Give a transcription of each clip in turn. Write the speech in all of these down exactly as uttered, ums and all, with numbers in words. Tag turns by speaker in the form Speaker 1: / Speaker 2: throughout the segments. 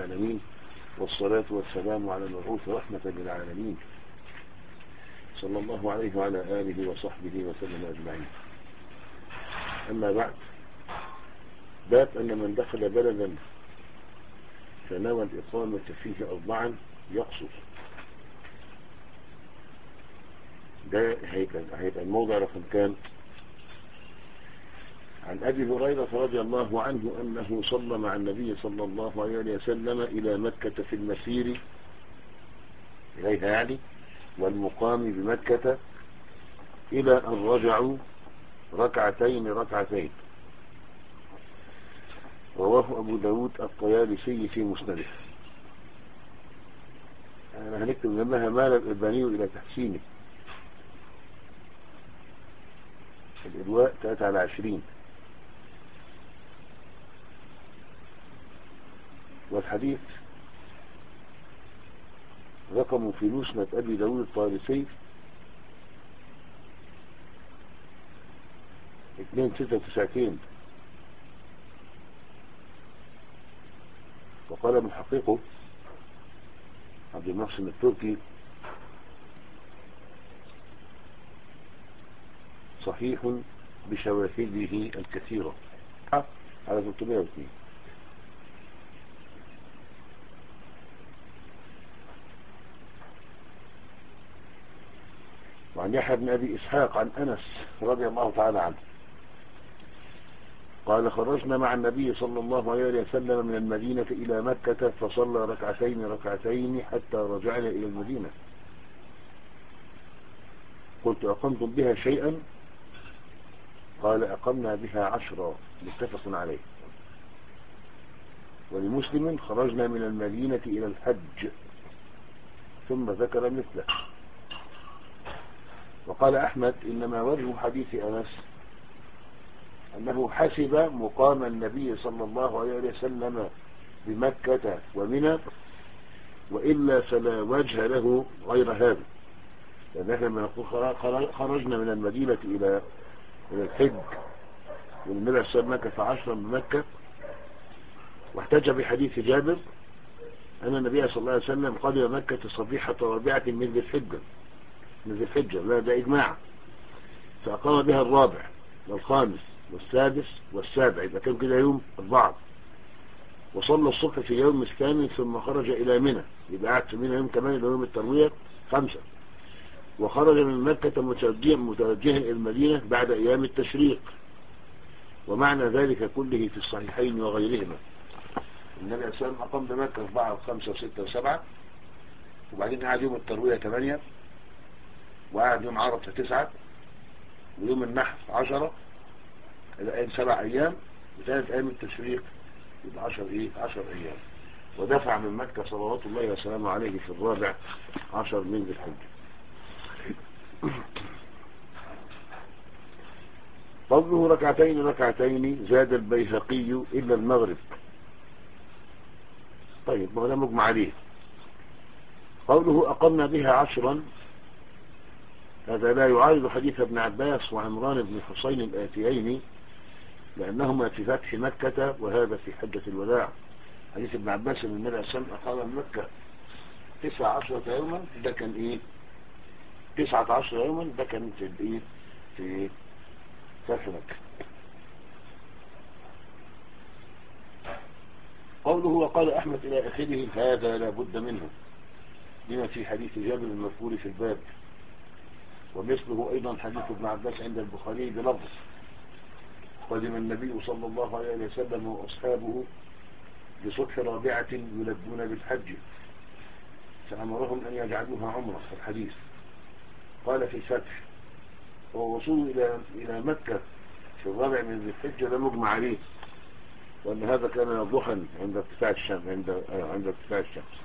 Speaker 1: العالمين، والصلاة والسلام على المبعوث رحمة للعالمين صلى الله عليه وعلى آله وصحبه وسلم أجمعين. أما بعد، باب أن من دخل بلدا فنوى الإقامة فيه أربعا يقصر. ده هيبقى الموضع رقم كام؟ عن أبي هريرة رضي الله عنه أنه صلى مع النبي صلى الله عليه وسلم إلى مكة في المسير إليها يعني والمقام بمكة إلى أن رجعوا ركعتين ركعتين. رواه أبو داود الطيالسي في مسنده. أنا هنكتب جنبها مال الألباني إلى تحسينه. الإلواء ثلاثة على عشرين. والحديث رقم في مسند أبي داود الطيالسي اثنين ستة وتسعين. وقال محققه عبد المحسن التركي صحيح بشواهده الكثيرة على ثلاثمائة واثنين. وعن يحيى بن أبي إسحاق عن أنس رضي الله تعالى عنه قال: خرجنا مع النبي صلى الله عليه وسلم من المدينة إلى مكة فصلى ركعتين ركعتين حتى رجعنا إلى المدينة. قلت: أقمتم بها شيئا؟ قال: أقمنا بها عشرا. متفق عليه. ولمسلم: خرجنا من المدينة إلى الحج، ثم ذكر مثله. وقال أحمد: إنما وجه حديث أنس أنه حسب مقام النبي صلى الله عليه وسلم بمكة ومنى، وإلا فلا وجه له غير هذا. لأن احنا لما نقول خرجنا من المدينة إلى إلى الحج والنبي صلى الله عليه وسلم مكة عشرا بمكة، واحتج بحديث جابر أن النبي صلى الله عليه وسلم قدم مكة صبيحة رابعة من ذي الحجة من ذي الحجة لا ده إجماع، فأقام بها الرابع والخامس والسادس والسابع، يبقى كان كده يوم أربعة. وصلى الصبح في يوم الثامن ثم خرج إلى منى، يبقى قعد في منى يوم كمان إلى يوم التروية خمسة. وخرج من مكة متوجها متوجها إلى المدينة بعد أيام التشريق. ومعنى ذلك كله في الصحيحين وغيرهما. النبي صلى الله عليه وسلم أقام بمكة أربعة وخمسة وستة وسبعة، وبعدين قعد يوم التروية ثمانية، وقعد يوم عرفة تسعة، ويوم النحر عشرة، الآن سبع أيام، وثالث أيام التشريق يبقى عشر إيه؟ عشر أيام. ودفع من مكة صلوات الله وسلامه عليه في الرابع عشر من ذي الحجة. فضله ركعتين ركعتين. زاد البيهقي إلا المغرب. طيب، ما هو ده مجمع عليه. قوله أقمنا بها عشرا، هذا لا يعارض حديث ابن عباس وعمران بن حسين الآتيين، لأنهما في فتح مكة وهذا في حجة الوداع. حديث ابن عباس ان النبي صلى الله عليه وسلم أقام مكة تسعة عشرة يوما، ده كان إيه؟ تسعة عشر يوما، ده كان في الإيه؟ في فتح مكة. قوله وقال أحمد إلى آخره، هذا لا بد منه لما في حديث جابر المذكور في الباب، ومثله أيضا حديث ابن عباس عند البخاري بلفظ: قدم النبي صلى الله عليه وسلم وأصحابه لصبح رابعة يلبون بالحج، فأمرهم أن يجعلوها عمرة. الحديث. قال في الفتح: ووصول إلى إلى مكة في الرابع من ذي الحجة ده مجمع عليه، وأن هذا كان ضحى عند ارتفاع الشمس عند عند ارتفاع الشمس.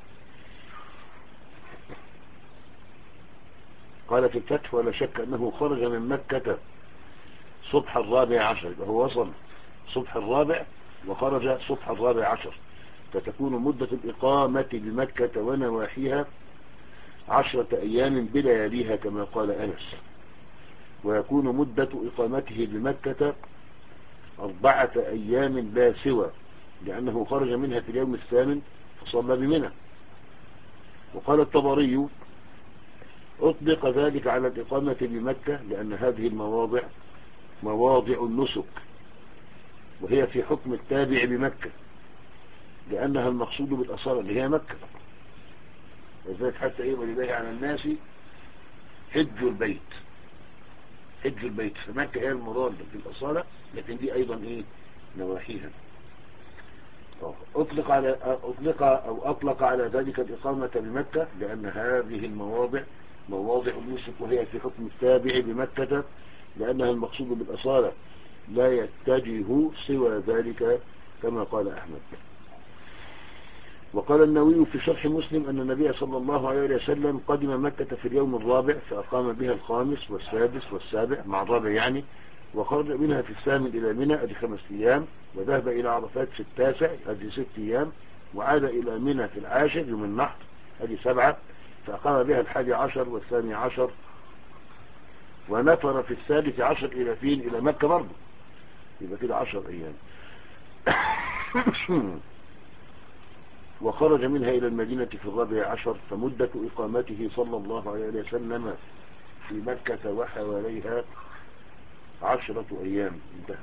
Speaker 1: قال في الفتح: ولا شك أنه خرج من مكة صبح الرابع عشر، وهو وصل صبح الرابع وخرج صبح الرابع عشر، فتكون مدة الإقامة بمكة ونواحيها عشرة أيام بلياليها كما قال أنس، ويكون مدة إقامته بمكة أربعة أيام لا سوى، لأنه خرج منها في اليوم الثامن فصلى بمنى. وقال الطبري أطلق ذلك على الإقامة بمكة لأن هذه المواضع مواضع النسك، وهي في حكم التابع بمكة لأنها المقصود بالأصالة اللي هي مكة. وذلك حتى إيه ولله على الناس حج البيت، حج البيت، فمكة هي المراد بالأصالة، لكن دي أيضا إيه نواحيها. أطلق على أطلق أو أطلق على ذلك الإقامة بمكة لأن هذه المواضع مواضع النسك، وهي في حكم التابع بمكة لأنها المقصود بالأصالة لا يتجه سوى ذلك كما قال أحمد. وقال النووي في شرح مسلم أن النبي صلى الله عليه وسلم قدم مكة في اليوم الرابع فأقام بها الخامس والسادس والسابع مع الرابع يعني، وخرج منها في الثامن إلى منى أدي خمس أيام، وذهب إلى عرفات في التاسع أدي ست أيام، وعاد إلى منى في العاشر يوم النحر أدي سبعة، فأقام بها الحادي عشر والثاني عشر، ونفر في الثالث عشر إلى فين إلى مكة برضه، يبقى كده عشر أيام. وخرج منها إلى المدينة في الرابع عشر، فمدة إقامته صلى الله عليه وسلم في مكة وحواليها عشرة أيام انتهى.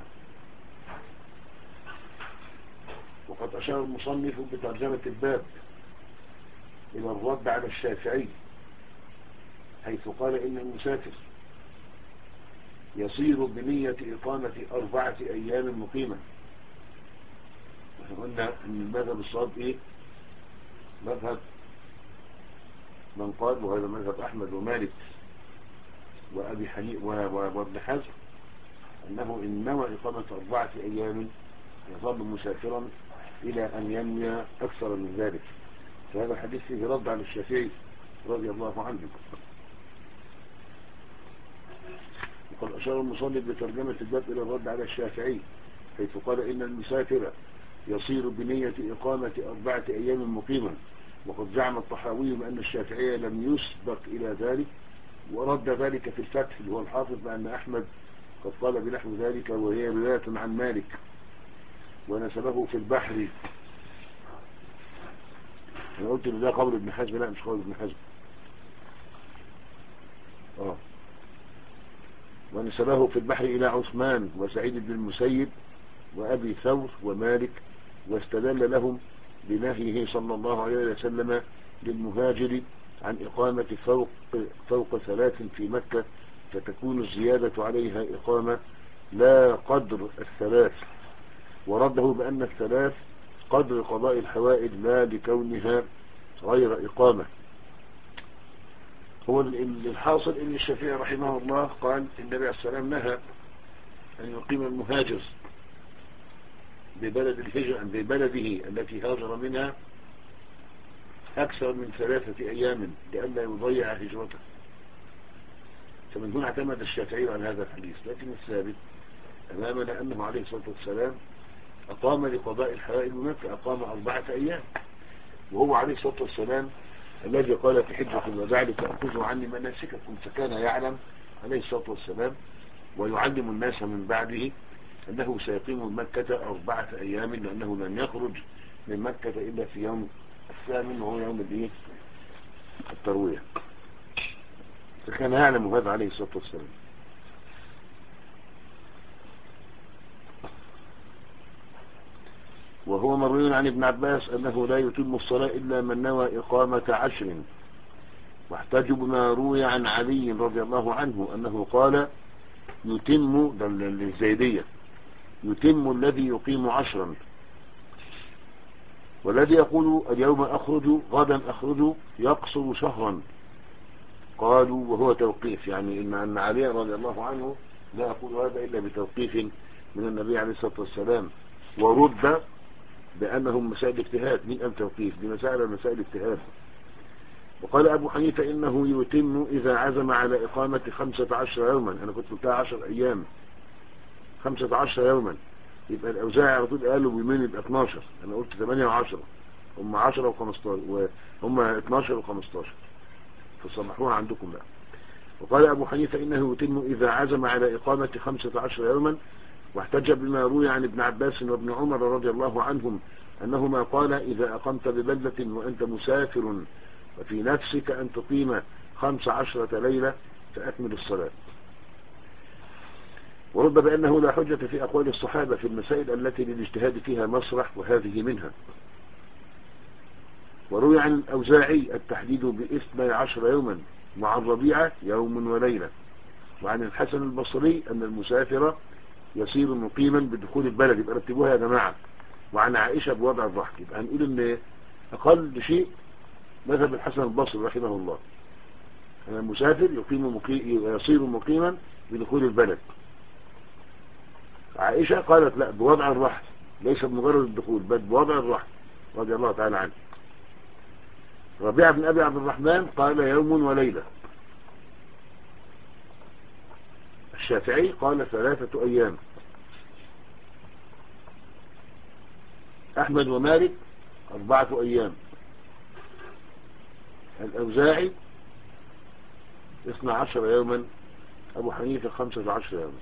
Speaker 1: وقد أشار المصنف بترجمة الباب إلى الرد على الشافعي حيث قال إن المسافر يصير بنية إقامة أربعة أيام مقيمة. قلنا أن المذهب الصواب إيه؟ مذهب من قال، وهذا مذهب أحمد ومالك وأبي حنيفة وابن حزم، أنه إن نوى إقامة أربعة أيام يظل مسافرا إلى أن ينوي أكثر من ذلك. فهذا الحديث فيه رد على الشافعي رضي الله عنه. وقد أشار المصنف بترجمة الباب إلى الرد على الشافعي حيث قال إن المسافر يصير بنية إقامة أربعة أيام مقيما. وقد زعم الطحاوي بأن الشافعي لم يسبق إلى ذلك، ورد ذلك في الفتح اللي هو الحافظ بأن أحمد قد قال بنحو ذلك، وهي رواية عن مالك، ونسبه في البحر. أنا قلت إن ده قول ابن حزم، لا مش قول ابن حزم. آه. ونسبه في البحر إلى عثمان وسعيد بن المسيب وأبي ثور ومالك، واستدل لهم بنهيه صلى الله عليه وسلم للمهاجر عن إقامة فوق, فوق ثلاث في مكة، فتكون الزيادة عليها إقامة لا قدر الثلاث، ورده بأن الثلاث قدر قضاء الحوائج لا لكونها غير إقامة. هو الحاصل إن الشافعي رحمه الله قال النبي عليه السلام نهى أن يقيم المهاجر ببلد الهجرة ببلده التي هاجر منها أكثر من ثلاثة أيام لئلا يضيع هجرته. فمن هنا اعتمد الشافعي على هذا الحديث، لكن الثابت أمامنا أنه عليه الصلاة والسلام أقام لقضاء الحوائج بمكة، أقام أربعة أيام، وهو عليه الصلاة والسلام الذي قال في حجة الوداع لتأخذوا عني مناسككم، فكان يعلم عليه الصلاة والسلام ويعلم الناس من بعده أنه سيقيم بمكة أربعة أيام، لأنه لن يخرج من مكة إلا في يوم الثامن وهو يوم الإيه التروية، فكان يعلم هذا عليه الصلاة والسلام. وهو مروي عن ابن عباس أنه لا يتم الصلاة إلا من نوى إقامة عشر، واحتجوا بما روي عن علي رضي الله عنه أنه قال يتم للزيدية يتم الذي يقيم عشرا، والذي يقول اليوم أخرج غدا أخرج يقصر شهرا. قالوا وهو توقيف، يعني إن أن علي رضي الله عنه لا يقول هذا إلا بتوقيف من النبي عليه الصلاة والسلام، ورد بأنهم مسائل اجتهاد. من أم توقيف؟ دي مسائل مسائل اجتهاد. وقال أبو حنيفة إنه يتم إذا عزم على إقامة خمسة عشر يوما. أنا كنت قلتها عشر أيام، خمسة عشر يوما، يبقى الأوزاعي على طول قالوا بيمين يبقى اثناشر، أنا قلت ثمانية وعشرة، هم عشرة وخمستاشر، وهم اثناشر وخمستاشر، فصلحوها عندكم بقى. وقال أبو حنيفة إنه يتم إذا عزم على إقامة خمسة عشر يوما، واحتج بما روي عن ابن عباس وابن عمر رضي الله عنهم أنهما قال إذا أقمت ببلدة وأنت مسافر وفي نفسك أن تقيم خمس عشرة ليلة فأكمل الصلاة. ورد بأنه لا حجة في أقوال الصحابة في المسائل التي للاجتهاد فيها مسرح، وهذه منها. وروي عن الأوزاعي التحديد باثني عشر يوما مع الربيعة يوم وليلة. وعن الحسن البصري أن المسافر يصير مقيما بدخول البلد. يبقى رتبوها يا جماعة. وعن عائشة بوضع الرحل. يبقى هنقول ان أقل شيء مذهب الحسن البصري رحمه الله أن المسافر يقيم مقيم يصير مقيما بدخول البلد. عائشة قالت لا، بوضع الرحل، ليس بمجرد الدخول بل بوضع الرحل رضي الله تعالى عنه. ربيعة بن أبي عبد الرحمن قال يوم وليلة. الشافعي قال ثلاثة أيام. أحمد ومالك أربعة أيام. الأوزاعي اثنى عشر يوما. أبو حنيفة خمسة عشر يوما.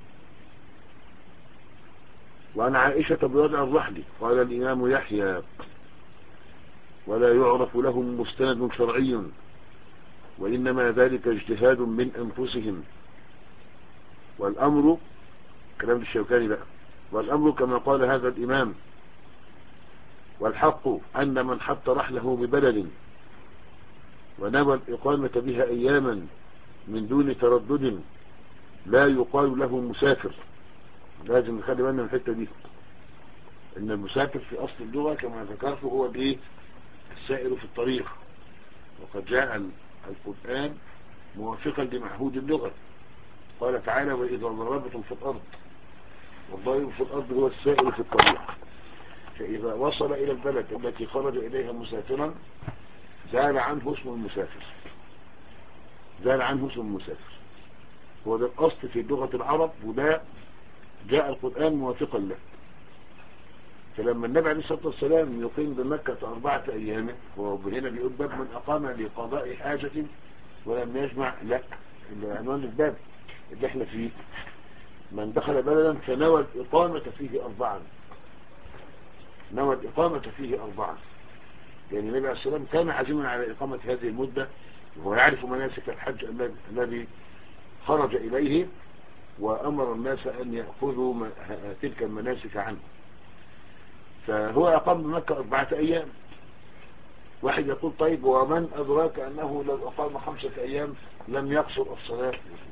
Speaker 1: وعن عائشة بوضع الرحل قال الإمام يحيى ولا يعرف لهم مستند شرعي وإنما ذلك اجتهاد من أنفسهم. والأمر كلام الشوكاني بقى. والأمر كما قال هذا الإمام. والحق أن من حط رحله ببلد ونوى الإقامة بها أياما من دون تردد لا يقال له مسافر. لازم نخلي بالنا من الحتة دي، ان المسافر في اصل اللغة كما ذكرت هو الايه؟ السائر في الطريق. وقد جاء القرآن موافقا لمعهود اللغة. قال تعالى وإذا ضربتم في الأرض، والضارب في الأرض هو السائر في الطريق. فإذا وصل إلى البلد التي خرج إليها مسافرا زال عنه اسم المسافر. زال عنه اسم المسافر. هو ده الأصل في لغة العرب، وده جاء القرآن موافقا له. فلما النبي عليه الصلاة والسلام يقيم بمكة أربعة أيام، هو هنا بيقول باب من أقام لقضاء حاجة ولم يجمع. لا، عنوان الباب اللي احنا فيه من دخل بلدا فنوى الإقامة فيه أربعا. نوى الإقامة فيه أربعا، يعني النبي عليه السلام كان عزيما على إقامة هذه المدة، وهو يعرف مناسك الحج الذي خرج إليه، وأمر الناس أن يأخذوا تلك المناسك عنه. فهو أقام بمكة أربعة أيام. واحد يقول طيب ومن أدراك أنه لو أقام خمسة أيام لم يقصر الصلاة؟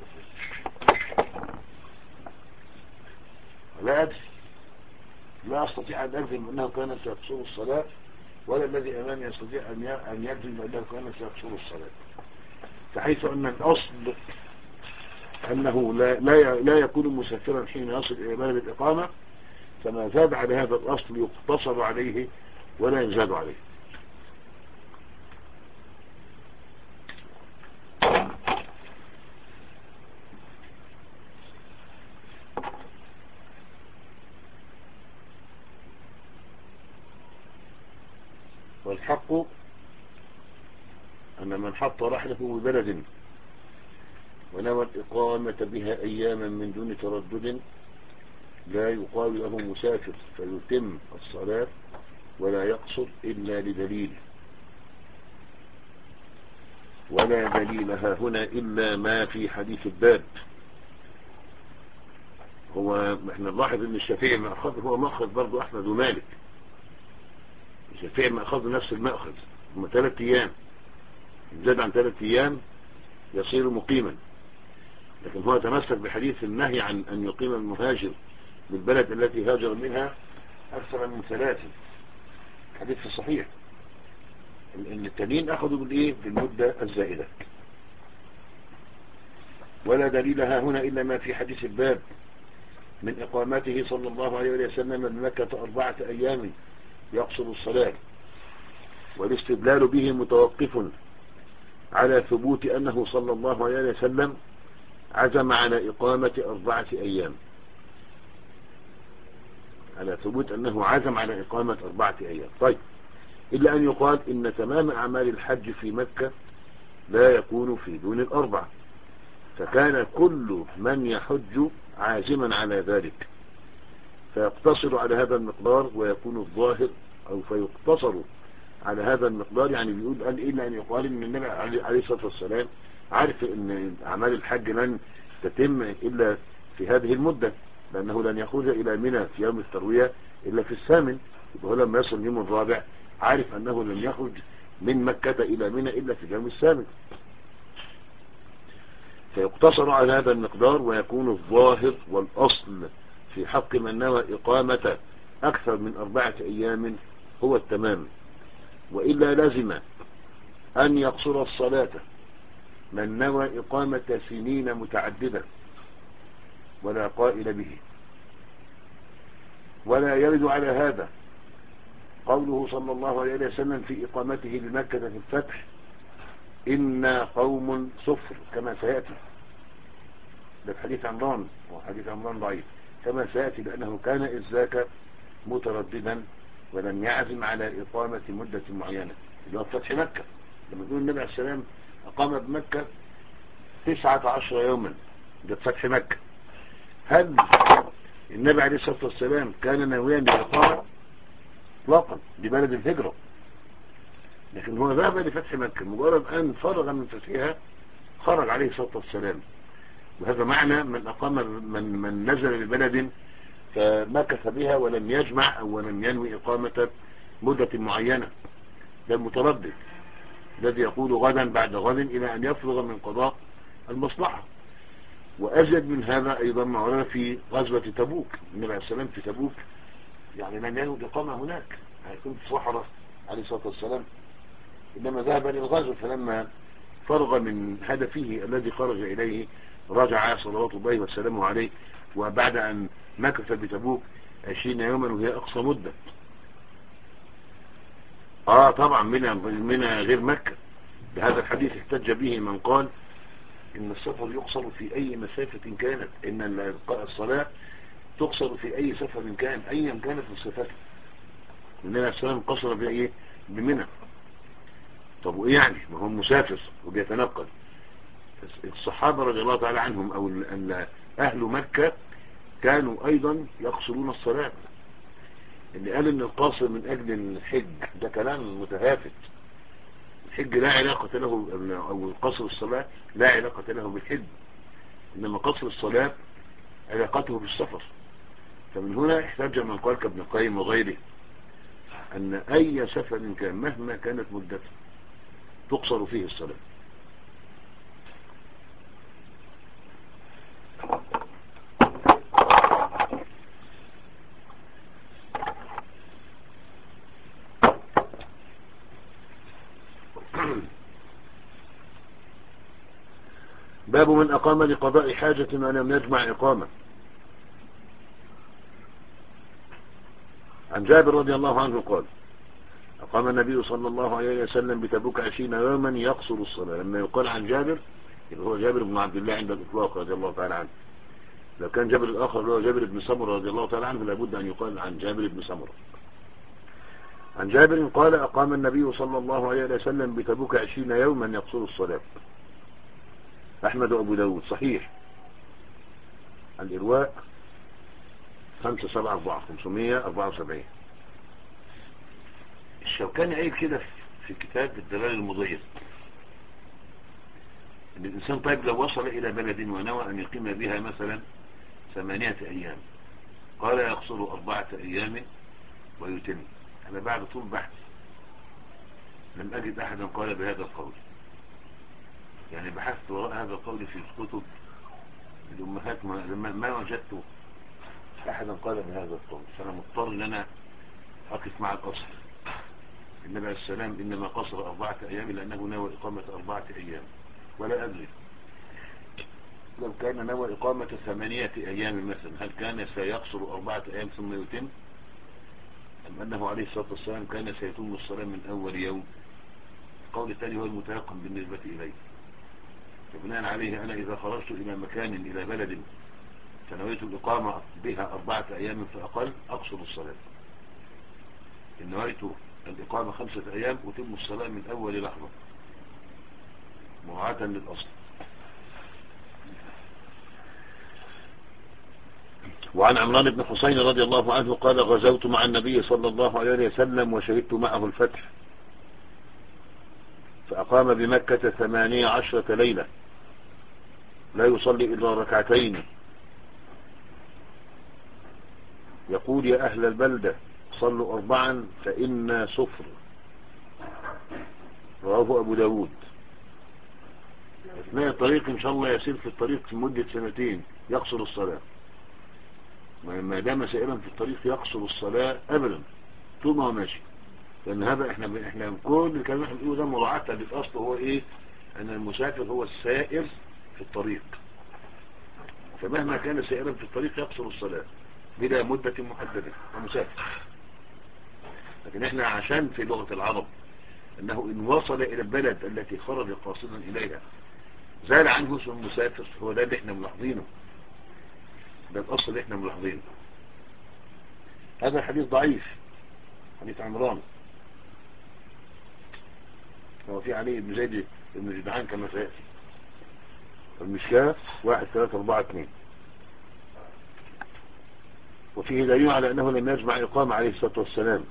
Speaker 1: لا أدري، لا أستطيع أن أجزم أنه كان سيقصر الصلاة، ولا الذي أمامي يستطيع أن يجزم أنه كان سيقصر الصلاة. فحيث أن الأصل أنه لا, لا, لا يكون مسافرا حين يصل إلى بلد الإقامة، فما زاد على هذا الأصل يقتصر عليه ولا يزاد عليه. والحق أن من حط رحله ببلد ونوى الإقامة بها أياما من دون تردد لا يقال له مسافر، فيتم الصلاة ولا يقصر إلا لدليل. ولا دليلها هنا إلا ما في حديث الباب. هو احنا نلاحظ ان الشافعي مأخذ هو مأخذ برضو أحمد ومالك. الشافعي مأخذ نفس المأخذ، هم ثلاث أيام، زاد عن ثلاث أيام يصير مقيما. لكن هو تمسك بحديث النهي عن أن يقيم المهاجر بالبلد التي هاجر منها أكثر من ثلاثة، حديث في الصحيح. ان التانيين أخذوا بالإيه؟ بالمدة الزائدة. ولا دليلها هنا إلا ما في حديث الباب من إقامته صلى الله عليه وسلم بمكة أربعة أيام يقصر الصلاة. والاستدلال به متوقف على ثبوت أنه صلى الله عليه وسلم عزم على إقامة أربعة أيام، على ثبوت أنه عزم على إقامة أربعة أيام. طيب، إلا أن يقال إن تمام أعمال الحج في مكة لا يكون في دون الأربعة، فكان كل من يحج عازما على ذلك. فيقتصر على هذا المقدار ويكون الظاهر، أو فيقتصر على هذا المقدار. يعني بيقول قال إلا أن يقال إن النبي عليه الصلاة والسلام عارف أن أعمال الحج لن تتم إلا في هذه المدة، لأنه لن يخرج إلى منى في يوم التروية إلا في الثامن، وهو لما يصل يوم الرابع عارف أنه لن يخرج من مكة إلى منى إلا في اليوم الثامن. فيقتصر على هذا المقدار ويكون الظاهر والأصل في حق من نوى إقامة أكثر من أربعة أيام هو التمام. وإلا لازم أن يقصر الصلاة من نوى إقامة سنين متعددة ولا قائل به. ولا يرد على هذا قوله صلى الله عليه وسلم في إقامته بمكة في الفتح إنا قوم صفر كما سيأتي. ده في حديث عمران، وحديث عمران ضعيف كما سيأتي، لأنه كان إذ ذاك مترددا ولم يعزم على إقامة مدة معينة اللي هو فتح مكة. لما يقول النبي عليه السلام أقام بمكة تسعة عشر يوما، ده فتح مكة. هل النبي عليه الصلاة والسلام كان ناويا لإقامة؟ اطلاقا، دي بلد الهجرة، لكن هو ذهب لفتح مكة، مجرد أن فرغ من فتحها خرج عليه الصلاة والسلام. وهذا معنى من أقام من, من نزل ببلد فمكث بها ولم يجمع أو ولم ينوي إقامة مدة معينة. ده المتردد الذي يقول غدا بعد غد إلى أن يفرغ من قضاء المصلحة. وأزيد من هذا أيضا ما ورد في غزوة تبوك. النبي عليه السلام في تبوك يعني لم ينوي إقامة هناك، هيكون في صحراء عليه الصلاة والسلام، إنما ذهب للغزو. فلما فرغ من هدفه الذي خرج إليه رجع صلوات الله وسلامه عليه، وبعد أن مكث بتبوك عشرين يوما وهي أقصى مدة. آه طبعا منها منها غير مكة. بهذا الحديث احتج به من قال إن السفر يقصر في أي مسافة كانت، إن الصلاة تقصر في أي سفر كان أيا كانت مسافته. النبي عليه السلام قصر بإيه؟ بمنى. طب وإيه يعني؟ ما هو مسافر وبيتنقل. الصحابة رضي الله تعالى عنهم أو أهل مكة كانوا أيضا يقصرون الصلاة. اللي قال إن القاصر من أجل الحج ده كلام متهافت. الحج لا علاقة له، أو قصر الصلاة لا علاقة له بالحج، إنما قصر الصلاة علاقته بالسفر. فمن هنا احتج من قال كابن القيم وغيره أن أي سفر كان مهما كانت مدته تقصر فيه الصلاة. باب من أقام لقضاء حاجة ولم يجمع إقامة. عن جابر رضي الله عنه قال أقام النبي صلى الله عليه وسلم بتبوك عشرين يوما يقصر الصلاة. لما يقال عن جابر يبقى هو جابر بن عبد الله عند الإطلاق رضي الله تعالى عنه. لو كان جابر الآخر اللي هو جابر بن سمرة رضي الله تعالى عنه لابد أن يقال عن جابر بن سمرة. عن جابر قال أقام النبي صلى الله عليه وسلم بتبوك عشرين يوما يقصر الصلاة. أحمد وأبو داود صحيح. الإرواء خمسة سبعة أربعة خمسمية أربعة وسبعين. الشوكاني قايل كده في كتاب الدلال المضيق ان الانسان طيب لو وصل الى بلد ونوى ان يقيم بها مثلا ثمانية ايام قال يقصر اربعة ايام ويتم. انا بعد طول بحث لم اجد احدا قال بهذا القول، يعني بحثت وراء هذا القول في كتب الامهات ما, ما وجدت احدا قال بهذا القول. فانا مضطر ان انا اقف مع الاصل. النبي عليه السلام انما قصر اربعة ايام لانه نوى اقامة اربعة ايام، ولا ادري لو كان نوى اقامة ثمانية ايام مثلا هل كان سيقصر اربعة ايام ثم يتم، ام انه عليه الصلاة والسلام كان سيتم الصلاة من اول يوم؟ القول الثاني هو المتيقن بالنسبة اليه. فبناء عليه انا اذا خرجت الى مكان الى بلد فنويت الاقامة بها اربعة ايام فاقل اقصر الصلاة. ان نويت الإقامة خمسة أيام وتم الصلاة من أول لحظة مراعاة للأصل. وعن عمران بن حسين رضي الله عنه قال غزوت مع النبي صلى الله عليه وسلم وشهدت معه الفتح، فأقام بمكة ثمانية عشرة ليلة لا يصلي إلا ركعتين، يقول يا أهل البلدة صلوا أربعا فإنا صفر. رواه أبو داود. أثناء الطريق إن شاء الله يسير في الطريق في مدة سنتين يقصر الصلاة، ما دام سائرا في الطريق يقصر الصلاة أبدا طول ما هو ماشي، لأن هذا إحنا إحنا كل الكلام اللي بنقوله ده مراعاة للأصل هو إيه؟ أن المسافر هو السائر في الطريق، فمهما كان سائرا في الطريق يقصر الصلاة بلا مدة محددة ومسافر. لكن إحنا عشان في لغة العرب أنه إن وصل إلى البلد التي خرج قاصدا إليها زال عنه اسم المسافر، هو ده اللي إحنا ملاحظينه، ده الأصل اللي إحنا ملاحظينه. هذا الحديث ضعيف، حديث عمران، هو في علي بن زيد بن جدعان كما سيأتي. المشكاة واحد ثلاثة أربعة اثنين. وفيه دليل على أنه لم يجمع إقامة عليه الصلاة والسلام.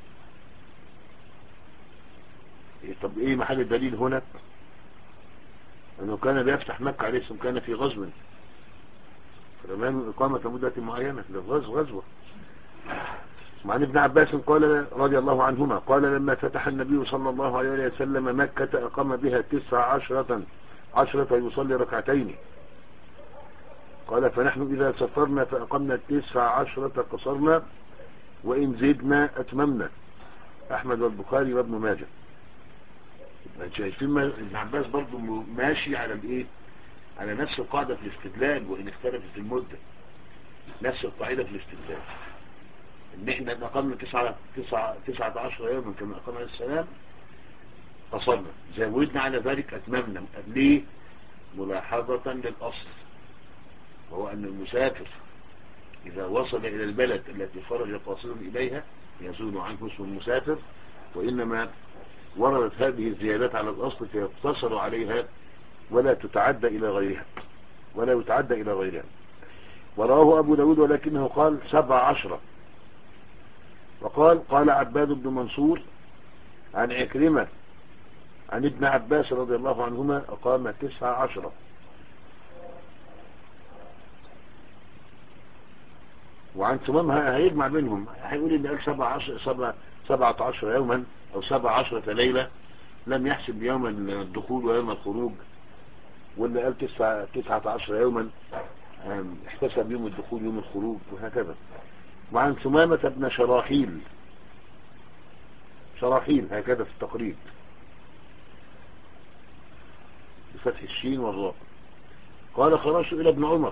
Speaker 1: طب إيه محل الدليل هنا؟ أنه كان بيفتح مكة عليه السلام، كان في غزو، فلما إقامة مدة معينة للغزو غزوة. وعن ابن عباس قال رضي الله عنهما قال لما فتح النبي صلى الله عليه وسلم مكة أقام بها تسع عشرة عشرة يصلي ركعتين، قال فنحن إذا سفرنا فأقمنا التسع عشرة قصرنا وإن زدنا أتممنا. أحمد والبخاري وابن ماجه. شايفين ابن عباس برضو ماشي على الايه، على نفس القاعدة في الاستدلال وإن اختلفت المدة، نفس القاعدة في الاستدلال، ان احنا اقمنا تسعة تسعة تسعة عشر يوما كما اقام عليه السلام قصرنا، زودنا على ذلك اتممنا. ليه؟ ملاحظة للاصل، وهو ان المسافر اذا وصل الى البلد التي خرج قاصدا اليها يزول عنه اسم المسافر، وانما وردت هذه الزيادات على الاصل فيقتصر عليها ولا تتعدى الى غيرها ولا يتعدى الى غيرها. ورواه ابو داود ولكنه قال سبع عشرة. وقال قال عباد بن منصور عن عكرمة عن ابن عباس رضي الله عنهما أقام تسعة عشرة. وعن ثمامها هيجمع بينهم، هيقول ان قال سبع عشر سبع سبعة عشر يوما او سبع عشرة ليلة، لم يحسب يوم الدخول ويوم الخروج، واللي قال تسعة تسعة عشر يوما احتسب يوم الدخول يوم الخروج وهكذا. وعن ثمامة بن شراحيل شراحيل هكذا في التقريب بفتح الشين والراء قال خرجت إلى ابن عمر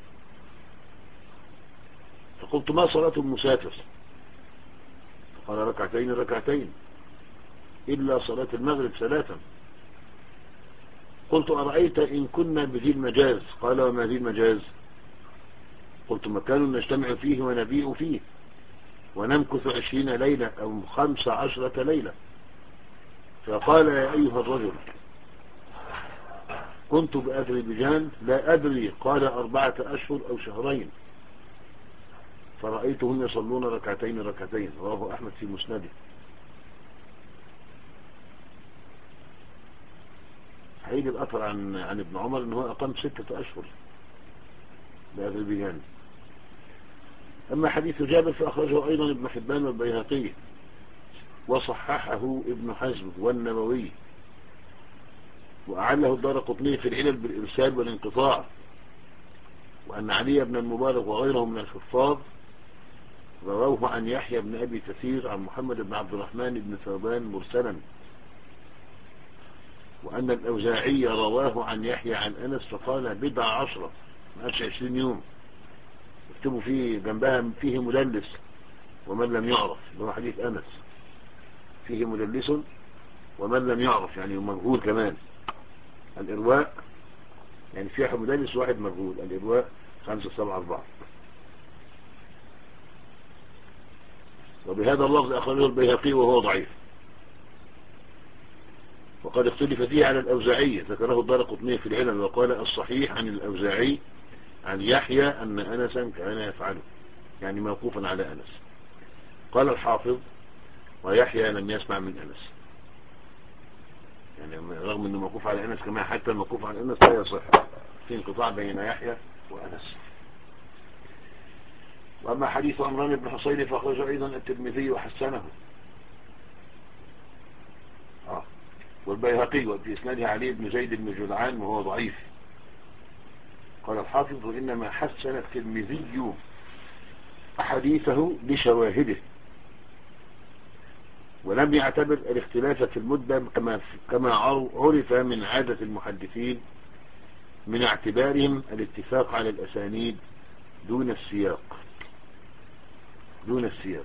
Speaker 1: فقلت ما صلاة المسافر؟ فقال ركعتين ركعتين إلا صلاة المغرب ثلاثا. قلت أرأيت إن كنا بذي المجاز؟ قال وما ذي المجاز؟ قلت مكان نجتمع فيه ونبيع فيه ونمكث عشرين ليلة أو خمس عشرة ليلة. فقال يا أيها الرجل كنت بأذربيجان لا أدري، قال أربعة أشهر أو شهرين، فرأيتهم يصلون ركعتين ركعتين. رواه أحمد في مسنده. حيث الأثر عن عن ابن عمر أنه أقام ستة أشهر بأذربيجان. أما حديث جابر فأخرجه أيضا ابن حبان والبيهقي وصححه ابن حزم والنووي، وأعله الدارقطني في العلل بالإرسال والانقطاع، وأن علي بن المبارك وغيره من الحفاظ رواه عن يحيى بن أبي كثير عن محمد بن عبد الرحمن بن ثوبان مرسلا، وأن الأوزاعي رواه عن يحيى عن أنس فقال بدع عشرة، ما قالش عشرين يوم، اكتبوا فيه جنبها فيه مدلس ومن لم يعرف، هو حديث أنس فيه مدلس ومن لم يعرف يعني مجهول كمان. الإرواء يعني فيه مدلس واحد مجهول، الإرواء خمسة سبعة أربعة. وبهذا اللفظ أخرجه البيهقي وهو ضعيف، وقد اختلف فيه على الأوزاعي، ذكره الدارقطني في العلل وقال الصحيح عن الأوزاعي عن يحيى أن أنسا كان يفعله، يعني موقوفا على أنس. قال الحافظ ويحيى لم يسمع من أنس، يعني رغم أنه موقوف على أنس كما حتى الموقوف على أنس لا يصح، في انقطاع بين يحيى وأنس. وأما حديث عمران بن حصين فأخرجه أيضا الترمذي وحسنه آه. والبيهقي وفي إسناده علي بن زيد بن جدعان وهو ضعيف. قال الحافظ إنما حسن الترمذي حديثه لشواهده، ولم يعتبر الاختلاف في المدة كما كما عرف من عادة المحدثين من اعتبارهم الاتفاق على الأسانيد دون السياق دون السياق.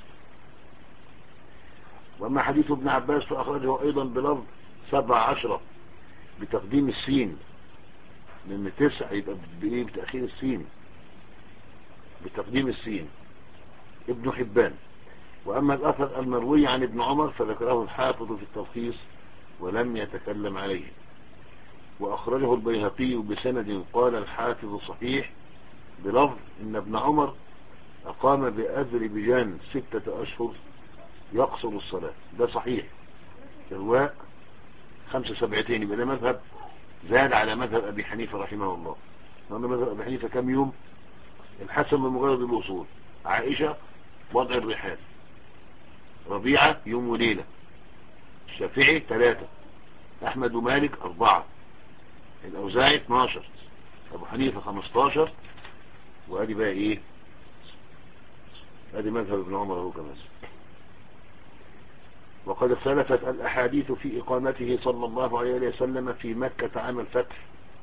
Speaker 1: وأما حديث ابن عباس فأخرجه أيضا بلفظ سبع عشرة بتقديم السين، لأن تسع يبقى بإيه؟ بتأخير السين، بتقديم السين، ابن حبان. وأما الأثر المروي عن ابن عمر فذكره الحافظ في التلخيص ولم يتكلم عليه، وأخرجه البيهقي بسند قال الحافظ صحيح بلفظ إن ابن عمر أقام بأذربيجان ستة أشهر يقصر الصلاة. ده صحيح، إرواء خمسة سبعتين، يبقى ده مذهب زاد على مذهب أبي حنيفة رحمه الله. لأن مذهب أبي حنيفة كم يوم؟ الحسن بمجرد الوصول، عائشة وضع الرحال، ربيعة يوم وليلة، الشافعي ثلاثة، أحمد ومالك أربعة، الأوزاعي اثناشر، أبو حنيفة خمستاشر، وأدي بقى إيه؟ أدي مذهب ابن عمر هو كمان. وقد اختلفت الأحاديث في إقامته صلى الله عليه وسلم في مكة عام الفتح،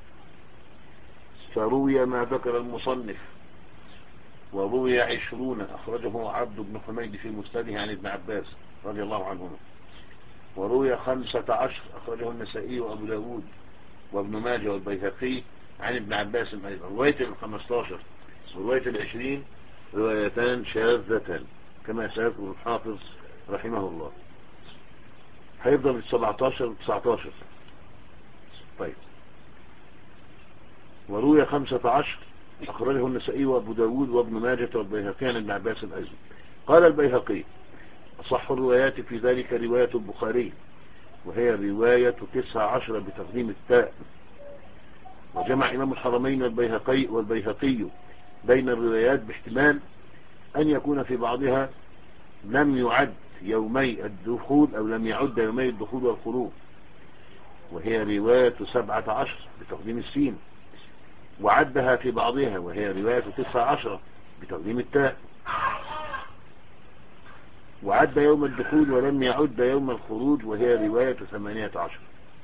Speaker 1: فروي ما ذكر المصنف، وروي عشرون أخرجه عبد بن حميد في مسنده عن ابن عباس رضي الله عنهما، وروي خمسة عشر أخرجه النسائي وأبو داود وابن ماجه والبيهقي عن ابن عباس أيضا. رواية الخمستاشر ورواية العشرين روايتان شاذتان كما سيذكر الحافظ رحمه الله. هيفضل السبعتاشر والتسعتاشر. طيب، وروي خمسة عشر أخرجه النسائي وأبو داود وابن ماجه والبيهقي عن ابن عباس أيضا. قال البيهقي أصح الروايات في ذلك رواية البخاري، وهي رواية تسعة عشر بتقديم التاء. وجمع إمام الحرمين والبيهقي والبيهقي بين الروايات باحتمال أن يكون في بعضها لم يعد يومي الدخول أو لم يعد يومي الدخول والخروج، وهي رواية سبعة عشر بتقديم السين، وعدها في بعضها وهي رواية تسعة عشر بتقديم التاء، وعد يوم الدخول ولم يعد يوم الخروج وهي رواية ثمانية عشر،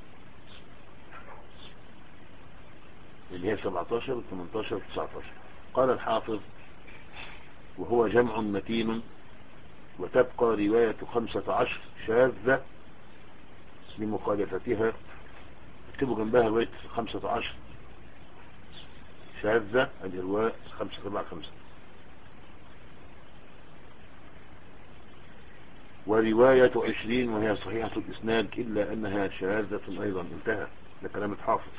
Speaker 1: اللي هي سبعتاشر وثمانتاشر وتسعتاشر. قال الحافظ وهو جمع متين، وتبقى رواية خمسة عشر شاذة لمخالفتها. اكتبوا جنبها رواية خمسة عشر شاذة الإرواء خمسة سبعة خمسة. ورواية عشرين وهي صحيحة الإسناد إلا أنها شاذة أيضا. انتهى، ده كلام الحافظ.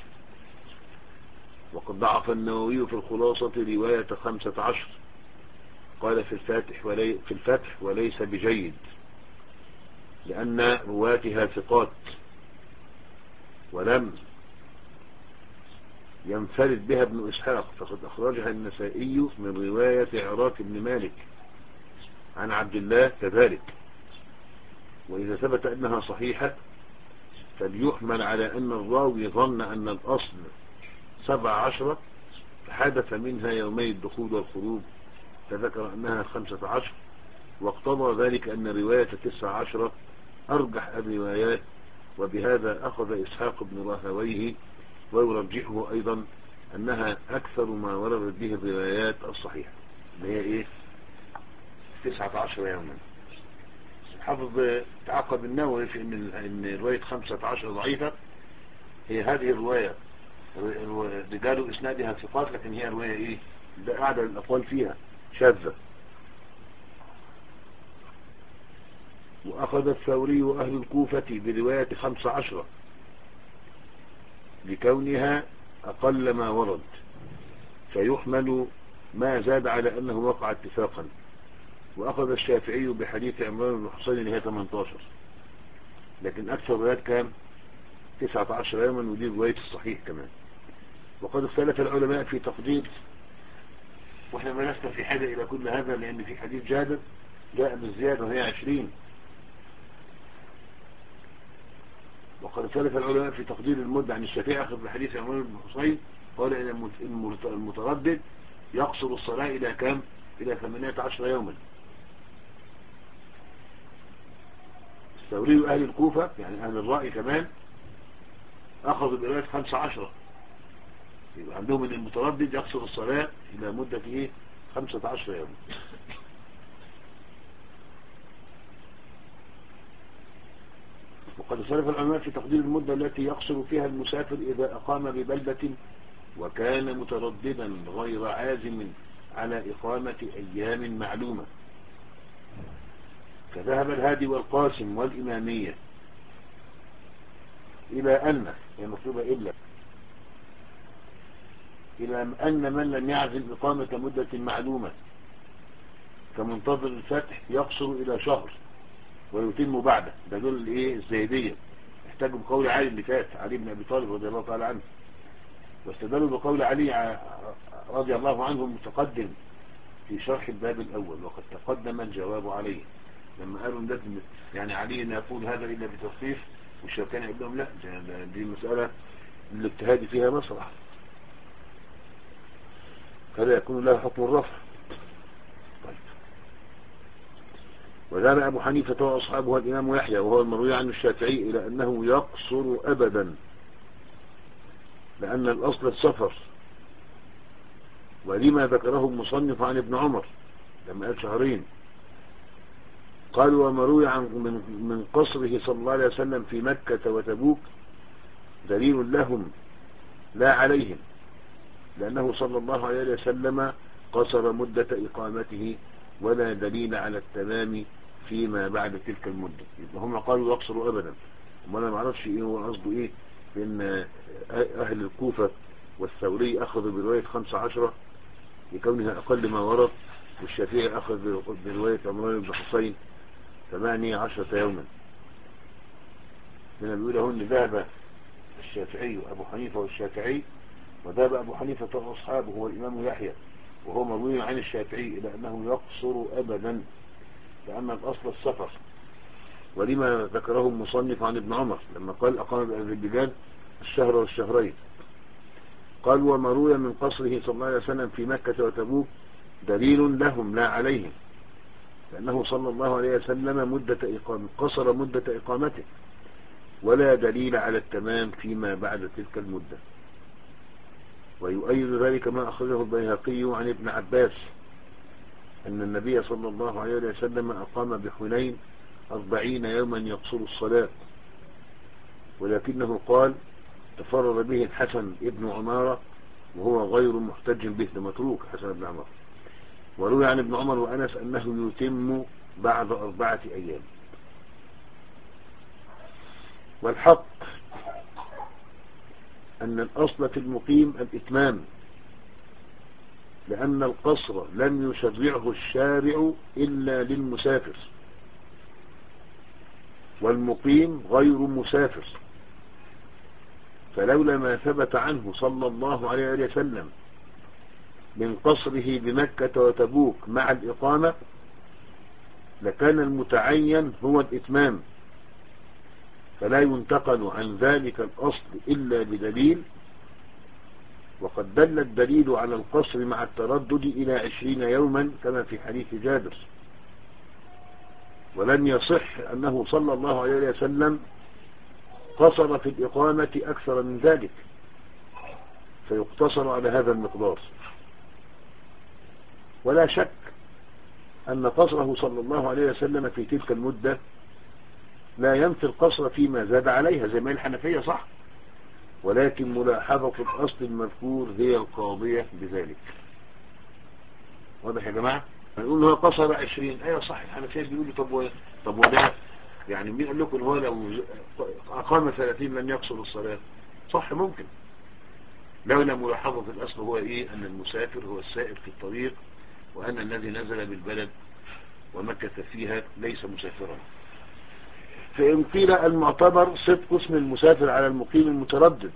Speaker 1: وقد ضعف النووي في الخلاصة رواية خمسة عشر، قال في الفاتح ولي في الفتح وليس بجيد، لأن رواتها ثقات، ولم ينفرد بها ابن إسحاق، فقد أخرجها النسائي من رواية عراك بن مالك عن عبد الله كذلك. وإذا ثبت أنها صحيحة فليحمل على أن الراوي ظن أن الأصل سبع عشرة فحدث منها يومي الدخول والخروج فذكر أنها خمسة عشر، واقتضى ذلك أن رواية تسعة عشرة أرجح الروايات، وبهذا أخذ إسحاق بن راهويه ويرجحه أيضا أنها أكثر ما وردت به الروايات الصحيحة، اللي هي إيه؟ تسعة عشر يوما. حافظ تعقب النووي في إن, إن رواية خمسة عشر ضعيفة. هي هذه الرواية رجال إسنادها ثقات، لكن هي رواية إيه؟ ده أعدل الأقوال فيها شاذة. وأخذ الثوري وأهل الكوفة برواية خمسة عشر لكونها أقل ما ورد، فيحمل ما زاد على أنه وقع اتفاقا. وأخذ الشافعي بحديث عمران بن حسين اللي هي ثمانية عشر، لكن أكثر روايات كان تسعة عشر يوما، ودي رواية الصحيح كمان. وقد اختلف العلماء في تقدير، واحنا ما لسنا في حاجة إلى كل هذا، لأن في حديث جابر جاء بالزيادة وهي عشرين. وقد اختلف العلماء في تقدير المدة. عن الشافعي أخذ بحديث عمران بن حسين قال إن المتردد يقصر الصلاة إلى كم؟ إلى ثمانية عشر يوما. الثوري أهل الكوفة يعني أهل الرأي كمان أخذوا برواية خمسة عشر، يبقى عندهم أن المتردد يقصر الصلاة إلى مدة إيه؟ خمسة عشر يوما. وقد اختلف العلماء في تقدير المدة التي يقصر فيها المسافر إذا أقام ببلدة وكان مترددا غير عازم على إقامة أيام معلومة، فذهب الهادي والقاسم والإمامية إلى أن هي مكتوبة إلا إلى أن من لم يعزم إقامة مدة معلومة كمنتظر الفتح يقصر إلى شهر ويتم بعده. ده دول الإيه الزيدية، احتاجوا بقول علي اللي فات، علي بن أبي طالب رضي الله تعالى عنه، واستدلوا بقول علي رضي الله عنه المتقدم في شرح الباب الأول، وقد تقدم الجواب عليه لما قالوا لازم يعني علي لا يقول هذا إلا بتصريف، والشوكاني يقول لهم لا، دي مسألة الاجتهاد فيها مسرح، فلا يكون لها حكم الرفع. طيب. وذهب أبو حنيفة وأصحابه الإمام يحيى وهو المروي عن الشافعي إلى أنه يقصر أبدا، لأن الأصل السفر، ولما ذكره المصنف عن ابن عمر لما قال شهرين. قال ومروي عن من, من قصره صلى الله عليه وسلم في مكة وتبوك دليل لهم لا عليهم، لأنه صلى الله عليه وسلم قصر مدة إقامته ولا دليل على التمام فيما بعد تلك المدة. يبقى هم قالوا يقصروا أبدا، وما ما اعرفش إيه هو قصده إيه، لأن أهل الكوفة والثوري أخذوا برواية خمسة عشرة لكونها أقل ما ورد، والشافعي أخذ برواية عمران بن حسين ثمانية عشرة يوما. من بيقول هون ذهب الشافعي وأبو حنيفة والشافعي، وذهب أبو حنيفة وأصحابه هو الإمام يحيى وهو مروي عن الشافعي إلى أنه يقصر أبدا، لأن الأصل السفر، ولما ذكره المصنف عن ابن عمر لما قال أقام بأذربيجان الشهر والشهرين. قال ومروي من قصره صلى الله عليه وسلم في مكة وتبوك دليل لهم لا عليهم، لأنه صلى الله عليه وسلم مدة إقامة قصر مدة إقامته ولا دليل على التمام فيما بعد تلك المدة. ويؤيد ذلك ما أخرجه البيهقي عن ابن عباس أن النبي صلى الله عليه وسلم أقام بحنين أربعين يوما يقصر الصلاة، ولكنه قال تفرد به الحسن ابن عمارة وهو غير محتج به، متروك حسن بن عمارة. وروي عن ابن عمر وأنس أنه يتم بعد أربعة أيام. والحق أن الأصل في المقيم الإتمام، لأن القصر لم يشرعه الشارع إلا للمسافر، والمقيم غير مسافر، فلولا ما ثبت عنه صلى الله عليه وسلم من قصره بمكة وتبوك مع الإقامة لكان المتعين هو الإتمام، فلا ينتقل عن ذلك الأصل إلا بدليل. وقد دل الدليل على القصر مع التردد إلى عشرين يوما كما في حديث جابر، ولم يصح أنه صلى الله عليه وسلم قصر في الإقامة أكثر من ذلك فيقتصر على هذا المقدار. ولا شك أن قصره صلى الله عليه وسلم في تلك المدة لا ينفي القصر فيما زاد عليها زي ما الحنفية صح، ولكن ملاحظة الأصل المذكور هي القاضية بذلك. واضح يا جماعة؟ نقول هو قصر عشرين، ايوه صح، الحنفية بيقولوا طب و... طب وده يعني مين قال لكم ان هو لو أقام ثلاثين لن يقصر الصلاة؟ صح ممكن، لولا ملاحظة الأصل هو إيه؟ أن المسافر هو السائر في الطريق، وأن الذي نزل بالبلد ومكث فيها ليس مسافرا. فإن قيل المعتبر صدق اسم المسافر على المقيم المتردد،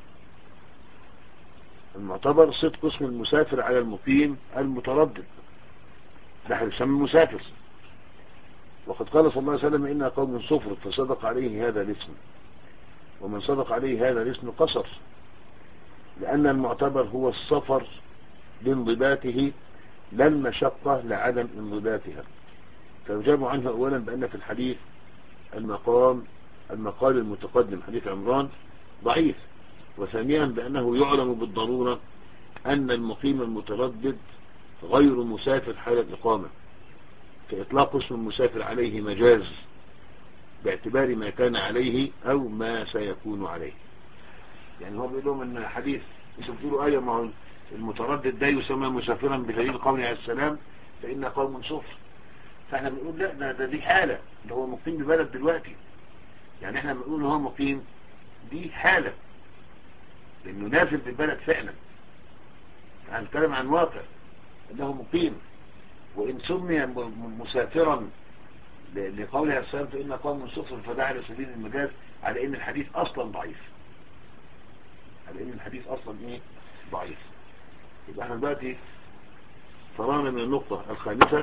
Speaker 1: المعتبر صدق اسم المسافر على المقيم المتردد، ده يسمى مسافر. وقد قال صلى الله عليه وسلم إنها قوم صفر فصدق عليه هذا الاسم، ومن صدق عليه هذا الاسم قصر، لأن المعتبر هو السفر لانضباطه لا المشقة لعدم انضباطها. فيجاب عنه أولا بأن في الحديث المقام المقال المتقدم حديث عمران ضعيف، وثانيا بأنه يعلم بالضرورة أن المقيم المتردد غير مسافر حال الإقامة، فإطلاق اسم المسافر عليه مجاز باعتبار ما كان عليه أو ما سيكون عليه. يعني هو بيقول لهم أن حديث انتم بتقولوا آية ما هو المتردد ده يسمى مسافرا بدليل قوله عليه السلام فإن قوم صفر، فاحنا بنقول لا ده, ده دي حالة، ده هو مقيم ببلد دلوقتي. يعني احنا بنقول هو مقيم دي حالة لأنه نازل بالبلد فعلا، هنتكلم عن واقع أنه مقيم. وإن سمي مسافرا لقوله عليه السلام فإن قوم صفر فده على سبيل المجاز، على إن الحديث أصلا ضعيف، على إن الحديث أصلا إيه ضعيف. يبقى احنا دلوقتي فرغنا من النقطة الخامسة.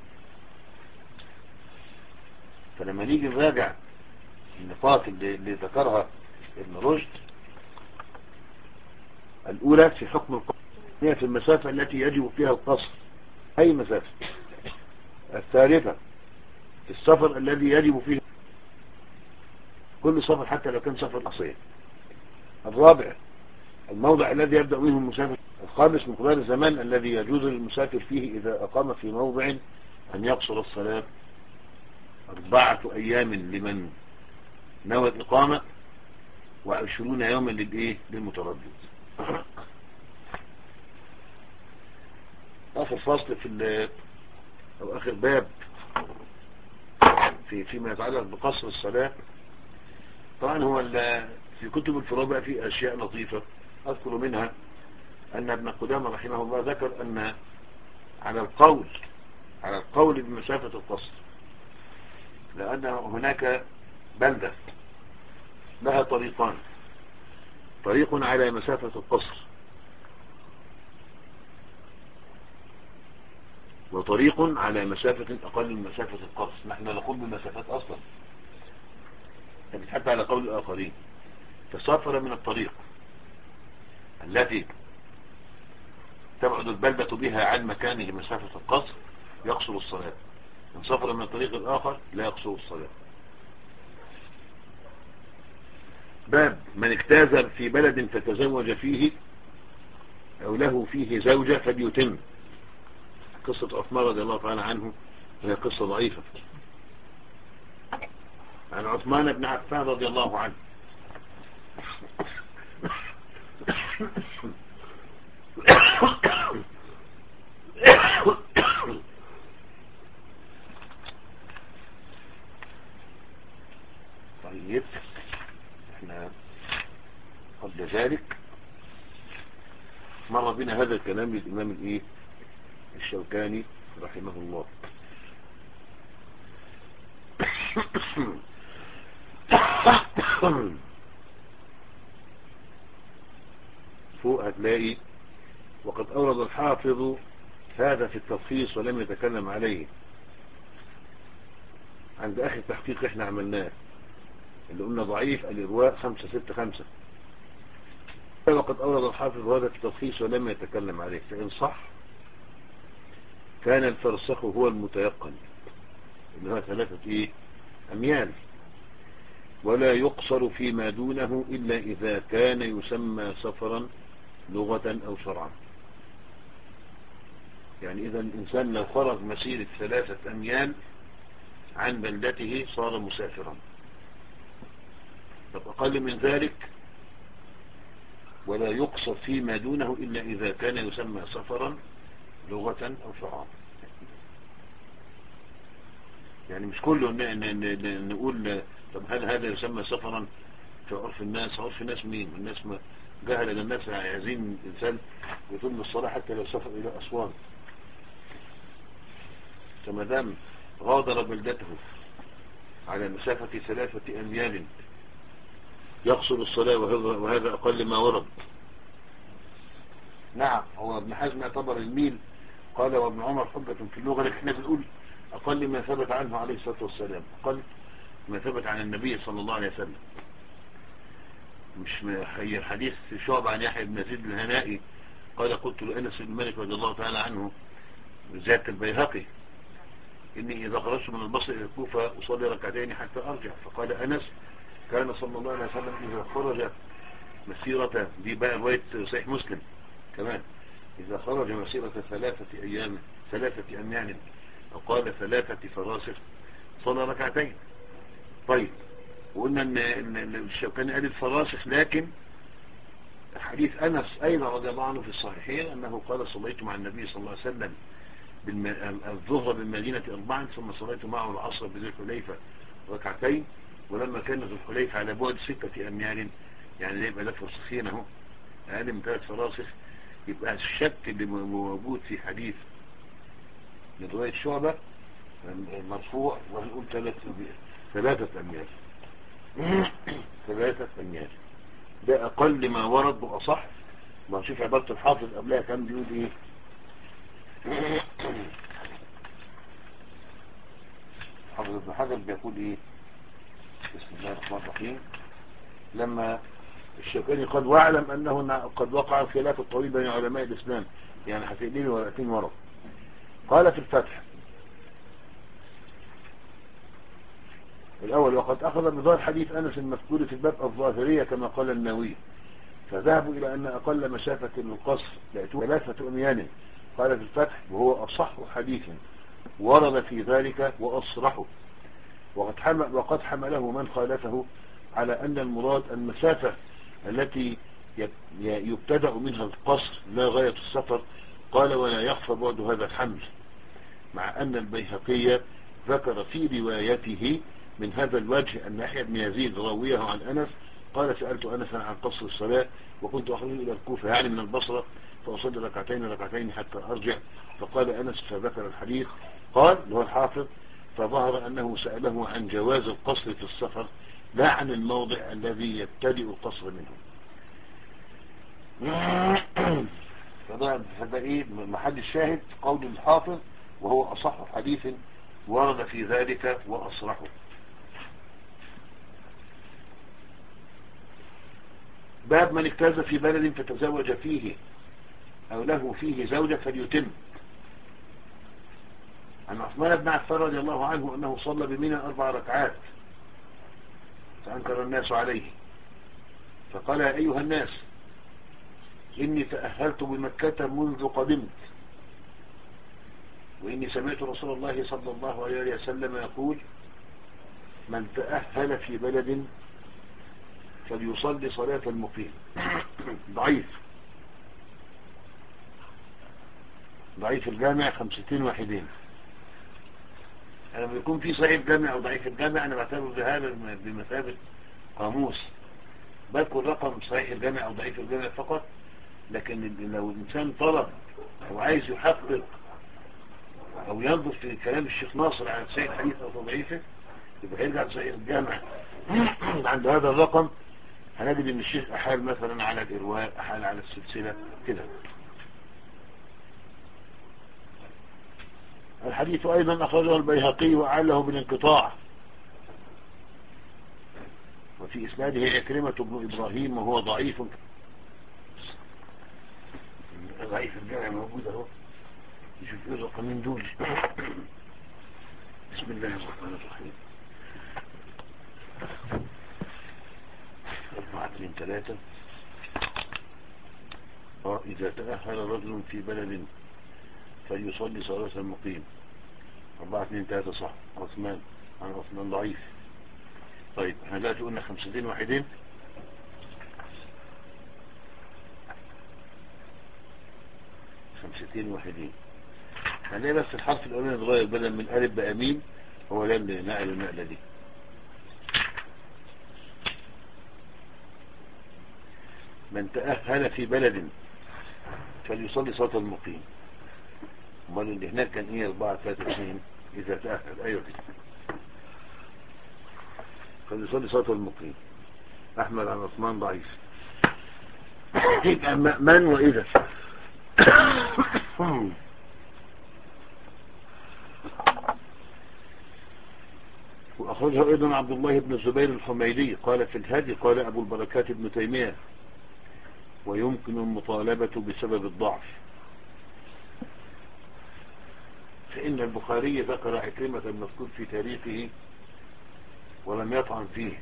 Speaker 1: فلما نيجي نراجع النقاط اللي, اللي ذكرها ابن رشد، الأولى في حكم القصر هي في المسافة التي يجب فيها القصر، أي مسافة. الثالثة في السفر الذي يجب فيه كل سفر حتى لو كان سفر قصير. الرابع الموضع الذي يبدأ منه المسافر. الخامس مقدار الزمان الذي يجوز للمسافر فيه إذا أقام في موضع أن يقصر الصلاة. أربعة أيام لمن نوى الإقامة، وعشرون يوما للإيه للمتردد. آخر فصل في أو آخر باب في فيما يتعلق بقصر الصلاة. طبعا هو في كتب الفروع بقى في أشياء لطيفة أذكر منها أن ابن قدامة رحمه الله ذكر أن على القول على القول بمسافة القصر، لأن هناك بلدة لها طريقان، طريق على مسافة القصر وطريق على مسافة أقل من مسافة القصر. نحن نقول بالمسافات أصلا حتى على قول الآخرين. فسافر من الطريق التي تبعد البلدة بها عن مكانه مسافة القصر يقصر الصلاة، من سافر من الطريق الآخر لا يقصر الصلاة. باب من اجتاز في بلد فتزوج فيه أو له فيه زوجة فليتم. قصة عثمان رضي الله تعالى عنه وهي قصة ضعيفة، عن عثمان بن عفان رضي الله عنه طيب احنا قبل ذلك مر بنا هذا الكلام للإمام الايه الشوكاني رحمه الله. فوق هتلاقي وقد أورد الحافظ هذا في التلخيص ولم يتكلم عليه. عند آخر التحقيق احنا عملناه اللي قلنا ضعيف الإرواء خمسة ستة خمسة، وقد أورد الحافظ هذا في التلخيص ولم يتكلم عليه. فإن صح كان الفرسخ هو المتيقن إنها ثلاثة إيه أميال، ولا يقصر فيما دونه إلا إذا كان يسمى سفرا لغة أو شرعا. يعني إذا الإنسان لو خرج مسيرة ثلاثة أميال عن بلدته صار مسافرا. طب أقل من ذلك ولا يقصر فيما دونه إلا إذا كان يسمى سفرا لغة أو شرعا. يعني مش كله نقول طب هل هذا يسمى سفرا في عرف الناس؟ عرف الناس مين؟ الناس جهل الناس عايزين الإنسان يتم الصلاة حتى لو سافر إلى أسوان، فما دام غادر بلدته على مسافة ثلاثة أميال يقصد الصلاة، وهذا أقل ما ورد. نعم، هو ابن حزم اعتبر الميل، قال وابن عمر حجة في اللغة، لكن احنا بنقول أقل ما ثبت عنه عليه الصلاة والسلام، أقل ما ثبت عن النبي صلى الله عليه وسلم. مش هي حديث شعب عن يحيى بن يزيد الهنائي قال قلت لأنس بن مالك رضي الله تعالى عنه زيادة البيهقي إني إذا خرجت من البصر إلى الكوفة أصلي ركعتين حتى أرجع، فقال أنس كان صلى الله عليه وسلم إذا خرج مسيرة، دي بقى رواية صحيح مسلم كمان، إذا خرج مسيرة ثلاثة أيام ثلاثة أميال أو قال ثلاثة فراسخ صلى ركعتين. طيب، وقلنا ان الشوكاني قال الفراسخ، لكن حديث أنس أيضا رضي الله عنه في الصحيحين أنه قال صليت مع النبي صلى الله عليه وسلم الظهر بالمدينة أربعا ثم صليت معه العصر بذي الحليفة ركعتين، ولما كان ذو الحليفة على بعد ستة أميال يعني يبقى ده فرسخين اهو، أقل من ثلاث فراسخ، يبقى الشك اللي موجود في حديث من رواية شعبة مرفوع وهنقول ثلاثة أميال ثلاثة أميال، ده أقل ما ورد وأصح. ما نشوف عبارة الحافظ قبلها كان بيقول إيه. حافظ ابن حجر بيقول إيه، بسم الله الرحمن الرحيم، لما الشوكاني قد واعلم أنه قد وقع الخلاف الطويل بين علماء الإسلام، يعني هتقليل ورقتين ورق. قال في الفتح الأول وقد أخذ بظاهر حديث أنس المذكور في الباب الظاهرية كما قال النووي، فذهبوا إلى أن أقل مسافة للقصر يأتون ثلاثة أميال. قال في الفتح وهو أصح حديث ورد في ذلك وأصرحه، وقد حمل وقد حمله من خالفه على أن المراد المسافة التي يبتدأ منها القصر لا غاية السفر. قال ولا يخفى بعد هذا الحمل، مع أن البيهقي ذكر في روايته من هذا الوجه أن يحيى بن يزيد راويه عن أنس قال سألت أنسا عن قصر الصلاة وكنت أخرج إلى الكوفة يعني من البصرة فأصلي ركعتين ركعتين حتى أرجع، فقال أنس فذكر الحديث. قال هو الحافظ فظهر أنه سأله عن جواز القصر في السفر لا عن الموضع الذي يبتدئ القصر منه. فده إيه محل الشاهد قول الحافظ وهو أصح حديث ورد في ذلك وأصرحه. باب من اجتاز في بلد فتزوج فيه أو له فيه زوجة فليتم. عن عثمان بن عفان رضي الله عنه أنه صلى بمنى أربع ركعات فأنكر الناس عليه، فقال يا أيها الناس إني تأهلت بمكة منذ قدمت، وإني سمعت رسول الله صلى الله عليه وسلم يقول من تأهل في بلد فليصلي صلاة المقيم. ضعيف ضعيف الجامع خمستين واحدين. لما يكون في صحيح الجامع أو ضعيف الجامع أنا بعتبر بهذا بمثابة قاموس، بذكر رقم صحيح الجامع أو ضعيف الجامع فقط، لكن لو الإنسان طلب أو عايز يحقق أو ينظر في كلام الشيخ ناصر عن صحيح الحديث أو ضعيفه يبقى يرجع لصحيح الجامع. عند هذا الرقم هنجد ان الشيخ احال مثلا على الارواء، احال على السلسلة كده. الحديث ايضا اخرجه البيهقي واعله بالانقطاع، وفي اسناده عكرمة بن ابراهيم وهو ضعيف. ضعيف الجامع موجود اهو، نشوف ايه الرقمين دول. بسم الله الرحمن الرحيم. أربعة اثنين ثلاثة. إذا تأهل رجل في بلد فليصلي صلاة المقيم. أربعة اثنين ثلاثة صح. عثمان عن عثمان ضعيف. طيب احنا دلوقتي قلنا خمستين واحدين. خمستين واحدين هنلاقي بس الحرف الأولاني اتغير، بدل من ألف بقى ميم، هو ده اللي نقل النقلة دي. من تأهل في بلد فليصلي صلاة المقيم. امال اللي هناك كان ايه أربعة ثلاثة اثنين إذا تأهل. أيوة دي فليصلي صلاة المقيم. أحمد عن عثمان ضعيف. يبقى من وإذا. وأخرجه أيضا عبد الله بن الزبير الحميدي قال في الهادي قال أبو البركات ابن تيمية ويمكن المطالبة بسبب الضعف، فإن البخاري ذكر عكرمة المذكور في تاريخه ولم يطعن فيه،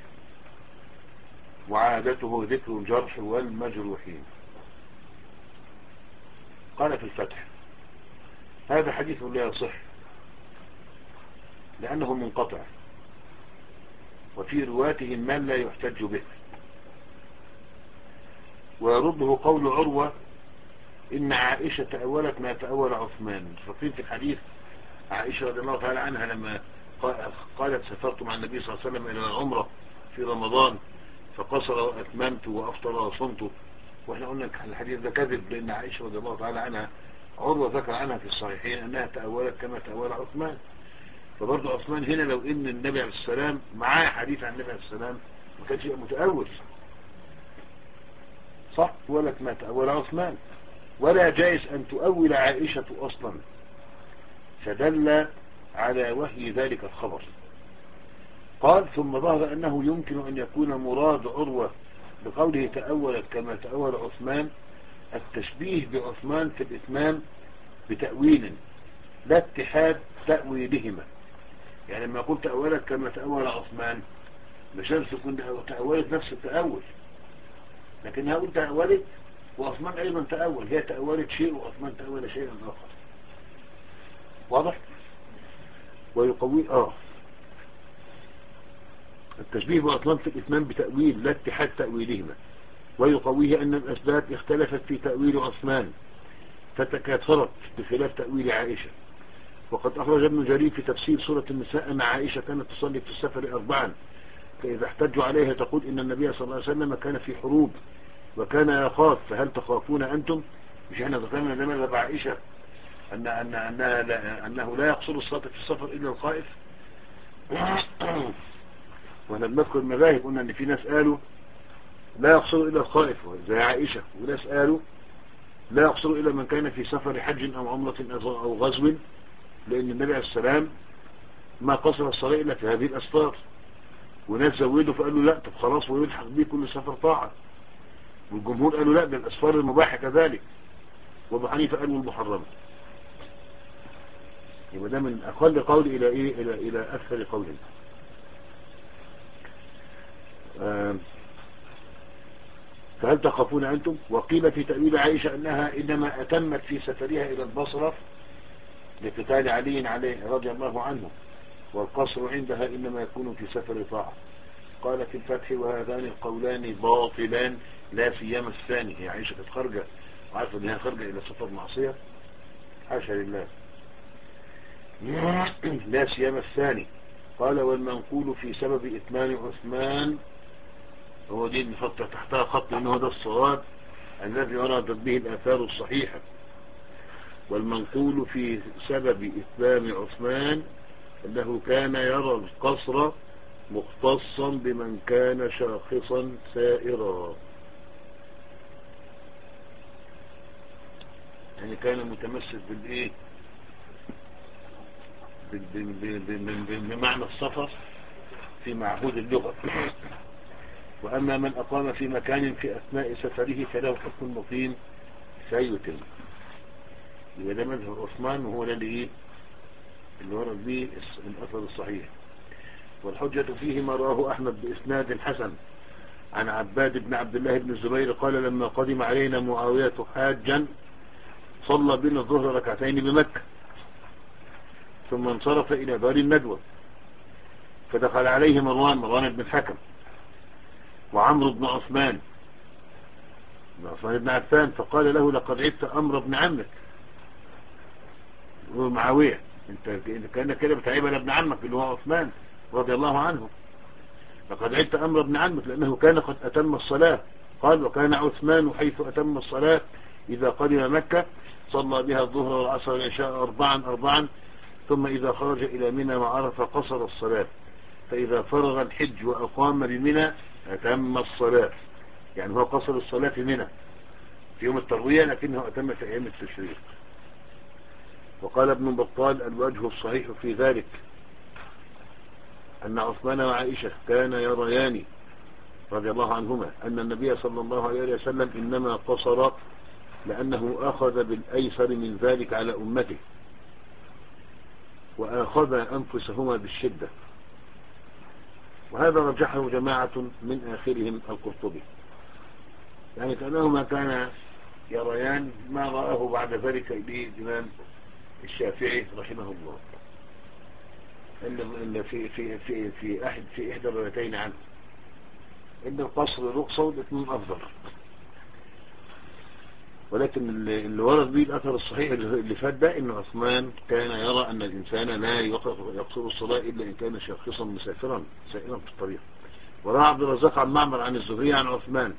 Speaker 1: وعادته ذكر الجرح والمجروحين. قال في الفتح هذا حديث لا يصح لأنه منقطع وفي رواته من لا يحتج به، ويرده قول عروة إن عائشة تأولت ما تأول عثمان. فقيل في الحديث عائشة رضي الله تعالى عنها لما قالت سافرت مع النبي صلى الله عليه وسلم إلى العمرة في رمضان فقصر وأتممت وأفطر وصمت، وإحنا قلنا الحديث ده كذب لأن عائشة رضي الله تعالى عنها عروة ذكر عنها في الصحيحين أنها تأولت كما تأول عثمان. فبرضه عثمان هنا لو إن النبي عليه السلام معاه حديث عن النبي عليه السلام ما كانش يبقى متأول صح، ولا ما تأول عثمان، ولا جائز أن تؤول عائشة أصلا، فدل على وهي ذلك الخبر. قال ثم ظهر أنه يمكن أن يكون مراد عروة بقوله تأولت كما تأول عثمان التشبيه بعثمان في الإتمام بتأويل لا اتحاد تأويلهما. يعني لما يقول تأولت كما تأول عثمان مش لازم تكون تأولت نفس التأول، لكنها قلت تأولت وعثمان أيضا تأول، هي تأولت شيء وعثمان تأول شيئا آخر. واضح؟ ويقوي آه التشبيه بعثمان في الإتمام بتأويل لا اتحاد تأويلهما، ويقويه أن الأسباب اختلفت في تأويل عثمان فتكاثرت بخلاف تأويل عائشة. وقد أخرج ابن جرير في تفسير سورة النساء أن عائشة كانت تصلي في السفر أربعا، فإذا احتجوا عليها تقول إن النبي صلى الله عليه وسلم كان في حروب وكان يخاف فهل تخافون أنتم؟ مش احنا ذكرنا ده مذهب عائشة أن أن أنها لا أنه لا يقصر الصلاة في السفر إلا الخائف. وانا بنذكر المذاهب قلنا ان في ناس قالوا لا يقصر الا الخائف زي عائشة، وناس قالوا لا يقصر الا من كان في سفر حج او عمرة او غزو، لان النبي عليه السلام ما قصر الصلاة الا في هذه الاسفار. وناس زودوا فقالوا لا طب خلاص ويلحق به كل سفر طاعة، والجمهور قالوا لا ده الاسفار المباحة كذلك، وابو حنيفة قالوا المحرمة. يبقى ده من اقل قول الى ايه الى الى اكثر قول. فهل تخافون أنتم؟ وقيل في تأويل عائشة أنها إنما أتمت في سفرها إلى البصرة لقتال علي عليه رضي الله عنه، والقصر عندها إنما يكون في سفر طاعة. قال في الفتح وهذان القولان باطلان لا سيما الثاني. هي عائشة كانت خارجة وعارفة أنها خارجة إلى سفر معصية؟ حاشا لله، لا سيما الثاني. قال والمنقول في سبب إتمام عثمان هو دي نحط تحتها خط لأنه ده الصواب الذي وردت به الآثار الصحيحة. والمنقول في سبب إتمام عثمان أنه كان يرى القصر مختصا بمن كان شاخصا سائرا، يعني كان متمسك بالإيه بمعنى السفر في معهود اللغة. وأما من أقام في مكان في أثناء سفره فله حكم المقيم فيتم. يبقى ده مذهب عثمان وهو ده اللي اللي ورد به الأثر الصحيح. والحجة فيه ما رواه أحمد بإسناد حسن عن عباد بن عبد الله بن الزبير قال لما قدم علينا معاوية حاجا صلى بنا الظهر ركعتين بمكة ثم انصرف إلى دار الندوة، فدخل عليه مروان مروان بن الحكم وعمرو بن عثمان عثمان بن عفان، فقال له لقد عدت أمر ابن عمك ومعاوية، انت كأنك كده بتعيبنا ابن عمك اللي هو عثمان رضي الله عنه. لقد عدت أمر ابن عمك لأنه كان قد أتم الصلاة قال وكان عثمان حيث أتم الصلاة إذا قدم مكة صلى بها الظهر والعصر والعشاء أربعا أربعا، ثم إذا خرج إلى منى وعرف قصر الصلاة، فإذا فرغ الحج وأقام بمنى أتم الصلاة. يعني هو قصر الصلاة في منى في يوم التروية، لكنه أتم في أيام التشريق. وقال ابن بطال الوجه الصحيح في ذلك أن عثمان وعائشة كان يريان رضي الله عنهما أن النبي صلى الله عليه وسلم إنما قصر لأنه أخذ بالأيسر من ذلك على أمته، وأخذ أنفسهما بالشدة. وهذا رجحه جماعة من آخرهم القرطبي، يعني كأنهما كان يريان ما رآه بعد ذلك الإمام الشافعي رحمه الله، إن في في في في أحد في إحدى الروايتين عنه إن القصر رخصة والاثنين أفضل. ولكن اللي ورد به الأثر الصحيح اللي فات ده إن عثمان كان يرى أن الإنسان لا يقصر الصلاة إلا إن كان شاخصا مسافرا سائرا في الطريق. وراى عبد الرزاق عن معمر عن الزهري عن عثمان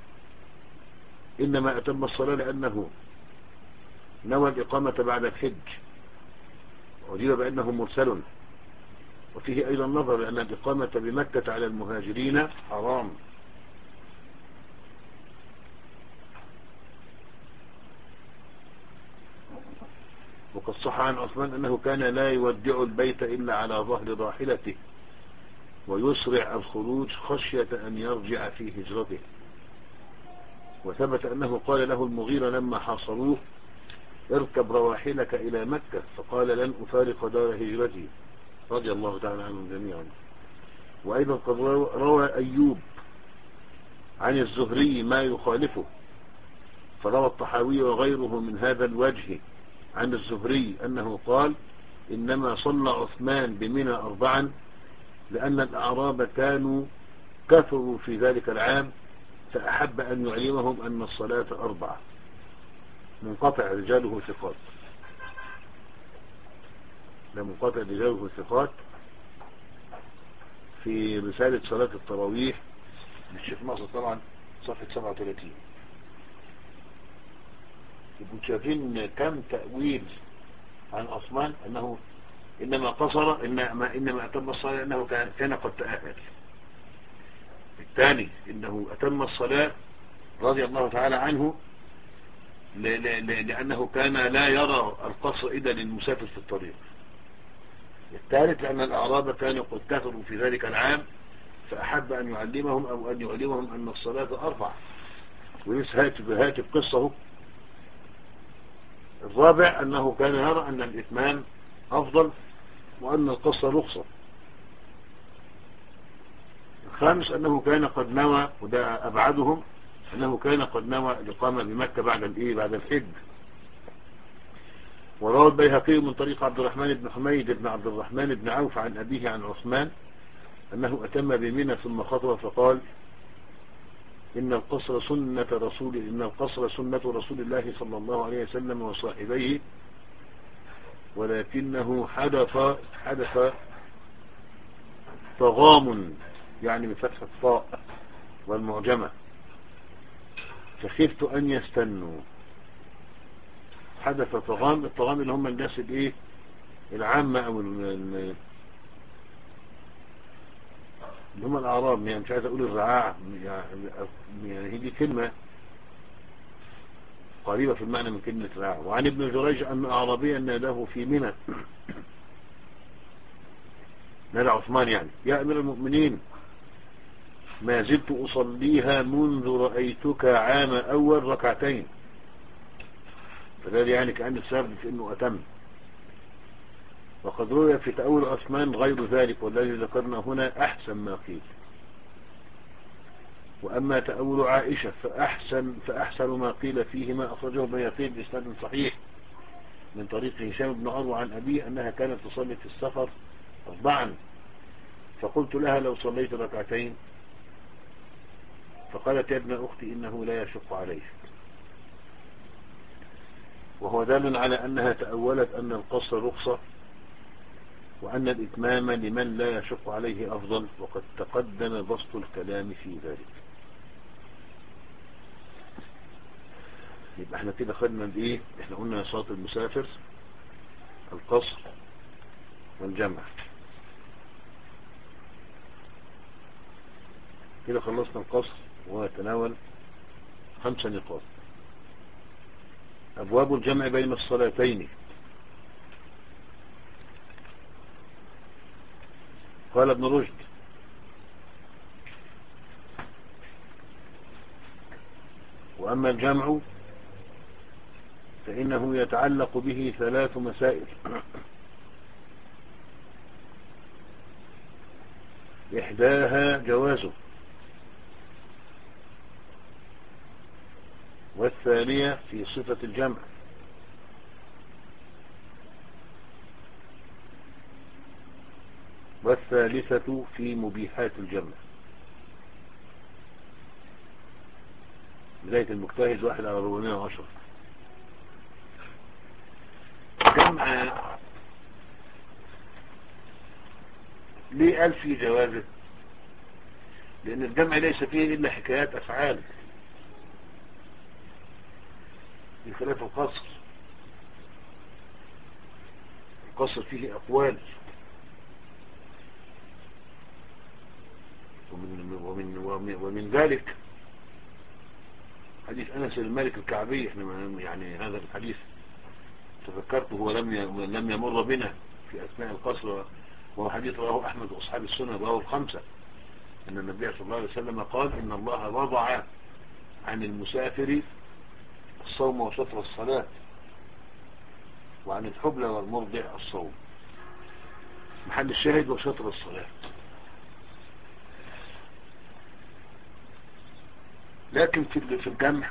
Speaker 1: إنما أتم الصلاة لأنه نوى الإقامة بعد الحج، وجيب بأنه مرسل. وفيه أيضا نظر لأن الإقامة بمكة على المهاجرين حرام. وقد صح عن عثمان أنه كان لا يودع البيت إلا على ظهر راحلته ويسرع الخروج خشية أن يرجع في هجرته. وثبت أنه قال له المغيرة لما حاصروه اركب رواحلك إلى مكة، فقال لن أفارق دار هجرتي، رضي الله تعالى عنهم جميعا. وأيضا قد روى أيوب عن الزهري ما يخالفه، فروى الطحاوي وغيره من هذا الوجه عن الزهري أنه قال إنما صلى عثمان بمنى أربعا لأن الأعراب كانوا كثروا في ذلك العام، فأحب أن يعلمهم أن الصلاة أربعة. منقطع رجاله ثقات، لا منقطع رجاله ثقات في رسالة صلاة التراويح للشيخ ناصر طبعا صفحة سبعة وثلاثين. يبقوا شايفين كم تأويل عن عثمان أنه إنما قصر إنما, إنما أتم الصلاة أنه كان, كان قد تأهل. الثاني إنه أتم الصلاة رضي الله تعالى عنه لأنه كان لا يرى القصر إلا للمسافر في الطريق. الثالث لأن الأعراب كانوا قد كثروا في ذلك العام، فأحب أن يعلمهم أو أن يعلمهم أن الصلاة أربع. وهات القصة. الرابع أنه كان يرى أن الإتمام أفضل وأن القصة رخصة. الخامس أنه كان قد نوى، وده أبعدهم، أنه كان قد نوى الإقامة بمكة بعد الإيه بعد الحج. وروى البيهقي من طريق عبد الرحمن بن حميد بن عبد الرحمن بن عوف عن أبيه عن عثمان أنه أتم بمنى ثم خطب فقال إن القصر سنة رسول إن القصر سنة رسول الله صلى الله عليه وسلم وصاحبيه، ولكنه حدث حدث طغام، يعني بفتح الطاء والمعجمة، فخفت أن يستنوا. حدث طغام، الطغام اللي هم الناس الايه العامة أو اللي هم الأعراب، يعني مش عايز أقول الرعاع، يعني هي دي كلمة قريبة في المعنى من كلمة رعاع. وعن ابن جريج أن أعرابيا ناداه في منى، نادى عثمان يعني يا أمير المؤمنين ما زلت أصليها منذ رأيتك عام أول ركعتين. فذلك يعني كأن السبب في أنه أتم. وقد روي في تأول عثمان غير ذلك، والذي ذكرنا هنا أحسن ما قيل. وأما تأول عائشة فأحسن, فأحسن ما قيل فيه ما أخرجه البيهقي بإسناد صحيح من طريق هشام بن عروة عن أبيه أنها كانت تصلي في السفر أربعا، فقلت لها لو صليت ركعتين، فقالت يا ابن أختي إنه لا يشق عليه. وهو دال على أنها تأولت أن القصر رخصة وأن الإتمام لمن لا يشق عليه أفضل، وقد تقدم بسط الكلام في ذلك. يبقى احنا كده خدنا الايه، احنا قلنا صلاة المسافر، القصر، والجمع. كده خلصنا القصر وهو يتناول خمسة نقاط. أبواب الجمع بين الصلاتين. قال ابن رشد: وأما الجمع فإنه يتعلق به ثلاث مسائل. إحداها جوازه، والثانية في صفة الجمع، والثالثة في مبيحات الجمع. بداية المجتهد واحد على أربعمائة وعشرة. جمع ليه قال في جوازه؟ لأن الجمع ليس فيه إلا حكايات أفعال، بخلاف القصر. القصر فيه أقوال، ومن, ومن, ومن, ومن ذلك حديث أنس المالك الكعبي. احنا يعني هذا الحديث تذكرته ولم لم يمر بنا في أثناء القصر، وهو حديث رواه أحمد وأصحاب السنة، رواه الخمسة، أن النبي صلى الله عليه وسلم قال: إن الله وضع عن المسافر الصوم وشطر الصلاة، وعن الحبلى والمرضع الصوم. محل الشاهد وشطر الصلاة. لكن في الجمع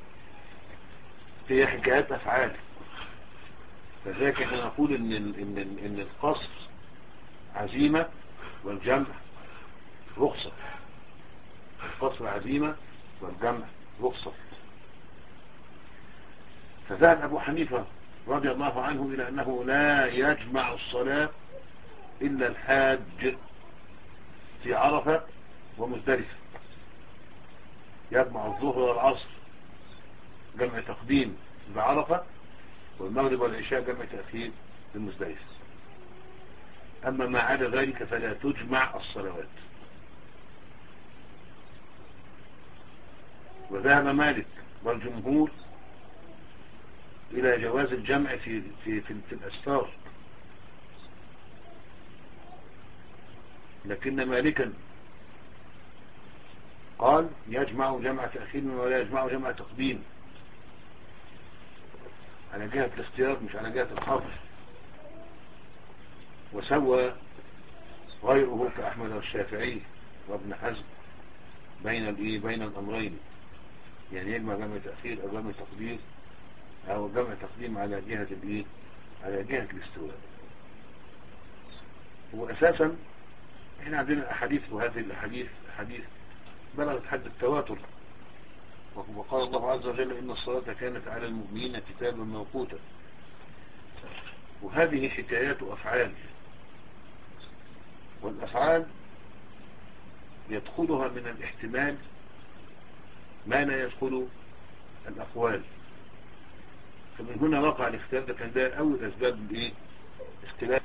Speaker 1: هي حكايات أفعال، فذلك احنا نقول إن, إن, إن القصر عزيمة والجمع رخصة. القصر عزيمة والجمع رخصة. فذهب أبو حنيفة رضي الله عنه إلى أنه لا يجمع الصلاة إلا الحاج في عرفة ومزدلفة. يجمع الظهر والعصر جمع تقديم بعرفة، والمغرب والعشاء جمع تأخير بالمزدلفة. أما ما عدا ذلك فلا تجمع الصلوات. وذهب مالك والجمهور إلى جواز الجمع في, في, في, في الأسفار، لكن مالكا قال يجمع جمع تأخير ولا يجمع جمع تقديم، على جهة الاختيار مش على جهة الحظر. وسوى غيره كأحمد والشافعي وابن حزم بين الايه بين الأمرين، يعني يجمع جمع تأخير أو جمع تقدير، أو جمع تقديم على جهة الايه على جهة الاستواء. وأساسا احنا عندنا أحاديث، وهذه الأحاديث أحاديث بلغت حد التواتر. وقال الله عز وجل: إن الصلاة كانت على المؤمنين كتابا موقوتا. وهذه حكايات أفعال، والأفعال يدخلها من الاحتمال ما لا يدخل الأقوال. فمن هنا وقع الاختلاف. ده كان ده أول أسباب الايه اختلاف.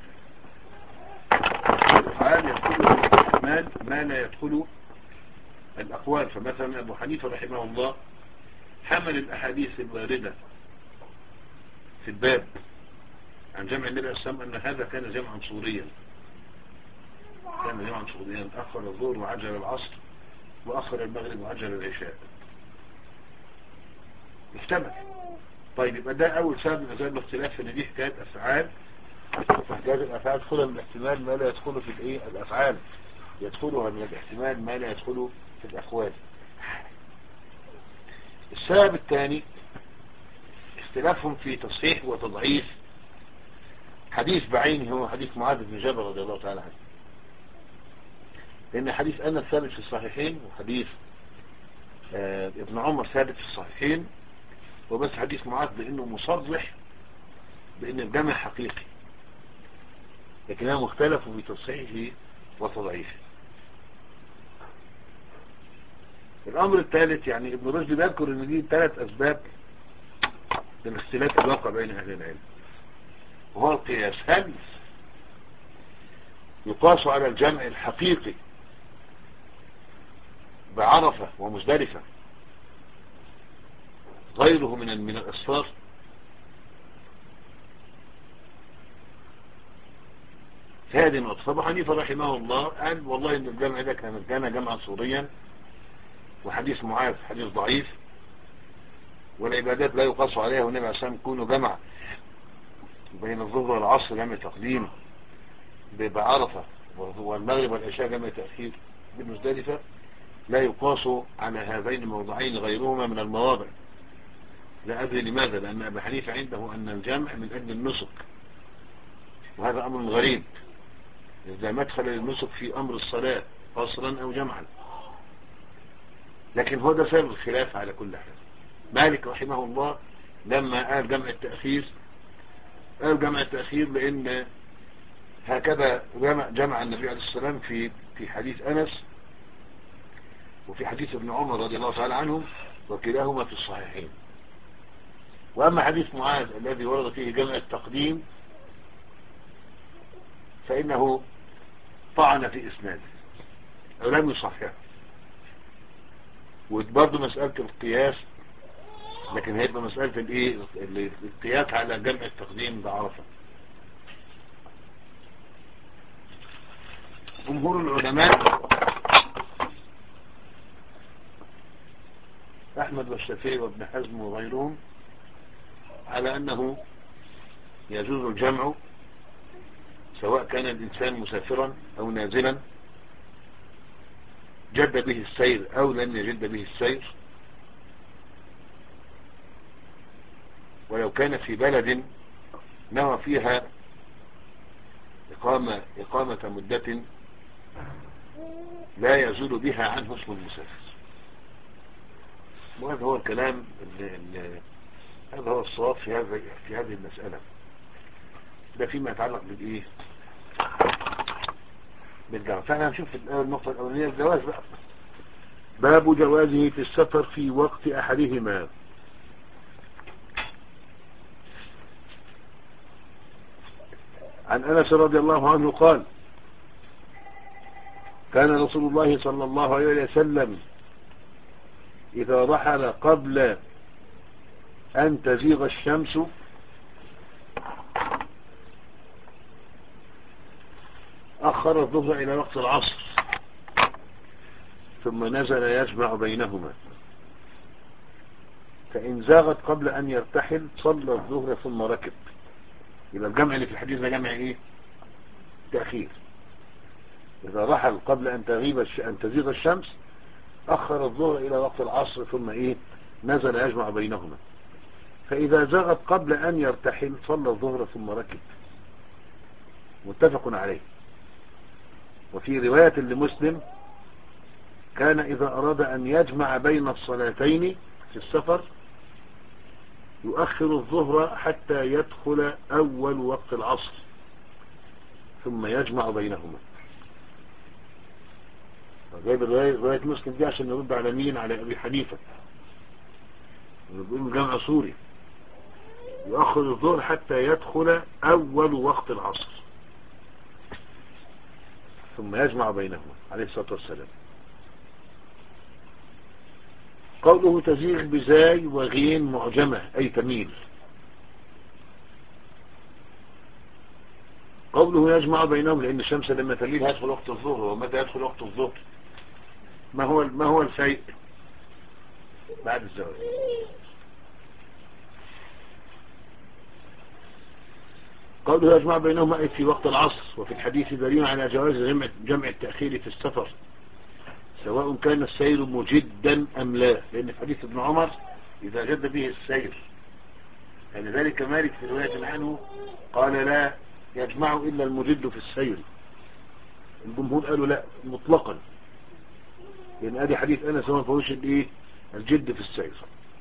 Speaker 1: الأفعال يدخلها من الاحتمال ما لا يدخل الأقوال. فمثلا أبو حنيفة رحمه الله حمل الأحاديث الواردة في الباب عن جمع النبي عليه الصلاة والسلام أن هذا كان جمعا صوريا، كان جمعا صوريا، أخر الظهر وعجل العصر، وأخر المغرب وعجل العشاء. محتمل. طيب يبقى ده أول سبب من أسباب الاختلاف، إن دي حكاية أفعال. فحكاية الأفعال تدخلها من الاحتمال ما لا يدخله في الإيه الأفعال، يدخلها من الاحتمال ما لا يدخله في الأقوال. السبب الثاني اختلافهم في تصحيح وتضعيف حديث بعينه، هو حديث معاذ بن جبل رضي الله تعالى عنه. لأن حديث أنس ثابت في الصحيحين، وحديث آه ابن عمر ثابت في الصحيحين، وبس حديث معاذ بأنه مصرح بأن الجمع حقيقي، لكنهم اختلفوا في تصحيحه وتضعيفه. الأمر الثالث، يعني ابن رشد بيذكر أن دي ثلاث أسباب ده الاختلاف الواقع بين أهل العلم، وهو القياس. هل يقاس على الجمع الحقيقي بعرفة ومزدلفة غيره من من الأسفار؟ هذه نقطة. أبو حنيفة رحمه الله قال والله إن الجمع ده كان كان جمعا صوريا، وحديث معاذ حديث ضعيف، والعبادات لا يقاس عليها، والنبي عليه الصلاة والسلام يكون جمع بين الظهر والعصر جمع تقديم بعرفة، والمغرب والعشاء جمع تأخير بالمزدلفة، لا يقاس على هذين الموضعين غيرهما من المواضع. لا أدري لماذا، لأن أبي حنيفة عنده أن الجمع من أجل النسك، وهذا أمر غريب إذا مدخل النسك في أمر الصلاة قصرا أو جمعا. لكن هو ده سبب الخلاف على كل حال. مالك رحمه الله لما قال جمع التأخير قال جمع التأخير لأن هكذا جمع, جمع النبي عليه السلام في في حديث أنس وفي حديث ابن عمر رضي الله تعالى عنهم، وكلاهما في الصحيحين. وأما حديث معاذ الذي ورد فيه جمع التقديم فإنه طعن في إسناده أو لم يصححه، وبرضه مسألة القياس، لكن هيبقى مسألة الايه القياس على جمع التقديم بعرفة. جمهور العلماء أحمد والشافعي وابن حزم وغيرهم على أنه يجوز الجمع سواء كان الإنسان مسافرا أو نازلا، جد به السير أو لم يجد به السير، ولو كان في بلد نوى فيها إقامة, إقامة مدة لا يزول بها عنه اسم المسافر. وهذا هو الكلام اللي اللي هذا هو الصواب في هذا في هذه المسألة. ده فيما يتعلق بالإيه بالجواز. فاحنا هنشوف النقطة الأولانية الجواز بقى. باب جوازه في السفر في وقت أحدهما. عن أنس رضي الله عنه قال كان رسول الله صلى الله عليه وسلم إذا رحل قبل أن تزيغ الشمس أخر الظهر إلى وقت العصر ثم نزل يجمع بينهما، فإن زاغت قبل أن يرتحل صلى الظهر ثم ركب. يبقى الجمع اللي في الحديث ده جمع إيه؟ تأخير. إذا رحل قبل أن تغيب الش... أن تزيغ الشمس أخر الظهر إلى وقت العصر ثم إيه؟ نزل يجمع بينهما، فإذا زاغت قبل أن يرتحل صلى الظهر ثم ركب. متفق عليه. وفي رواية لمسلم كان إذا أراد أن يجمع بين الصلاتين في السفر يؤخر الظهر حتى يدخل أول وقت العصر ثم يجمع بينهما. جايب رواية مسلم دي عشان نرد على مين؟ على أبي حنيفة. نقول جمع صوري يؤخر الظهر حتى يدخل أول وقت العصر ثم يجمع بينهما عليه الصلاة والسلام. قوله تزيغ بزاي وغين معجمة أي تميل. قوله يجمع بينهم لأن الشمس لما تميل هيدخل وقت الظهر، ومتى يدخل وقت الظهر؟ ما هو ما هو الفيء بعد الزواج. قوله يجمع بينهما أي في وقت العصر. وفي الحديث دليل على جواز جمع التأخير في السفر سواء كان السير مجدا أم لا، لأن في حديث ابن عمر إذا جد به السير، يعني ذلك مالك في رواية عنه قال لا يجمع إلا المجد في السير. الجمهور قالوا لا مطلقا، لأن هذا حديث أنس ما فيهوش الايه الجد في السير،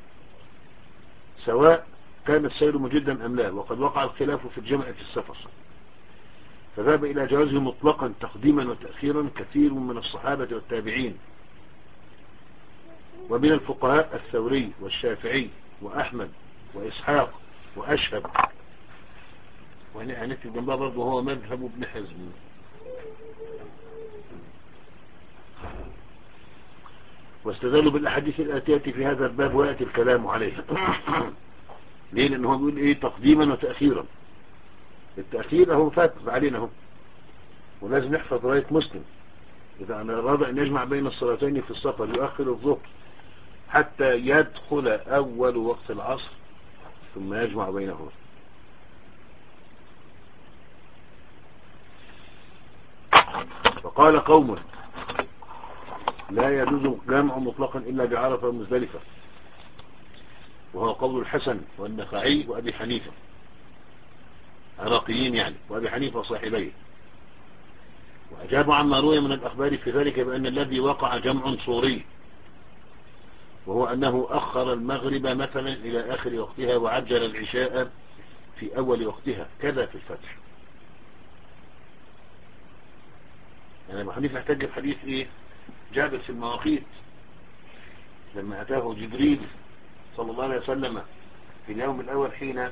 Speaker 1: سواء كان السير مجدا أم لا. وقد وقع الخلاف في الجمع في السفر، فذهب إلى جوازه مطلقا تقديما وتأخيرا كثير من الصحابة والتابعين، ومن الفقهاء الثوري والشافعي وأحمد وإسحاق وأشهب، وهنكتب جنبها برضه هو مذهب ابن حزم. واستدلوا بالأحاديث الآتية في هذا الباب ويأتي الكلام عليها. ليه؟ لأنه هو بيقول إيه تقديما وتأخيرا. التأخير هو فات علينا هو، ولازم نحفظ رواية مسلم إذا أنا أراد أن يجمع بين الصلاتين في السفر يؤخر الظهر حتى يدخل أول وقت العصر ثم يجمع بينهما. فقال قوم لا يجوز جمع مطلقا إلا بعرفة ومزدلفة، وهو قول الحسن والنخعي وأبي حنيفة عراقيين يعني، وأبي حنيفة وصاحبيه. وأجابوا عما روي من الأخبار في ذلك بأن الذي وقع جمع صوري، وهو أنه أخر المغرب مثلا إلى آخر وقتها وعجل العشاء في أول وقتها كذا في الفتح. يعني أبو حنيفة احتج بحديث إيه جابر في المواقيت لما أتاه جبريل صلى الله عليه وسلم في اليوم الأول حين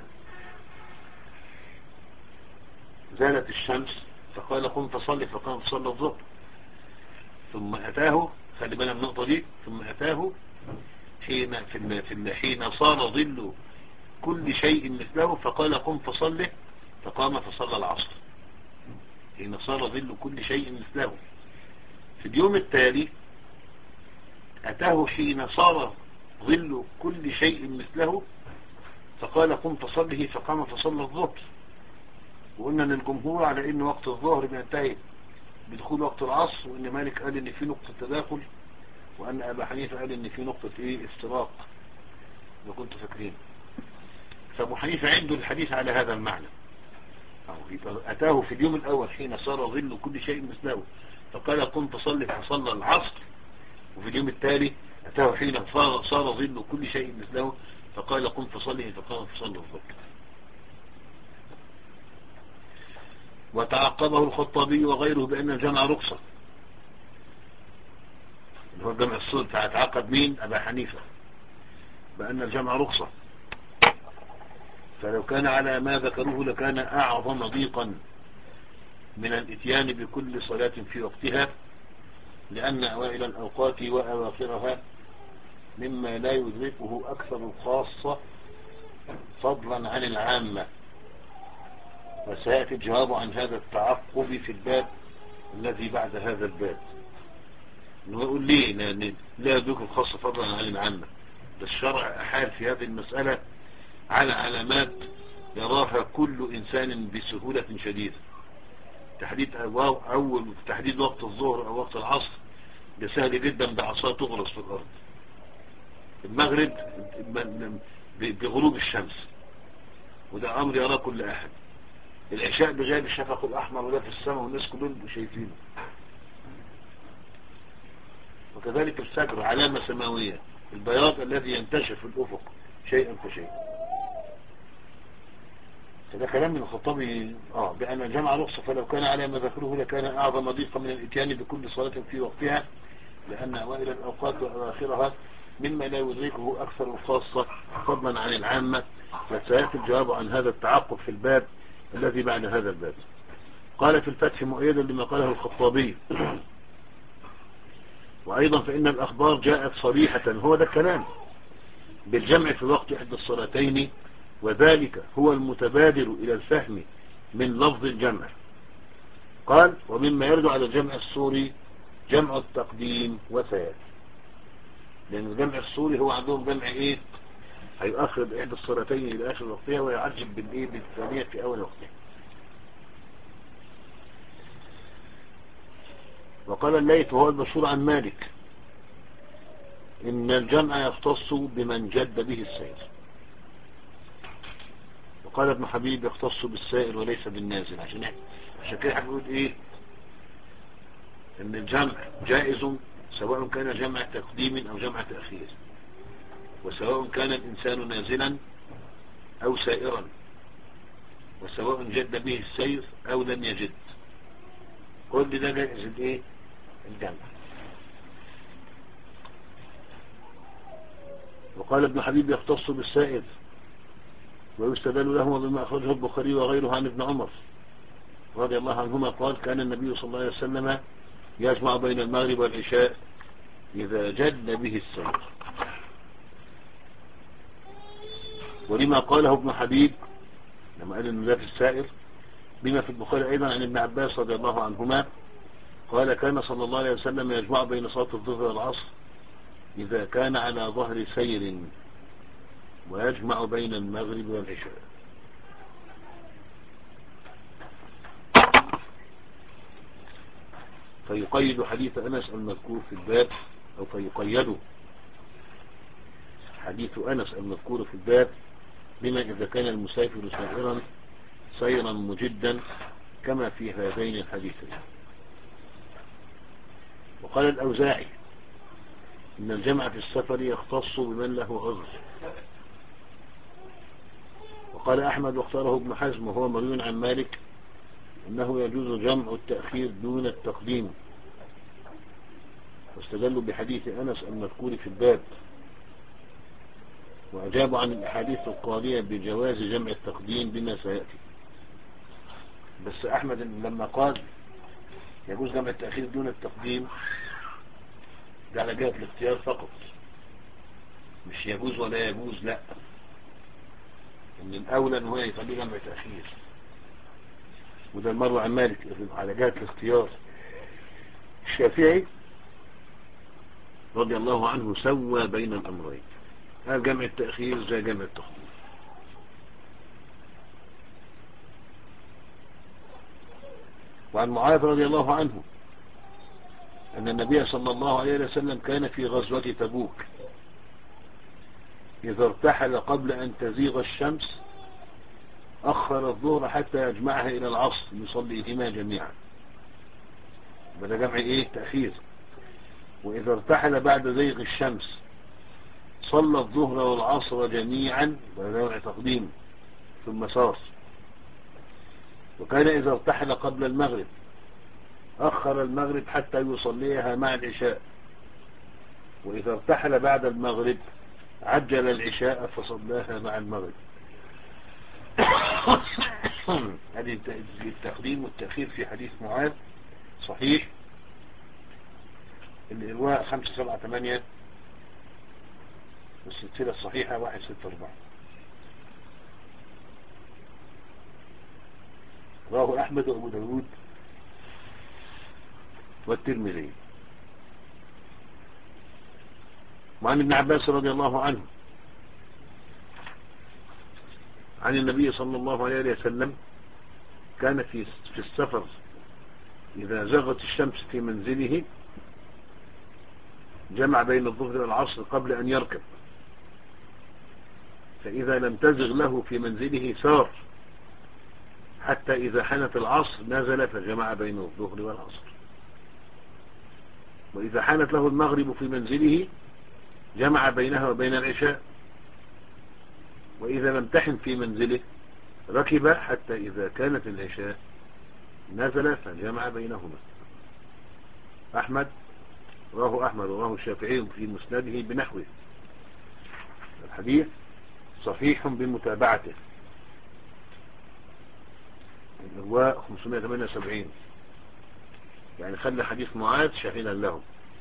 Speaker 1: زالت الشمس فقال قم فصلي، فقام فصلى الظهر. ثم أتاه، خلي بالنا من النقطة دي، ثم أتاه حين في في حين صار ظل كل شيء مثله فقال قم فصلي، فقام فصلى العصر. حين صار ظل كل شيء مثله. في اليوم التالي أتاه حين صار ظل كل شيء مثله فقال قم فصله، فقام فصلى الظهر. وقلنا ان الجمهور على ان وقت الظهر بينتهي بدخول وقت العصر، وان مالك قال ان في نقطة تداخل، وان ابا حنيفة قال ان في نقطة ايه افتراق، لو كنت فاكرين. فابو حنيفة عنده الحديث على هذا المعنى، أتاه في اليوم الأول حين صار ظل كل شيء مثله فقال قم فصلي، فصلى العصر. وفي اليوم التالي أتاه حين صار ظل كل شيء مثله فقال قم فصلي، فقام فصلى الظهر. وتعقبه الخطابي وغيره بأن الجمع رخصة، اللي هو الجمع الصوت. تعقب مين؟ أبا حنيفة بأن الجمع رخصة، فلو كان على ما ذكروه لكان أعظم ضيقا من الاتيان بكل صلاة في وقتها، لأن أوائل الأوقات وأواخرها مما لا يدركه أكثر الخاصة فضلا عن العامة. وسيأتي الجواب عن هذا التعقب في الباب الذي بعد هذا الباب. انه يقول ليه لأن لا يدرك الخاصة فضلا عن العامة. ده الشرع أحال في هذه المسألة على علامات يراها كل إنسان بسهولة شديدة. تحديد أول تحديد وقت الظهر أو وقت العصر ده سهل جدا، بعصا تغرس في الأرض. المغرب بغروب الشمس، وده أمر يراه كل أحد. العشاء بغير الشفق الأحمر وده في السماء والناس كلهم شايفينه. وكذلك الفجر علامة سماوية، البياض الذي ينتشر في الأفق شيئا فشيئا. فده كلام من الخطابي اه بأن الجمع رخصة، فلو كان على ما ذكره لكان أعظم ضيقا من الاتيان بكل صلاة في وقتها، لأن أوائل الأوقات وأواخرها مما لا يدركه أكثر الخاصة فضلا عن العامة. فسيأتي الجواب عن هذا التعقب في الباب الذي بعد هذا الباب. قال في الفتح مؤيدا لما قاله الخطابي وأيضا فإن الأخبار جاءت صريحة، هو ده الكلام، بالجمع في وقت إحدى الصلاتين، وذلك هو المتبادر إلى الفهم من لفظ الجمع. قال ومما يرد على الجمع الصوري جمع التقديم وسيأتي، لأن الجمع الصوري هو عندهم جمع إيه هيؤخر إحدى الصلاتين إلى آخر وقتها ويعجب بالإيه بالثانية في أول وقتها. وقال الليث وهو المشهور عن مالك إن الجمع يختص بمن جد به السير. وقال ابن حبيب يختص بالسائر وليس بالنازل. عشان عشان كده هنقول إيه إن الجمع جائز سواء كان جمع تقديم أو جمع تأخير، وسواء كان الإنسان نازلا أو سائرا، وسواء جد به السير أو لم يجد، كل ده جائز الإيه الجمع. وقال ابن حبيب يختص بالسائر ويستدل لهما بما أخرجه البخاري وغيره عن ابن عمر رضي الله عنهما قال كان النبي صلى الله عليه وسلم يجمع بين المغرب والعشاء إذا جد به السير. ولما قاله ابن حبيب لما قال إنه ذات السائر بما في البخاري أيضا عن ابن عباس رضي الله عنهما قال كان صلى الله عليه وسلم يجمع بين صلاة الظهر والعصر إذا كان على ظهر سير ويجمع بين المغرب والعشاء. فيقيد حديث أنس المذكور في الباب أو فيقيد حديث أنس المذكور في الباب بما إذا كان المسافر سائرا سيرا مجدا كما في هذين الحديثين. وقال الأوزاعي إن الجمع في السفر يختص بمن له عذر. وقال أحمد واختاره ابن حزم وهو مروي عن مالك أنه يجوز جمع التأخير دون التقديم، واستدلوا بحديث أنس المذكور في الباب، وأجابوا عن الأحاديث القاضية بجواز جمع التقديم بما سيأتي. بس أحمد لما قال يجوز جمع التأخير دون التقديم ده على جهة الاختيار فقط، مش يجوز ولا يجوز، لا، إن الأولى أنه يخليه جمع تأخير، وده المروي عن مالك على جهة الاختيار. الشافعي رضي الله عنه سوى بين الأمرين، قال جمع التأخير زي جمع التقديم. وعن معاذ رضي الله عنه أن النبي صلى الله عليه وسلم كان في غزوة تبوك إذا ارتحل قبل أن تزيغ الشمس أخر الظهر حتى يجمعها إلى العصر يصليهما جميعا، بدأ جمع إيه؟ تأخير. وإذا ارتحل بعد زيغ الشمس صلى الظهر والعصر جميعا بدأ جمع تقديم ثم سار. وكان إذا ارتحل قبل المغرب أخر المغرب حتى يصليها مع العشاء، وإذا ارتحل بعد المغرب عجل العشاء فصلاها مع المغرب. هذه التقديم والتأخير في حديث معاذ صحيح. الإرواء خمسة سبعة ثمانية والسلسلة الصحيحة واحد ستة أربعة. رواه أحمد وأبو داود والترمذي. وعن ابن عباس رضي الله عنه عن النبي صلى الله عليه وسلم كان في في السفر إذا زغت الشمس في منزله جمع بين الظهر والعصر قبل أن يركب، فإذا لم تزغ له في منزله سار حتى إذا حانت العصر نزل فجمع بين الظهر والعصر. وإذا حانت له المغرب في منزله جمع بينها وبين العشاء. وإذا لم تحن في منزله ركب حتى إذا كانت العشاء نزل فجمع بينهما. أحمد رواه أحمد ورواه الشافعي في مسنده بنحوه. الحديث صحيح بمتابعته. الإرواء خمسمائة وثمانية وسبعين، يعني خلى حديث معاذ شاهدا له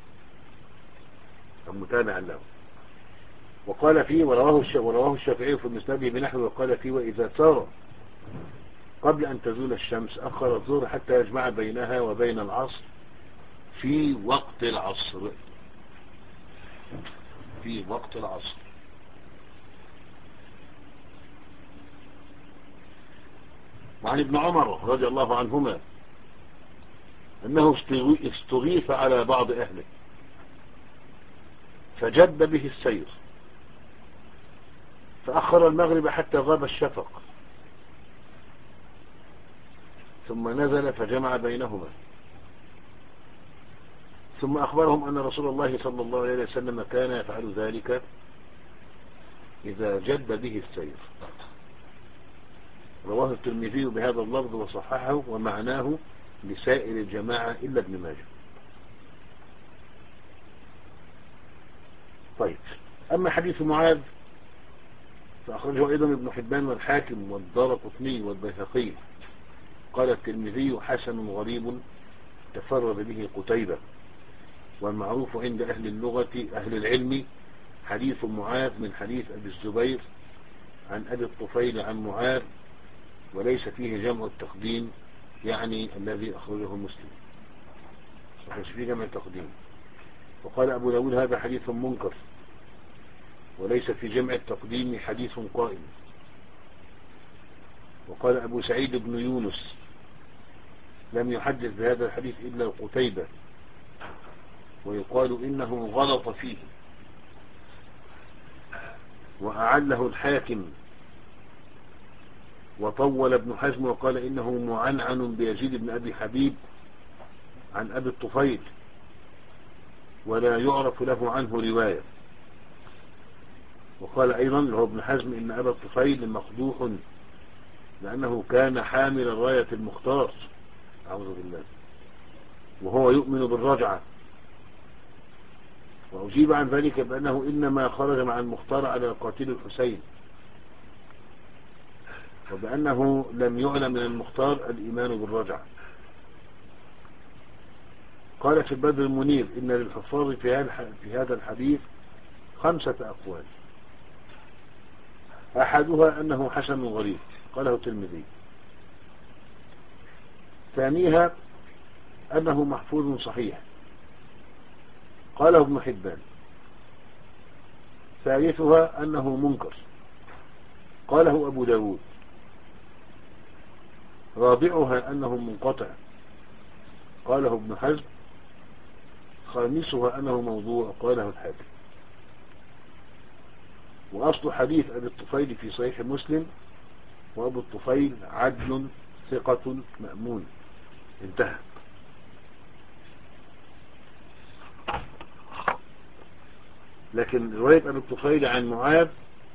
Speaker 1: أو متابعا له. وقال فيه ورواه الشافعي في مسنده بنحوه وقال فيه وإذا سار قبل أن تزول الشمس أخر الظهر حتى يجمع بينها وبين العصر في وقت العصر في وقت العصر. وعن ابن عمر رضي الله عنهما أنه استغيث على بعض أهله فجد به السير فأخر المغرب حتى غاب الشفق ثم نزل فجمع بينهما، ثم أخبرهم أن رسول الله صلى الله عليه وسلم كان يفعل ذلك إذا جد به السير. رواه الترمذي بهذا اللفظ وصححه ومعناه لسائر الجماعة إلا ابن ماجه. طيب، أما حديث معاذ فأخرجه أيضا ابن حبان والحاكم والدارقطني والبيهقي. قال الترمذي حسن غريب تفرد به قتيبة. والمعروف عند أهل اللغة أهل العلم حديث معاذ من حديث أبي الزبير عن أبي الطفيل عن معاذ، وليس فيه جمع التقديم، يعني الذي أخرجه مسلم، وليس فيه جمع التقديم. وقال أبو داود هذا حديث منكر، وليس في جمع التقديم حديث قائم. وقال أبو سعيد بن يونس لم يحدث بهذا الحديث إلا قتيبة، ويقال إنه غلط فيه. وأعله الحاكم وطول ابن حزم وقال إنه معنعن بيزيد بن أبي حبيب عن أبي الطفيل، ولا يعرف له عنه رواية. وقال أيضا له ابن حزم إن أبا الطفيل مقدوح لأنه كان حامل راية المختار، أعوذ بالله، وهو يؤمن بالرجعة. وأجيب عن ذلك بأنه إنما خرج مع المختار على قاتل الحسين، وبأنه لم يعلم من المختار الإيمان بالرجعة. قال في البدر المنير إن للحفاظ في هذا الحديث خمسة أقوال، أحدها أنه حسن غريب، قاله الترمذي. ثانيها أنه محفوظ صحيح، قاله ابن حبان. ثالثها أنه منكر، قاله أبو داود. رابعها أنه منقطع، قاله ابن حزم. خامسها أنه موضوع، قاله الحاكم. وأصل حديث أبي الطفيل في صحيح مسلم، وأبو الطفيل عدل ثقة مأمون، انتهى. لكن رواية أبي الطفيل عن معاذ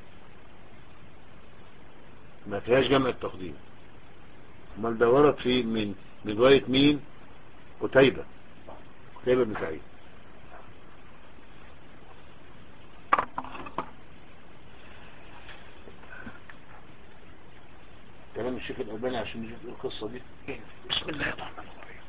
Speaker 1: ما فيهاش جمع التقديم، امال دورت في من من رواية مين؟ قتيبة قتيبة بن سعيد. كلام الشيخ الألباني عشان نجيب القصة دي. بسم الله الرحمن الرحيم.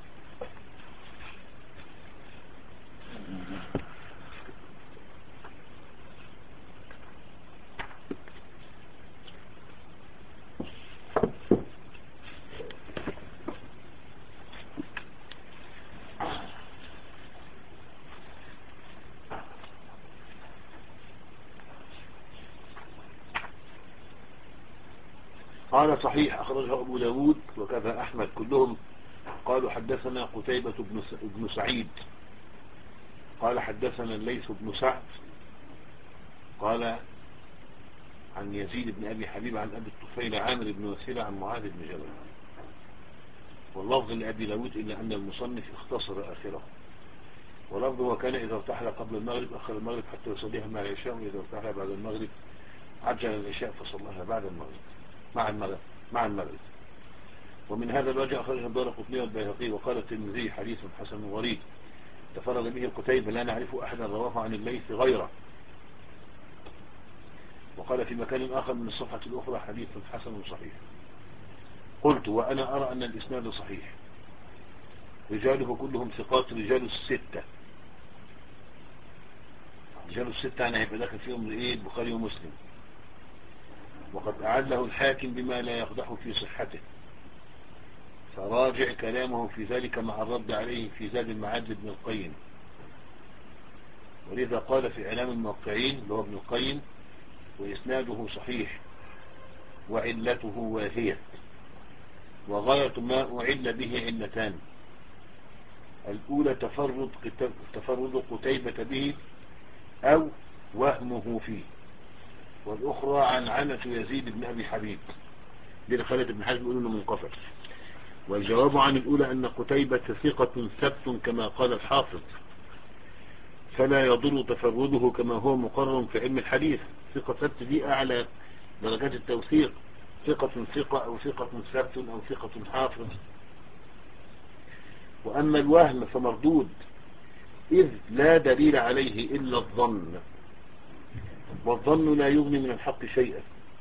Speaker 1: قال صحيح أخرجه أبو داود وكذا أحمد، كلهم قالوا حدثنا قتيبة بن سعيد قال حدثنا الليث بن سعد قال عن يزيد بن أبي حبيب عن أبي الطفيل عامر بن وسيلة عن معاذ بن جبل. واللفظ لأبي داود إلا أن المصنف اختصر آخره، ولفظه وكان إذا ارتحل قبل المغرب أخر المغرب حتى يصليها مع العشاء، وإذا ارتحل بعد المغرب عجل العشاء فصلىها بعد المغرب مع المغرب مع المغرب. ومن هذا الوجه أخرجه الدارقطني والبيهقي. وقال الترمذي حديث حسن غريب تفرد به قتيبة لا نعرف أحدا رواه عن الليث غيره. وقال في مكان آخر من الصفحة الأخرى حديث حسن صحيح. قلت وأنا أرى أن الإسناد صحيح، رجاله كلهم ثقات، رجال الستة. رجال الستة أنا هيبقى داخل فيهم إيه؟ البخاري ومسلم. وقد أعله الحاكم بما لا يقدح في صحته، فراجع كلامه في ذلك مع الرد عليه في زاد المعاد ابن القيم. ولذا قال في إعلام الموقعين اللي هو ابن القيم وإسناده صحيح وعلته واهية. وغاية ما أعل به علتان: الأولى تفرد تفرد قتيبة به أو وهمه فيه، والأخرى عن عنة يزيد بن أبي حبيب. دي خالد بن حزم يقول إنه منقطع. والجواب عن الأولى أن قتيبة ثقة ثبت كما قال الحافظ، فلا يضر تفرده كما هو مقرر في علم الحديث. ثقة ثبت دي أعلى درجات التوثيق، ثقة ثقة أو ثقة ثبت أو ثقة حافظ. وأما الوهم فمردود، إذ لا دليل عليه إلا الظن، والظن لا يغني من الحق شيئا.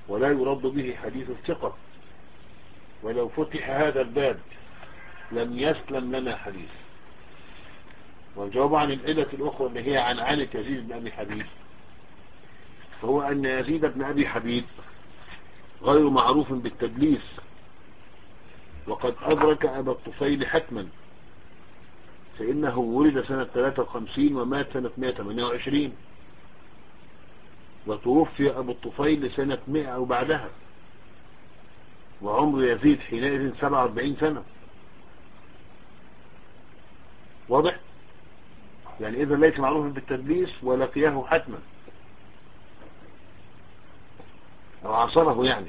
Speaker 1: ولا يرد به حديث الثقة، ولو فتح هذا الباب لم يسلم لنا حديث. والجواب عن العلة الأخرى اللي هي عن عالة يزيد بن أبي حبيب، فهو أن يزيد بن أبي حبيب غير معروف بالتدليس، وقد أدرك أبا الطفيل حتما، فإنه ولد سنة ثلاثة وخمسين ومات سنة مئة وثمانية وعشرين، وتوفي أبو الطفيل سنة مئة أو بعدها، وعمر يزيد حينئذ سبعة وأربعين سنة. واضح؟ يعني إذا ليس معروفا بالتدليس ولقياه حتما أو عصره. يعني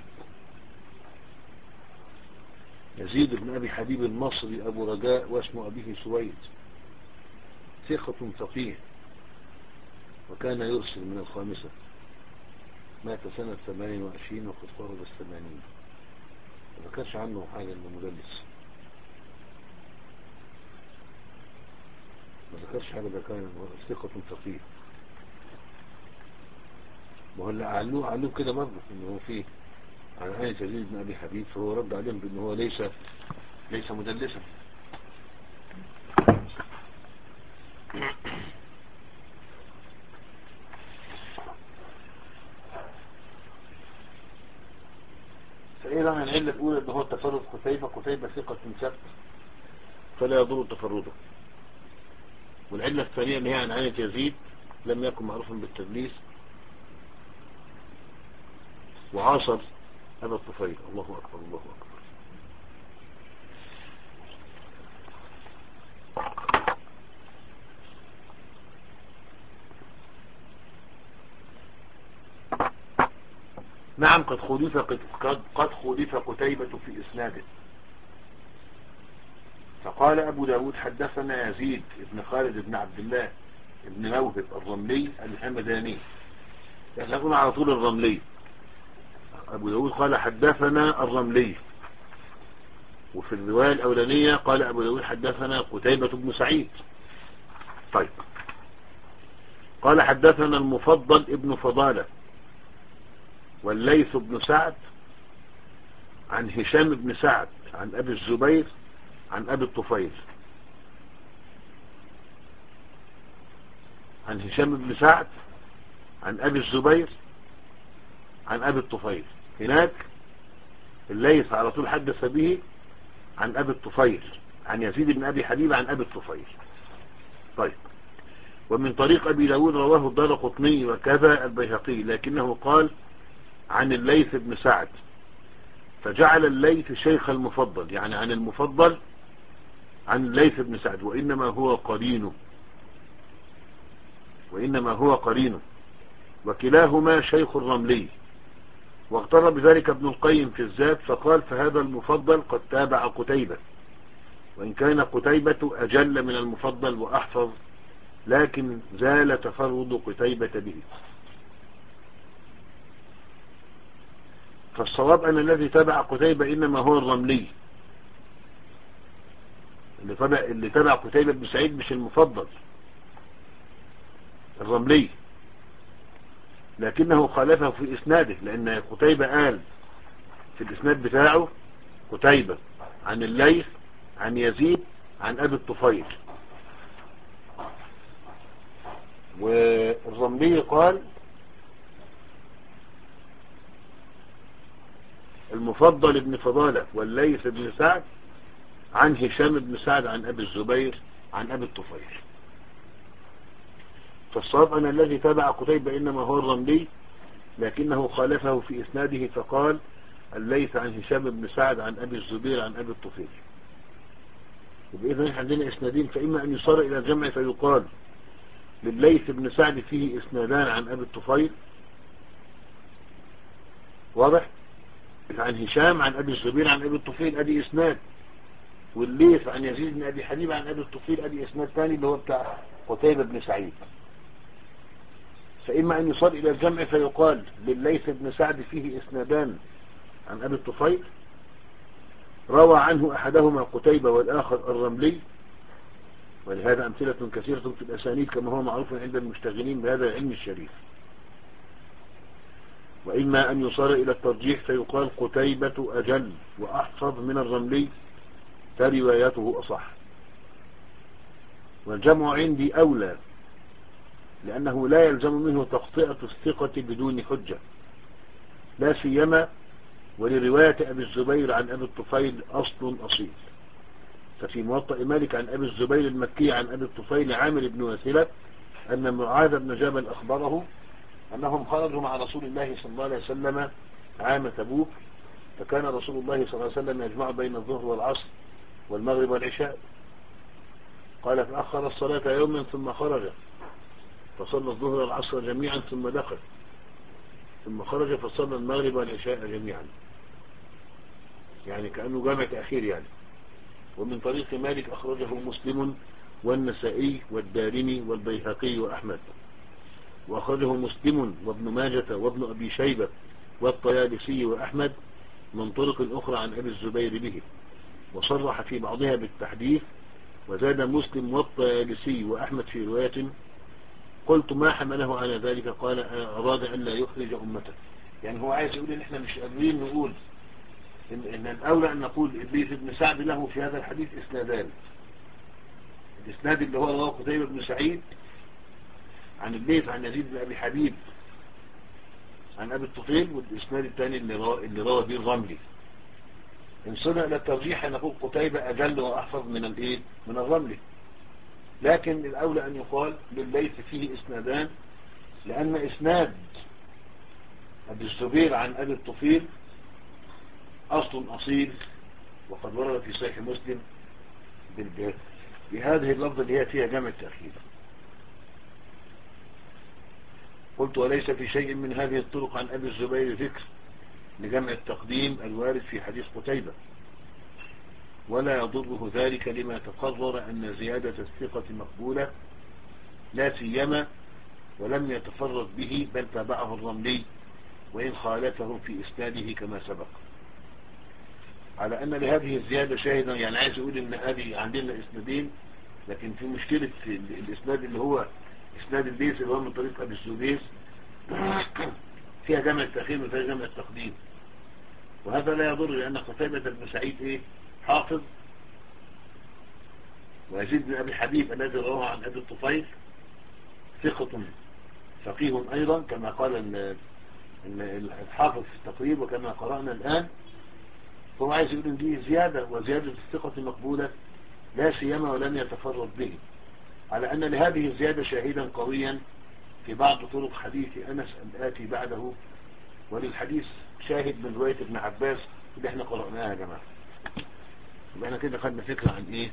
Speaker 1: يزيد بن أبي حبيب المصري أبو رجاء، واسم أبيه سويد، ثقة فقيه، وكان يرسل من الخامسة، مات سنة ثمان وعشرين وقد قرب الثمانين. ما كانش عنه حاجة انه مدلس، ما ذكرش حاجة، ده كان ثقة فقيه. وهلا علوه علوه كده برضه انه هو فيه على آية يزيد بن أبي حبيب، فهو رد عليهم بأنه هو ليس ليس مدلسا. فإذا العلة الأولى أنه هو تفرد قتيبة، قتيبة ثقة ثبت فلا يضر تفرده. والعلة الثانية اللي هي عن عالة يزيد لم يكن معروفا بالتدليس، وعاصر أبا الطفيل. الله أكبر الله أكبر. نعم قد خولف قد قد خولف قتيبة في إسناده. فقال أبو داود حدثنا يزيد بن خالد بن عبد الله بن موهب الرملي الحمداني، يقولون على طول الرملي. أبو داود قال حدثنا الرملي، وفي الرواية الأولانية قال أبو داود حدثنا قتيبة بن سعيد. طيب، قال حدثنا المفضل ابن فضالة والليث بن سعد عن هشام بن سعد عن أبي الزبير عن أبي الطفيل. عن هشام بن سعد عن أبي الزبير عن أبي الطفيل. هناك الليث على طول حدث به عن أبي الطفيل عن يزيد بن أبي حبيب عن أبي الطفيل. طيب، ومن طريق أبي داود رواه الدارقطني وكذا البيهقي، لكنه قال عن الليث بن سعد، فجعل الليث شيخ المفضل، يعني عن المفضل عن الليث بن سعد، وإنما هو قرينه وإنما هو قرينه وكلاهما شيخ الرملي. واغتر بذلك ابن القيم في الزاد فقال فهذا المفضل قد تابع قتيبة، وإن كان قتيبة أجل من المفضل وأحفظ، لكن زال تفرد قتيبة به. فالصواب أن الذي تبع قتيبة إنما هو الرملي، اللي تبع, اللي تبع قتيبة بن سعيد مش المفضل، الرملي، لكنه خالفه في إسناده، لأن قتيبة قال في الإسناد بتاعه قتيبة عن الليث عن يزيد عن أبي الطفيل، والرملي قال المفضل ابن فضالة والليث بن سعد عن هشام بن سعد عن أبي الزبير عن أبي الطفيل. فالصواب أن الذي تبع قتيبة إنما هو الرملي، لكنه خالفه في إسناده فقال الليث عن هشام بن سعد عن أبي الزبير عن أبي الطفيل. وبإذن عندنا إسنادين، فإما أن يصار إلى الجمع فيقال للليث بن سعد فيه إسنادان عن أبي الطفيل، واضح؟ عن هشام عن أبي الزبير عن أبي الطفيل أدي إسناد، والليث عن يزيد بن أبي حبيب عن أبي الطفيل أدي إسناد ثاني اللي هو بتاع قتيبة بن سعيد. فإما أن يصل إلى الجمع فيقال للليث بن سعد فيه إسنادان عن أبي الطفيل روى عنه أحدهما قتيبة والآخر الرملي، ولهذا أمثلة كثيرة في الأسانيد كما هو معروف عند المشتغلين بهذا العلم الشريف. وإما أن يصار إلى الترجيح فيقال قتيبة أجل وأحفظ من الرملي فروايته أصح. والجمع عندي أولى لأنه لا يلزم منه تخطئة الثقة بدون حجة، لا سيما ولرواية أبي الزبير عن أبي الطفيل أصل أصيل. ففي موطأ مالك عن أبي الزبير المكي عن أبي الطفيل عامر بن وثيلة أن معاذ بن جبل أخبره أنهم خرجوا مع رسول الله صلى الله عليه وسلم عام تبوك، فكان رسول الله صلى الله عليه وسلم يجمع بين الظهر والعصر والمغرب والعشاء. قال فأخر الصلاة يوما ثم خرج فصلى الظهر والعصر جميعا ثم دخل، ثم خرج فصلى المغرب والعشاء جميعا، يعني كأنه جامع تأخير يعني. ومن طريق مالك أخرجه مسلم والنسائي والدارمي والبيهقي وأحمد، وأخرجه مسلم وابن ماجة وابن أبي شيبة والطيالسي وأحمد من طرق أخرى عن أبي الزبير به، وصرح في بعضها بالتحديث. وزاد مسلم والطيالسي وأحمد في رواية قلت ما حمله على ذلك؟ قال أراد أن لا يخرج أمته. يعني هو عايز يقول إن إحنا مش قادرين نقول إن, إن الأولى أن نقول الليث بن سعد له في هذا الحديث إسنادان، الإسناد اللي هو رواه قتيبة بن سعيد عن الليث عن يزيد بن أبي حبيب عن أبي الطفيل، والإسناد الثاني اللي روى اللي روى به الرملي. إن صنع إلى الترجيح نقول قتيبة أجل وأحفظ من الإيه من الرملي، لكن الأولى أن يقال للليث فيه إسنادان، لأن إسناد أبي الزبير عن أبي الطفيل أصل أصيل، وقد ورد في صحيح مسلم بهذه اللفظة اللي هي فيها جمع التأخير. قلت وليس في شيء من هذه الطرق عن أبي الزبير ذكر لجمع التقديم الوارد في حديث قتيبة، ولا يضره ذلك لما تقرر أن زيادة الثقة مقبولة، لا سيما ولم يتفرد به بل تابعه الرملي وإن خالفه في إسناده كما سبق، على أن لهذه الزيادة شاهدا. يعني عايز يقول إن هذه عندنا إسنادين، لكن في مشكلة في الإسناد اللي هو إسناد الليث اللي هو من طريق أبي الزبير فيها جمع التأخير وفيها جمع التقديم، وهذا لا يضر لأن قتيبة بن سعيد إيه حافظ، ويزيد بن أبي حبيب الذي رواه عن أبي الطفيل ثقة فقيه أيضا كما قال الحافظ في التقريب وكما قرأنا الآن. هو عايز يقول إن دي زيادة، وزيادة الثقة مقبولة لا سيما ولم يتفرد به، على أن لهذه الزيادة شاهدا قويا في بعض طرق حديث أنس الآتي بعده، وللحديث شاهد من رواية ابن عباس اللي احنا قرأناها يا جماعة. يبقى احنا كده خدنا فكرة عن ايه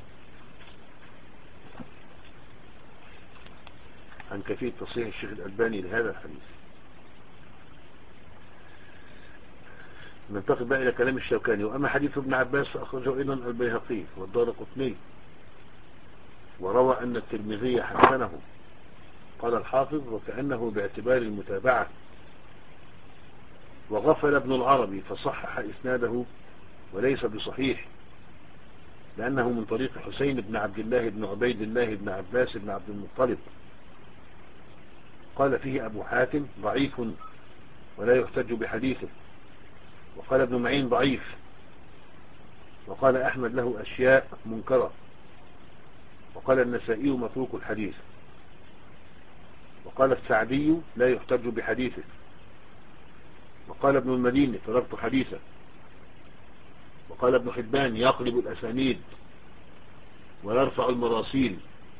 Speaker 1: عن كيفية تصحيح الشيخ الألباني لهذا الحديث. ننتقل بقى إلى كلام الشوكاني. وأما حديث ابن عباس فأخرجه أيضا البيهقي والدارقطني، وروى أن الترمذي حسنه. قال الحافظ وكأنه باعتبار المتابعة، وغفل ابن العربي فصحح إسناده وليس بصحيح، لأنه من طريق حسين بن عبد الله بن عبيد الله بن عباس بن عبد المطلب. قال فيه أبو حاتم ضعيف ولا يحتج بحديثه، وقال ابن معين ضعيف، وقال أحمد له أشياء منكرة، وقال النسائي متروك الحديث، وقال السعدي لا يحتج بحديثه، وقال ابن المديني تركت حديثه، وقال ابن حبان يقلب الأسانيد ويرفع المراسيل،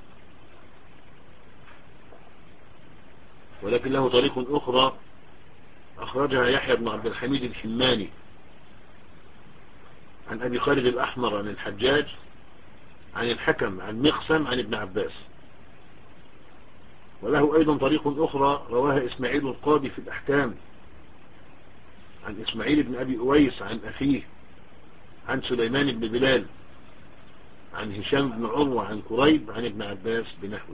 Speaker 1: ولكن له طريق أخرى أخرجها يحيى بن عبد الحميد الحماني عن أبي خالد الأحمر عن الحجاج عن الحكم عن مقسم عن ابن عباس. وله أيضا طريق أخرى رواها إسماعيل القاضي في الأحكام عن إسماعيل بن أبي أويس عن أخيه عن سليمان بن بلال عن هشام بن عروة عن كريب عن ابن عباس بنحوه.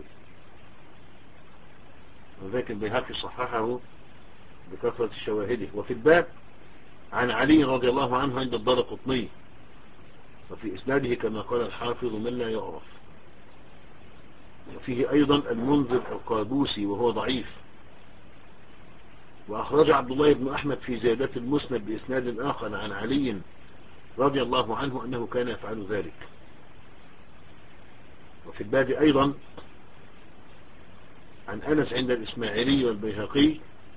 Speaker 1: وذلك البيهقي صححه بكثرة شواهده. وفي الباب عن علي رضي الله عنه عند الدارقطني، وفي إسناده كما قال الحافظ من لا يعرف. وفيه أيضا المنذر القابوسي وهو ضعيف، وأخرج عبد الله بن أحمد في زيادة المسند بإسناد آخر عن علي رضي الله عنه أنه كان يفعل ذلك. وفي الباب أيضا عن أنس عند الإسماعيلي والبيهقي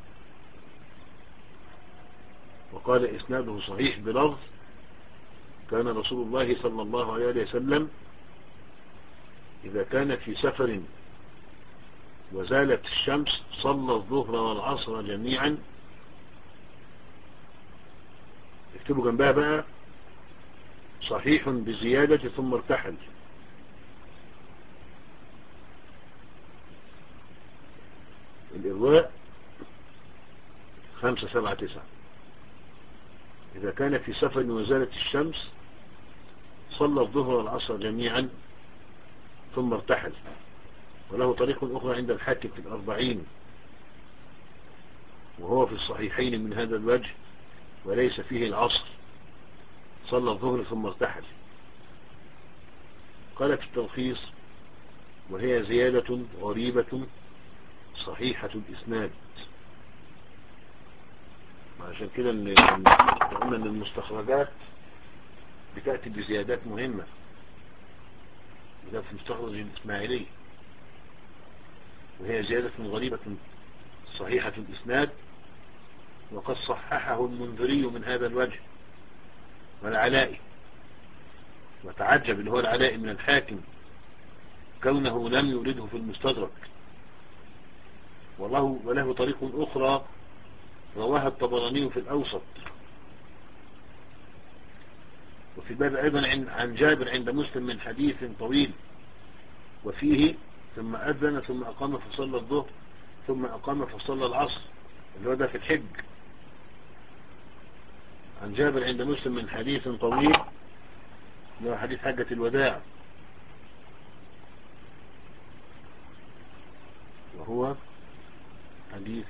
Speaker 1: وقال إسناده صحيح بلفظ: كان رسول الله صلى الله عليه وسلم إذا كان في سفر وزالت الشمس صلى الظهر والعصر جميعا. اكتبوا جنبها بقى: صحيح بزيادة ثم ارتحل. الإرواء خمسة سبعة تسعة. إذا كان في سفر وزالت الشمس صلى الظهر والعصر جميعا ثم ارتحل. وله طريق أخرى عند الحاكم في الأربعين وهو في الصحيحين من هذا الوجه وليس فيه العصر، صلى الظهر ثم ارتحل. قال في التلخيص: وهي زيادة غريبة صحيحة الإسناد. عشان كده قلنا ان المستخرجات بتأتي بزيادات مهمة. إذا في مستخرج الإسماعيلي وهي زيادة غريبة صحيحة الإسناد، وقد صححه المنذري من هذا الوجه والعلائي، وتعجب اللي هو العلائي من الحاكم كونه لم يورده في المستدرك. وله, وله طريق أخرى رواها الطبراني في الأوسط. وفي الباب أيضا عن جابر عند مسلم من حديث طويل وفيه: ثم أذن ثم أقام فصلى الظهر ثم أقام فصلى العصر، اللي هو ده في الحج. عن جابر عند مسلم من حديث طويل اللي هو حديث حجة الوداع، وهو حديث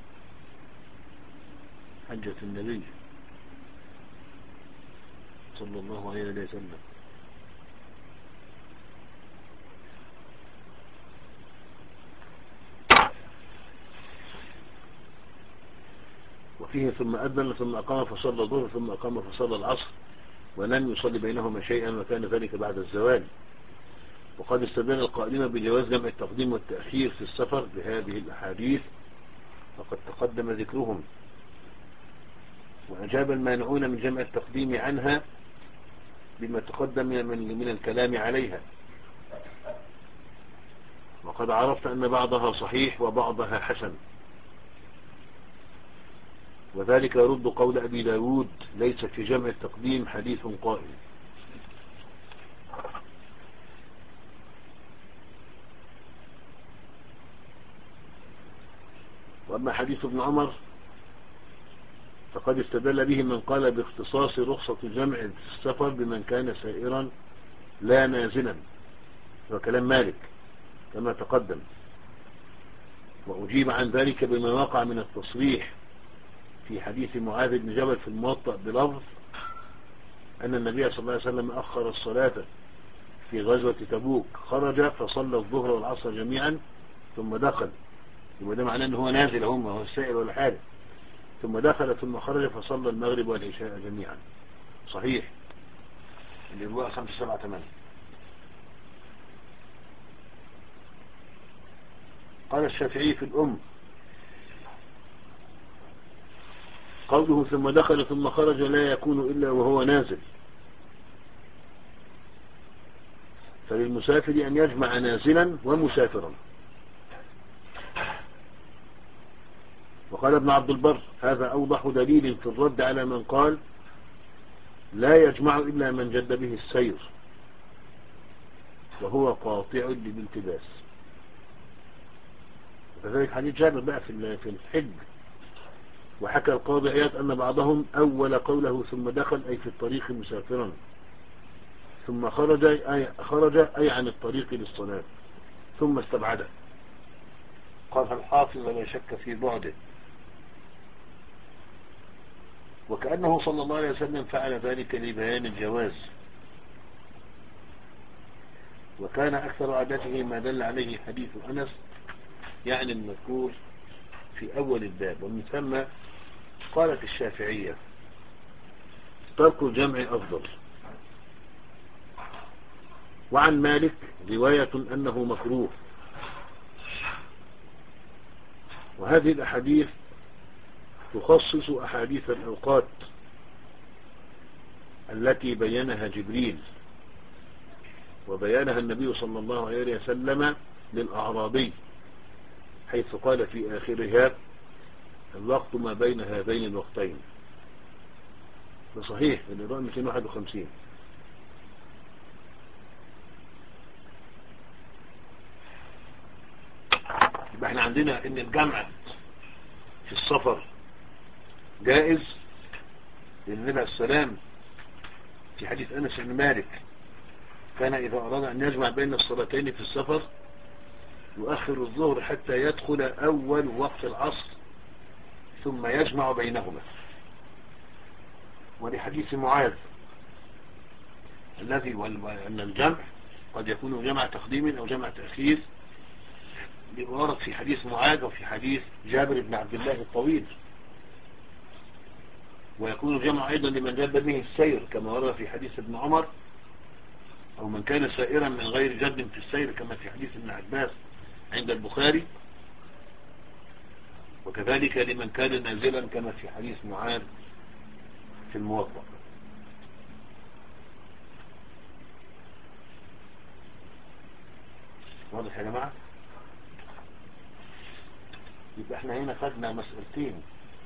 Speaker 1: حجة النبي صلى الله عليه وسلم. وفيه: ثم أذن ثم أقام فصلى الظهر ثم أقام فصلى العصر ولم يصلي بينهما شيئا، وكان ذلك بعد الزوال. وقد استدل القائلين بجواز جمع التقديم والتأخير في السفر بهذه الأحاديث فقد تقدم ذكرهم. وأجاب المانعون من جمع التقديم عنها بما تقدم من, من الكلام عليها. وقد عرفت أن بعضها صحيح وبعضها حسن، وذلك يرد قول أبي داود: ليس في جمع التقديم حديث قائم. وأما حديث ابن عمر فقد استدل به من قال باختصاص رخصة جمع السفر بمن كان سائرا لا نازلا، وكلام مالك كما تقدم. وأجيب عن ذلك بما وقع من التصريح في حديث معاذ بن جبل في الموطأ بلفظ أن النبي صلى الله عليه وسلم أخر الصلاة في غزوة تبوك، خرج فصلى الظهر والعصر جميعا ثم دخل. يبقى ده معناه أنه هو نازل، هم هو السائر ولا حاجة. ثم دخل ثم خرج فصلى المغرب والعشاء جميعا. صحيح. الإرواء خمسة سبعة ثمانية. قال الشافعي في الأم: قوله ثم دخل ثم خرج لا يكون إلا وهو نازل، فللمسافر أن يجمع نازلا ومسافرا. وقال ابن عبد البر: هذا أوضح دليل في الرد على من قال لا يجمع إلا من جد به السير، وهو قاطع للالتباس. وكذلك حديث جابر بقى في الحج. وحكى القاضي عياض أن بعضهم أول قوله ثم دخل أي في الطريق مسافرا، ثم خرج أي, خرج أي عن الطريق للصلاة، ثم استبعده. قال الحافظ: ولا شك في بعده. وكأنه صلى الله عليه وسلم فعل ذلك لبيان الجواز، وكان أكثر عادته ما دل عليه حديث أنس يعني المذكور في أول الباب. ومن ثم قالت الشافعية ترك الجمع أفضل. وعن مالك رواية أنه مكروه. وهذه الأحاديث تخصص أحاديث الأوقات التي بينها جبريل وبيانها النبي صلى الله عليه وسلم للأعرابي، حيث قال في آخرها الوقت ما بين هذين الوقتين. ده صحيح في الإضاءة مئتين وواحد وخمسين. يبقى احنا عندنا ان الجمع في السفر جائز، لأن النبي عليه السلام في حديث أنس بن مالك كان إذا أراد أن يجمع بين الصلاتين في السفر يؤخر الظهر حتى يدخل أول وقت العصر ثم يجمع بينهما. ولحديث معاذ الذي أن الجمع قد يكون جمع تقديم أو جمع تأخير، ورد في حديث معاذ وفي حديث جابر بن عبد الله الطويل. ويكون الجمع أيضا لمن جد به السير كما ورد في حديث ابن عمر، أو من كان سائرا من غير جد في السير كما في حديث ابن عباس عند البخاري، وكذلك لمن كان نازلا كما في حديث معاذ في الموطأ. واضح يا جماعة؟ يبقى احنا هنا خدنا مسألتين،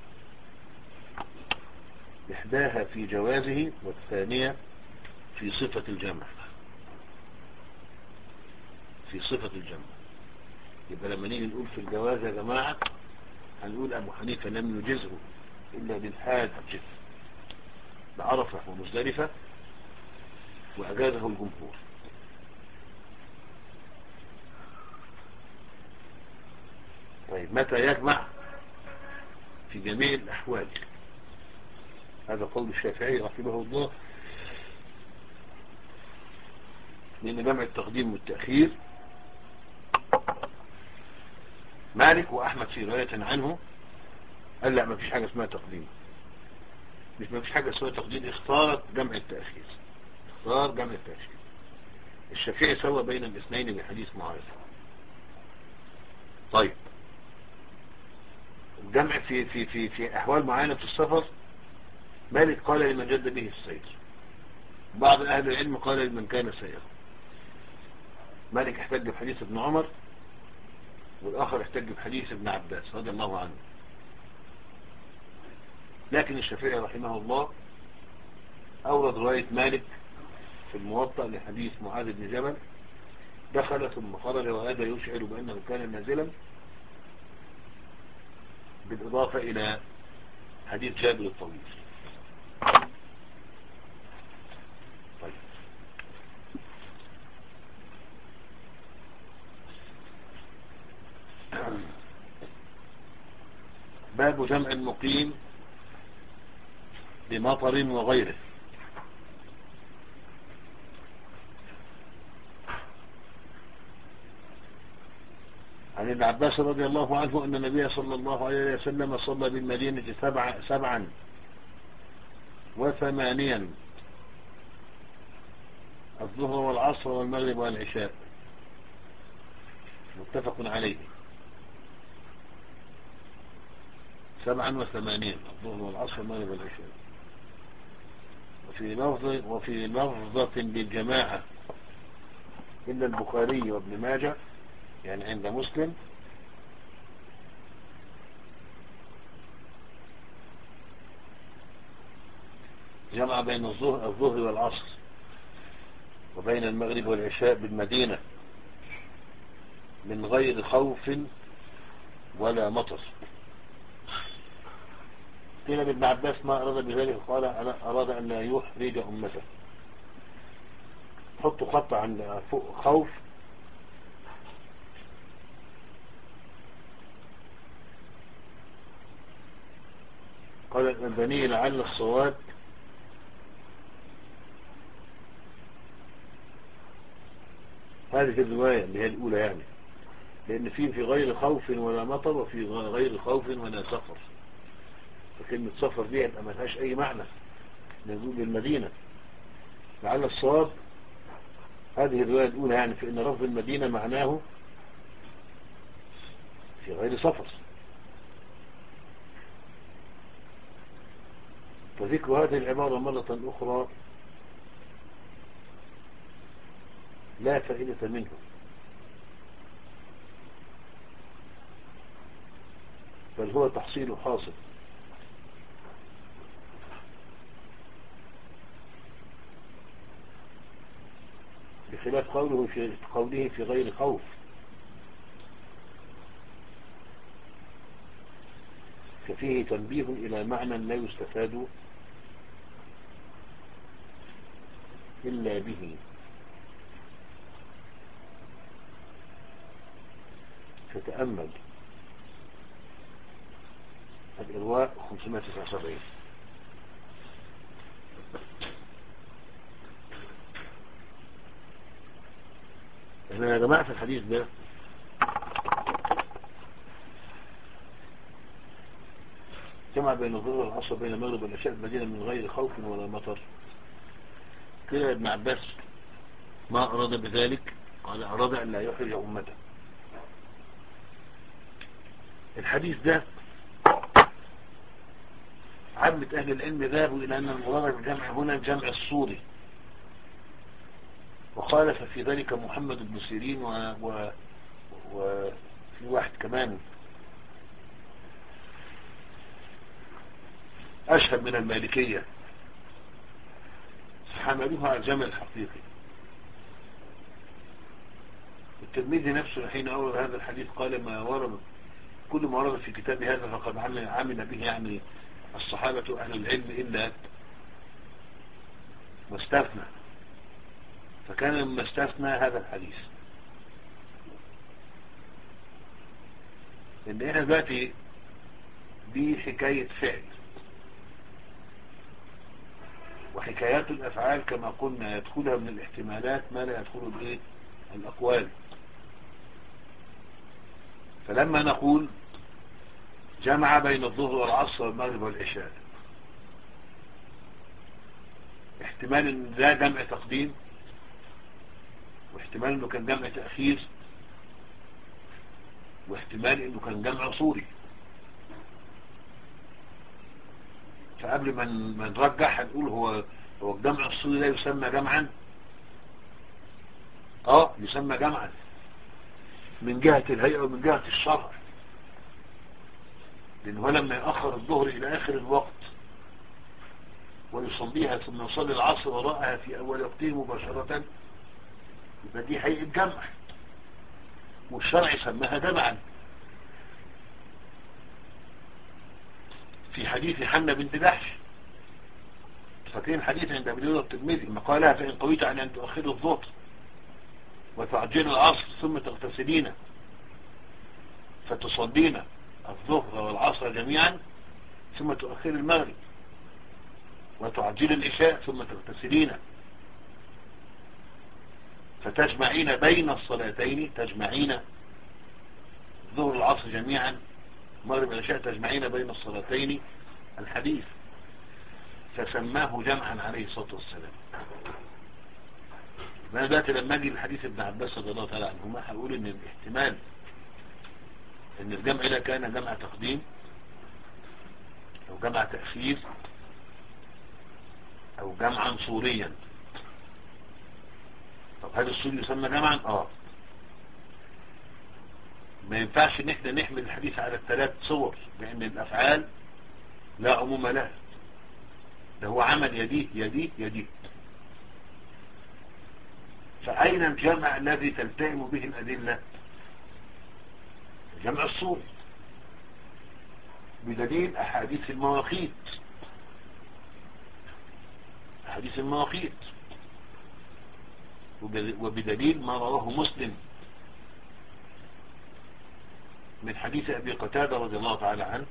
Speaker 1: إحداها في جوازه والثانية في صفة الجمع. في صفة الجمع يبقى لما نيجي نقول في الجواز يا جماعة هنقول أبو حنيفة لم يجزه إلا بالحاج بعرفة ومزدلفة وأجازه الجمهور. طيب متى يجمع؟ في جميع الأحوال. هذا قول الشافعي رحمه الله، لأن جمع التقديم والتأخير مالك وأحمد في رواية عنه قال لا ما فيش حاجة اسمها تقديم، مش ما فيش حاجة اسمها تقديم، اختارت جمع التأخير، اختار جمع التأخير. الشافعي سوى بين الاثنين بحديث معاذ. طيب الجمع في في في في أحوال معينة في السفر مالك قال لمن جد به السير، بعض أهل العلم قال لمن كان سيرا. مالك احتج بحديث ابن عمر والآخر احتج بحديث ابن عباس رضي الله عنه. لكن الشافعي رحمه الله أورد رواية مالك في الموطأ لحديث معاذ بن جبل دخل ثم خرج، وهذا يشعر بأنه كان نازلا، بالإضافة إلى حديث جابر الطويل. طيب باب جمع المقيم بمطر وغيره. عن ابن عباس رضي الله عنه أن النبي صلى الله عليه وسلم صلى بالمدينة سبع سبعا وثمانيا الظهر والعصر والمغرب والعشاء، متفق عليه. سبعا وثمانين الظهر والعصر والمغرب والعشاء. وفي لفظ وفي لفظة للجماعة إلا البخاري وابن ماجه، يعني عند مسلم، جمع بين الظهر الظهر والعصر وبين المغرب والعشاء بالمدينة من غير خوف ولا مطر. قيل لابن عباس ما أراد بذلك؟ قال أراد أن لا يحرج أمته. حطوا خط عند فوق خوف، قال الألباني لعل الصواب هذه الرواية اللي هي الأولى، يعني لأن فيه في غير خوف ولا مطر وفي غير خوف ولا سفر، فكلمة سفر دي يبقى ملهاش أي معنى نزول المدينة. لعل الصواب هذه الرواية الأولى، يعني فإن رفض المدينة معناه في غير سفر. فذكر هذه العبارة مرة أخرى لا فائدة منه، بل هو تحصيل حاصل، بخلاف قوله في قوله في غير خوف، ففيه تنبيه إلى معنى لا يستفاد إلا به. فتأمل الإرواء خمسمائة وتسعة وسبعين. احنا يا جماعة في الحديث ده جمع بين الظهر والعصر بين المغرب والعشاء المدينة من غير خوف ولا مطر. كده ابن عباس ما أراد بذلك، قال أراد أن لا يحرج أمته. الحديث ده عامة أهل العلم ذهبوا إلى أن المراد بالجمع هنا الجمع الصوري، وخالف في ذلك محمد بن سيرين و... و... وفي واحد كمان أشهر من المالكية، فحملوها على الجمع الحقيقي. الترمذي نفسه حين أورد هذا الحديث قال ما ورد كل ما ورد في كتاب هذا فقد عمل به يعني الصحابة أهل العلم إلا واستثنى، فكان مما استثنى هذا الحديث. إن إحنا دلوقتي دي حكاية فعل، وحكايات الأفعال كما قلنا يدخلها من الاحتمالات ما لا يدخل به الأقوال. فلما نقول جمع بين الظهر والعصر والمغرب والعشاء، احتمال ان ده جمع تقديم، واحتمال انه كان جمع تأخير، واحتمال انه كان جمع صوري. فقبل ما نرجح هنقول هو هو الجمع الصوري لا يسمى جمعا. اه يسمى جمعا من جهة الهيئة ومن جهة الشرع، لأنه لما يأخر الظهر إلى آخر الوقت ويصليها ثم يصلي العصر وراءها في أول وقته مباشرة، يبقى دي هيئة جمع، والشرع سماها جمعا. في حديث حنة بنت جحش، فاكرين الحديث عند أبي داود الترمذي لما قالها فإن قويت عن أن تؤخر الظهر وتعجل العصر ثم تغتسلين فتصلين الظهر والعصر جميعا ثم تؤخر المغرب وتعجل العشاء ثم تغتسلين فتجمعين بين الصلاتين، تجمعين الظهر والعصر جميعا المغرب والعشاء تجمعين بين الصلاتين الحديث، فسماه جمعا عليه الصلاة والسلام. ما دلوقتي لما اجي الحديث ابن عباس رضي الله تعالى عنهما هقول ان الاحتمال ان الجمع ده كان جمع تقديم او جمع تأخير او جمعا صوريا. طب هذا الصوري يسمى جمعا؟ اه ما ينفعش ان احنا نحمل الحديث على الثلاث صور، لان الافعال لا عموم لها، ده هو عمل يديه يديه يديه. فأين الجمع الذي تلتئم به الأدلة؟ الجمع الصوري بدليل أحاديث المواقيت، أحاديث المواقيت وبدليل ما رواه مسلم من حديث أبي قتادة رضي الله تعالى عنه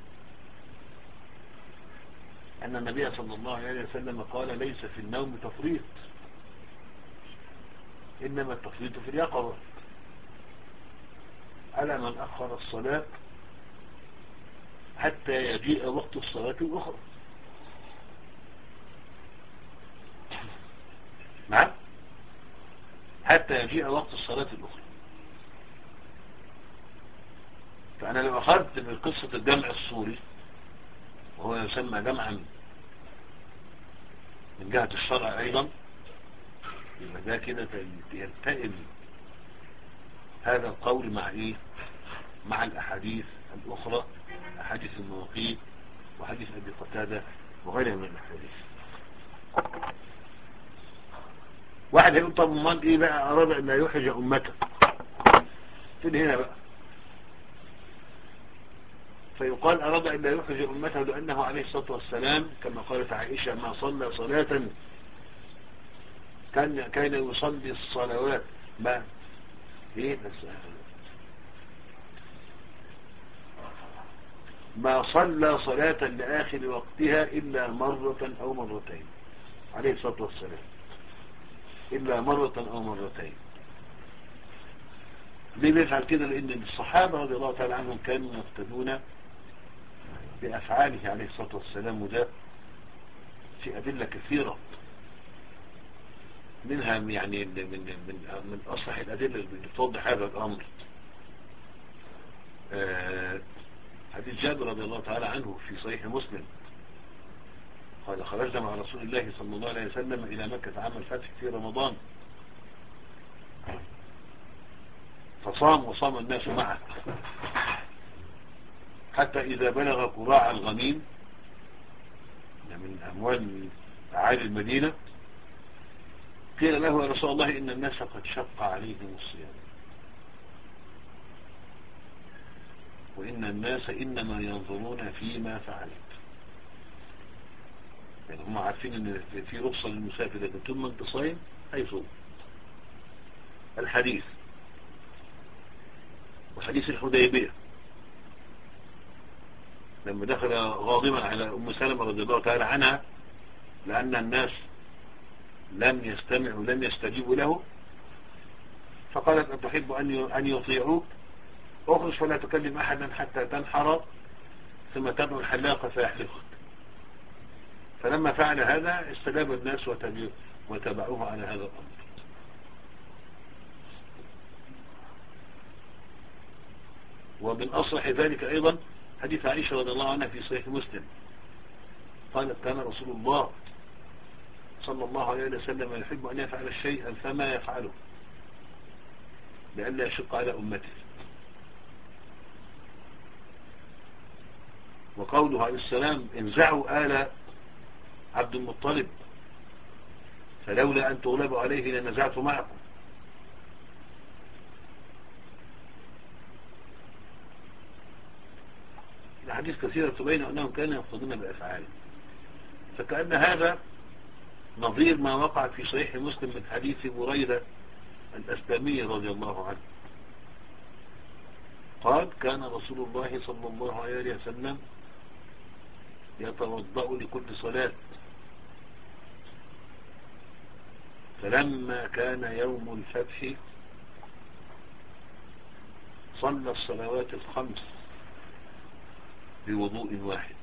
Speaker 1: أن النبي صلى الله عليه وسلم قال ليس في النوم تفريط إنما التفريط في اليقظة. على من أخر الصلاة حتى يجيء وقت الصلاة الأخرى. نعم، حتى يجيء وقت الصلاة الأخرى. فأنا لو أخذت من قصة الجمع السوري، وهو يسمى جمعا من جهة الشرع أيضا، يبقى ده كده يلتئم هذا القول مع إيه؟ مع الأحاديث الأخرى، أحاديث المواقيت وحديث أبي قتادة وغيرها من الأحاديث. واحد هيقول طب امال إيه بقى أراد أن لا يحرج أمته؟ فين هنا بقى؟ فيقال أراد أن لا يحرج أمته لأنه عليه الصلاة والسلام كما قالت عائشة ما صلى صلاة كان كان يصلي الصلوات ما إيه بس ما صلى صلاة لآخر وقتها إلا مرة أو مرتين عليه الصلاة والسلام، إلا مرة أو مرتين. ليه بيفعل كده؟ لأن الصحابة رضي الله تعالى عنهم كانوا يقتدون بأفعاله عليه الصلاة والسلام، وده في أدلة كثيرة، منها يعني من من من أصح الأدلة اللي توضح هذا الأمر آه حديث جابر رضي الله تعالى عنه في صحيح مسلم قال خرجنا مع رسول الله صلى الله عليه وسلم إلى مكة عام الفتح في رمضان، فصام وصام الناس معه حتى إذا بلغ قراع الغميم من أموال أعالي المدينة قيل له يا رسول الله إن الناس قد شق عليهم الصيام، وإن الناس إنما ينظرون فيما فعلت. يعني هم عارفين ان في رخصة للمسافر لكن طول ما انت صايم هيصوم. الحديث وحديث الحديبية لما دخل غاضبا على أم سلمة رضي الله تعالى عنها لأن الناس لم يستمعوا لم يستجيبوا له، فقالت أن تحب أن يطيعوك اخرج فلا تكلم أحدا حتى تنحر ثم تدعو الحلاق فيحلقك. فلما فعل هذا استجاب الناس وتبعوه على هذا الأمر. ومن أصلح ذلك أيضا حديث عائشة رضي الله عنها في صحيح مسلم قالت كان رسول الله صلى الله عليه وسلم يحب أن يفعل شيئا فما يفعله لئلا يشق على أمته. وقوله عليه السلام انزعوا آل عبد المطلب فلولا أن تغلبوا عليه لنزعت معكم. الحديث كثيرة تبين أنهم كانوا يقتدون بأفعاله، فكأن هذا نظير ما وقع في صحيح مسلم من حديث بريدة الأسلمي رضي الله عنه قال كان رسول الله صلى الله عليه وسلم يتوضأ لكل صلاة، فلما كان يوم الفتح صلى الصلوات الخمس بوضوء واحد.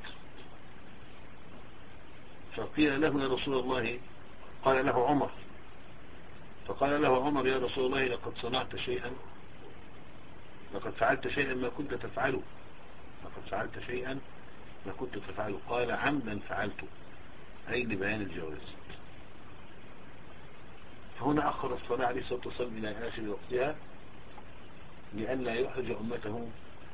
Speaker 1: فقيل له يا رسول الله، قال له عمر، فقال له عمر يا رسول الله لقد صنعت شيئا لقد فعلت شيئا ما كنت تفعله لقد فعلت شيئا ما كنت تفعله. قال عمدا فعلته، أي لبيان الجواز. فهنا أخر الصلاة عليه الصلاة والسلام إلى آخر وقتها لئلا يحرج أمته،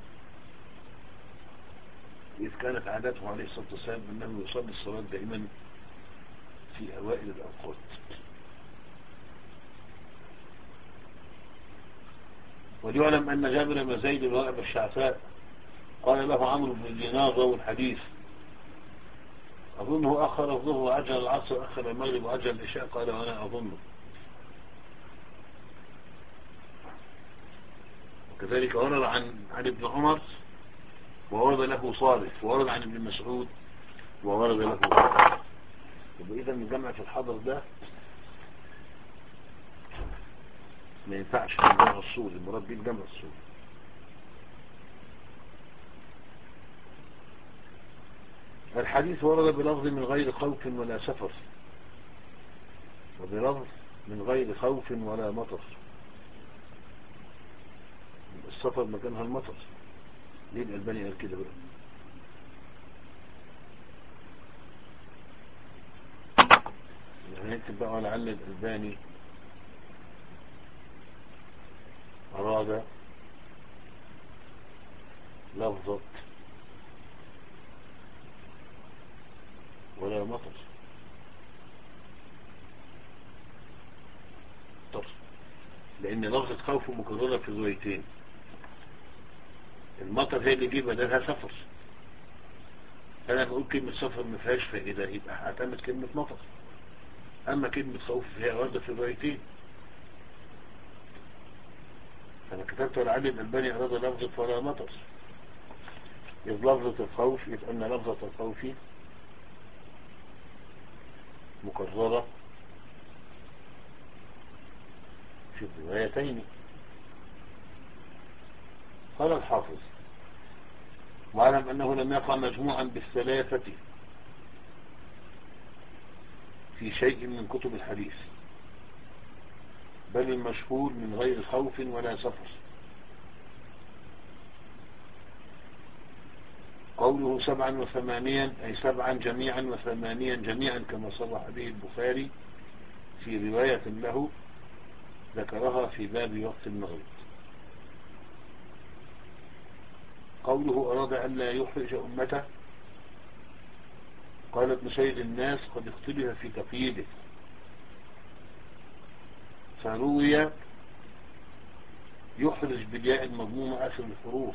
Speaker 1: إذ كانت عادته عليه الصلاة والسلام أنه يصلي الصلاة دائما في أوائل الأوقات. وليعلم أن جابر بن زيد وأبا الشعثاء قال له عمرو بن دينار راوي الحديث أظنه أخر الظهر وعجل العصر أخر المغرب وعجل العشاء، قال وأنا أظنه. وكذلك ورد عن عن ابن عمر وورد له صالح وورد عن ابن مسعود وورد له. يبقى إذا الجمع في الحضر ده ما ينفعش في الجمع الصوري، المراد به الجمع الصوري. الحديث ورد بلفظ من غير خوف ولا سفر، وبلفظ من غير خوف ولا مطر. السفر مكانها المطر. ليه الألباني قال كده بقى؟ هنكتب بقى ولعل الألباني أراد لفظة ولا مطر، لأن لفظة خوف مكررة في الروايتين. المطر هي اللي جه بدلها سفر، فأنا بقول كلمة سفر ما فيهاش فائدة، يبقى هعتمد كلمة مطر. أما كلمة خوف فيها وردة في الروايتين، فأنا كتبت ولعل الألباني أراد لفظة ولا مطر، إذ لفظة الخوف، إذ أن لفظة الخوف مكررة في الروايتين. قال الحافظ: واعلم أنه لم يقع مجموعا بالثلاثة في شيء من كتب الحديث، بل المشهور من غير خوف ولا سفر. قوله سبعا وثمانيا أي سبعا جميعا وثمانيا جميعا، كما صرح به البخاري في رواية له ذكرها في باب وقت المغرب. قوله أراد أن لا يحرج أمته، قال ابن سيد الناس: قد اختلف في تقييده، فروي يحرج بالياء المضمومة آخر الحروف،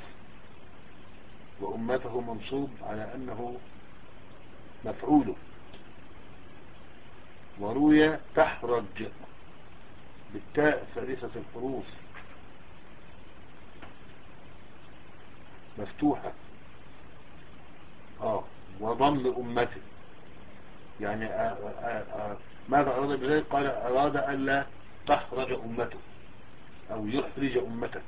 Speaker 1: وأمته منصوب على أنه مفعوله، وروي تحرج بالتاء ثالثة الحروف مفتوحة اه وضم أمته. يعني آآ آآ ماذا أراد بذلك؟ قال أراد ألا تحرج أمته أو يحرج أمته،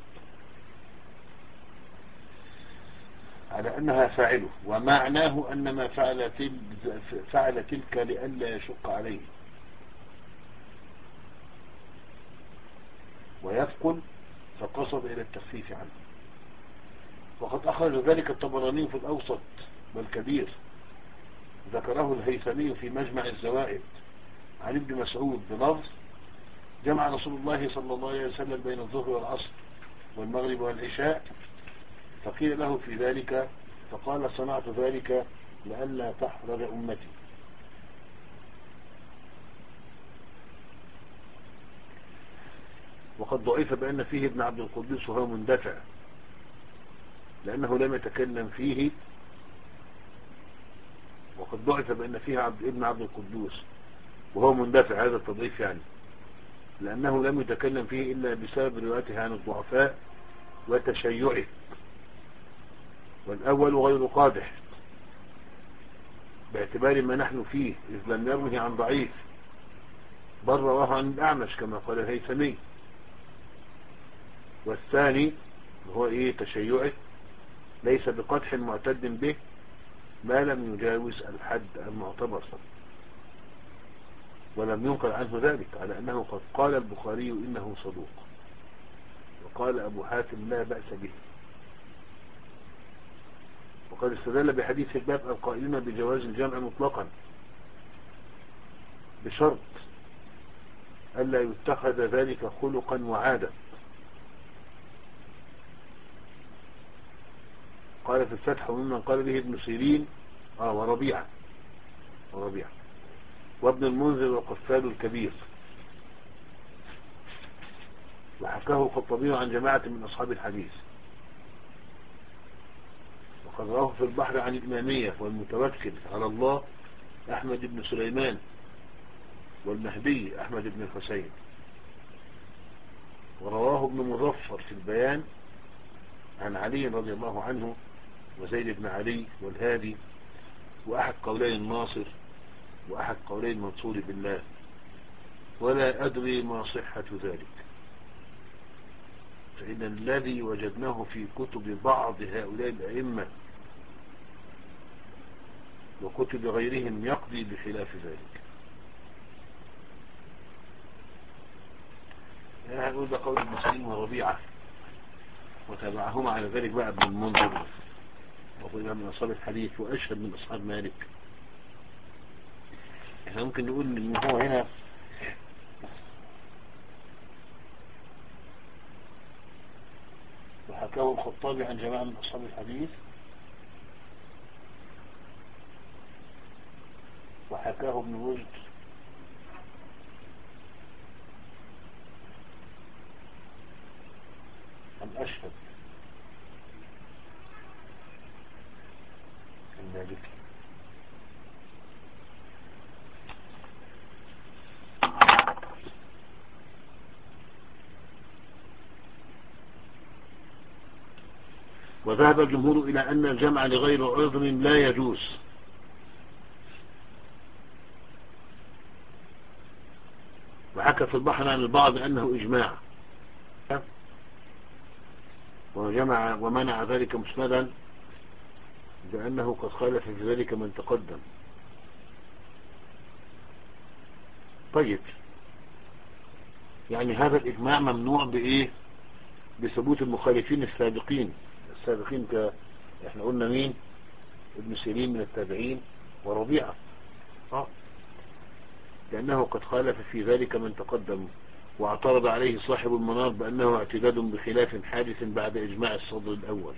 Speaker 1: على أنها فاعله، ومعناه أن ما فعل تلك, فعل تلك لئلا يشق عليه ويثقل، فقصد إلى التخفيف عنه. وقد أخرج ذلك الطبراني في الأوسط والكبير، ذكره الهيثمي في مجمع الزوائد عن ابن مسعود بلفظ: جمع رسول الله صلى الله عليه وسلم بين الظهر والعصر والمغرب والعشاء، فقيل له في ذلك فقال: صنعت ذلك لئلا تحرج أمتي. وقد ضعيف بأن فيه ابن عبد القدوس وهو مندفع، لأنه لم يتكلم فيه. وقد ضعف بأن فيه عبد ابن عبد القدوس وهو مندفع، هذا التضعيف يعني، لأنه لم يتكلم فيه إلا بسبب روايته عن الضعفاء وتشيعه، والأول غير قادح باعتبار ما نحن فيه، إذ لم يروه عن ضعيف، بل رواه عن الأعمش كما قال الهيثمي. والثاني هو إيه؟ تشيعه ليس بقدح معتد به ما لم يجاوز الحد المعتبر، ولم ينقل عنه ذلك، على أنه قد قال البخاري إنه صدوق، وقال أبو حاتم لا بأس به. وقد استدل بحديث الباب القائلين بجواز الجمع مطلقا، بشرط ألا يتخذ ذلك خلقا وعادة. قال في الفتح: وممن قال به ابن سيرين آه وربيعة وربيعة وابن المنذر وقفال الكبير. وحكاه الخطبي عن جماعة من أصحاب الحديث. وقد رواه في البحر عن الإمامية والمتوكل على الله أحمد بن سليمان، والمهدي أحمد بن الحسين. ورواه ابن مظفر في البيان عن علي رضي الله عنه وزيد بن علي والهادي، وأحد قولي الناصر وأحد قولي المنصور بالله، ولا أدري ما صحة ذلك، فإن الذي وجدناه في كتب بعض هؤلاء الأئمة وكتب غيرهم يقضي بخلاف ذلك. يعني هنقول ده قول ابن سليم وربيعة، وتابعهما على ذلك بقى ابن المنذر، وغيرها من أصحاب الحديث، وأشهد من أصحاب مالك. احنا ممكن نقول ان هو هنا وحكاه الخطابي عن جماعة من أصحاب الحديث، وحكاه ابن وجد عن أشهد المالكي. وذهب الجمهور إلى أن الجمع لغير عذر لا يجوز، وحكى في البحر عن البعض أنه إجماع، وجمع ومنع ذلك مسندا بأنه قد خالف في ذلك من تقدم. طيب، يعني هذا الإجماع ممنوع بإيه؟ بثبوت المخالفين السابقين السابقين ك احنا قلنا مين؟ ابن سيرين من التابعين وربيعة، اه لأنه قد خالف في ذلك من تقدم، واعترض عليه صاحب المنار بأنه اعتداد بخلاف حادث بعد إجماع الصدر الأول.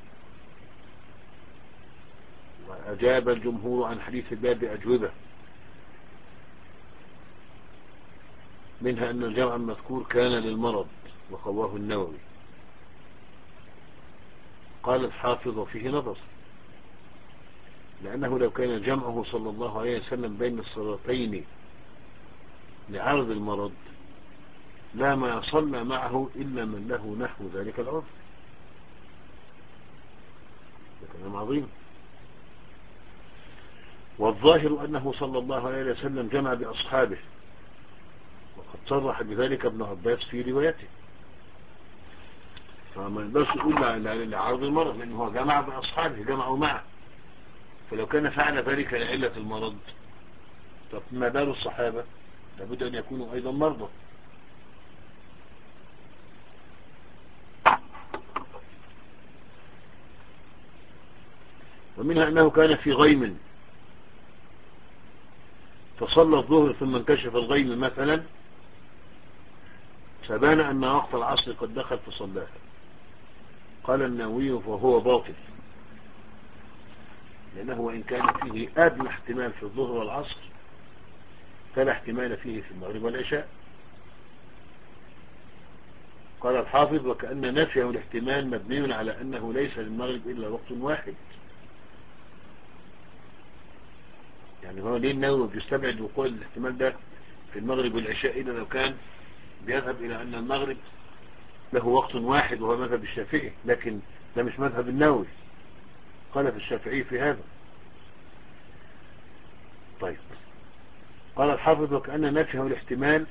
Speaker 1: وأجاب الجمهور عن حديث الباب أجوبة، منها أن الجمع المذكور كان للمرض، وقواه النووي. قال الحافظ وفيه نظر، لأنه لو كان جمعه صلى الله عليه وسلم بين الصلاتين لعرض المرض لا ما صلى معه إلا من له نحو ذلك العذر. ده كلام عظيم. والظاهر أنه صلى الله عليه وسلم جمع بأصحابه، وقد صرح بذلك ابن عباس في روايته، فما نقدرش نقول لعرض المرض، لأنه هو جمع بأصحابه، جمعوا معه. فلو كان فعل ذلك لعلة المرض، طب ما بال الصحابة؟ لابد أن يكونوا أيضا مرضى. ومنها أنه كان في غيم فصلى الظهر ثم انكشف الغيم مثلا، فبان أن وقت العصر قد دخل فصلاها. قال النووي وهو باطل، لأنه وإن كان فيه أدنى احتمال في الظهر والعصر فلا احتمال فيه في المغرب والعشاء. قال الحافظ وكأن نفيه الاحتمال مبني على أنه ليس للمغرب إلا وقت واحد. يعني هو ليه النووي بيستبعد وقوع الاحتمال ده في المغرب والعشاء إذا لو كان بيذهب إلى أن المغرب له وقت واحد، وهو مذهب الشافعي، لكن ده مش مذهب النووي، قال في الشافعي في هذا. طيب، قال الحافظ وكأن نفيه الاحتمال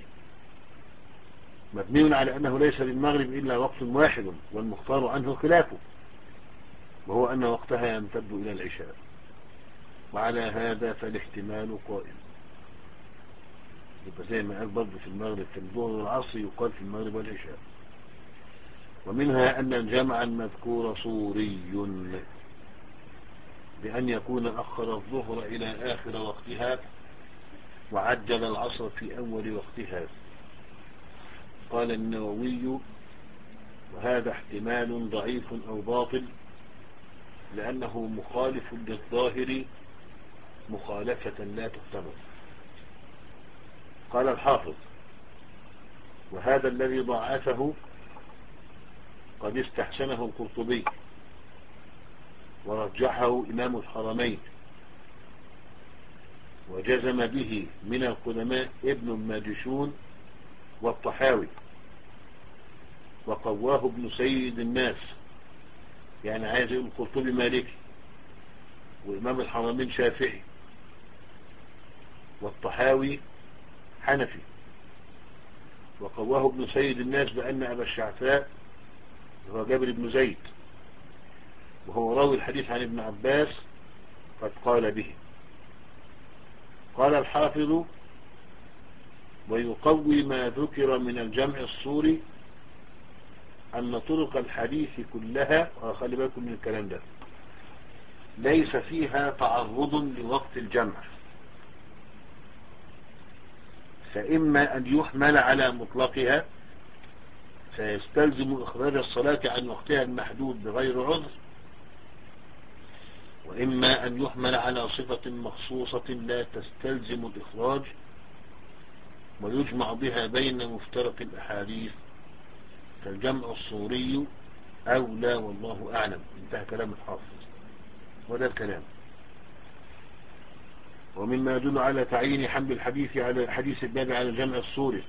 Speaker 1: مبني على أنه ليس للمغرب إلا وقت واحد، والمختار عنه خلافه، وهو أن وقتها يمتد إلى العشاء، وعلى هذا فالاحتمال قائم. يبقى زي ما قال برضه في المغرب في الظهر والعصر يقال في المغرب والعشاء. ومنها أن الجمع المذكور صوري، بأن يكون أخر الظهر إلى آخر وقتها وعجل العصر في أول وقتها. قال النووي وهذا احتمال ضعيف أو باطل، لأنه مخالف للظاهر مخالفة لا تحتمل. قال الحافظ وهذا الذي ضعفه قد استحسنه القرطبي ورجحه إمام الحرمين، وجزم به من القدماء ابن الماجشون والطحاوي، وقواه ابن سيد الناس. يعني عايز يقول القرطبي مالكي، وإمام الحرمين شافعي، والطحاوي حنفي، وقواه ابن سيد الناس بأن أبا الشعثاء هو جابر بن زيد، وهو راوي الحديث عن ابن عباس، قد قال به. قال الحافظ: ويقوي ما ذكر من الجمع الصوري أن طرق الحديث كلها، وخلي بالكم من الكلام ده، ليس فيها تعرض لوقت الجمع، فإما أن يحمل على مطلقها فيستلزم إخراج الصلاة عن وقتها المحدود بغير عذر، وإما أن يحمل على صفة مخصوصة لا تستلزم الإخراج ويجمع بها بين مفترق الأحاديث، فالجمع الصوري أولى والله أعلم. انتهى كلام الحافظ، وده الكلام. ومما يدل على تعيين حمل الحديث على حديث الباب على الجمع الصوري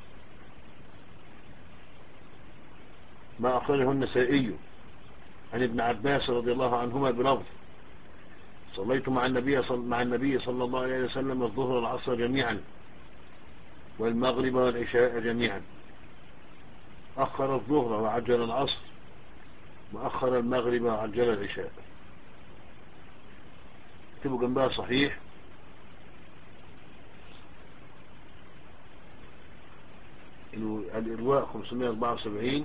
Speaker 1: ما أخرجه النسائي عن ابن عباس رضي الله عنهما بلفظ: صليت مع النبي صل... مع النبي صلى الله عليه وسلم الظهر والعصر جميعا والمغرب والعشاء جميعا، أخر الظهر وعجل العصر وأخر المغرب وعجل العشاء. اكتبوا جنبها صحيح الإرواء خمسمائة وأربعة وسبعين،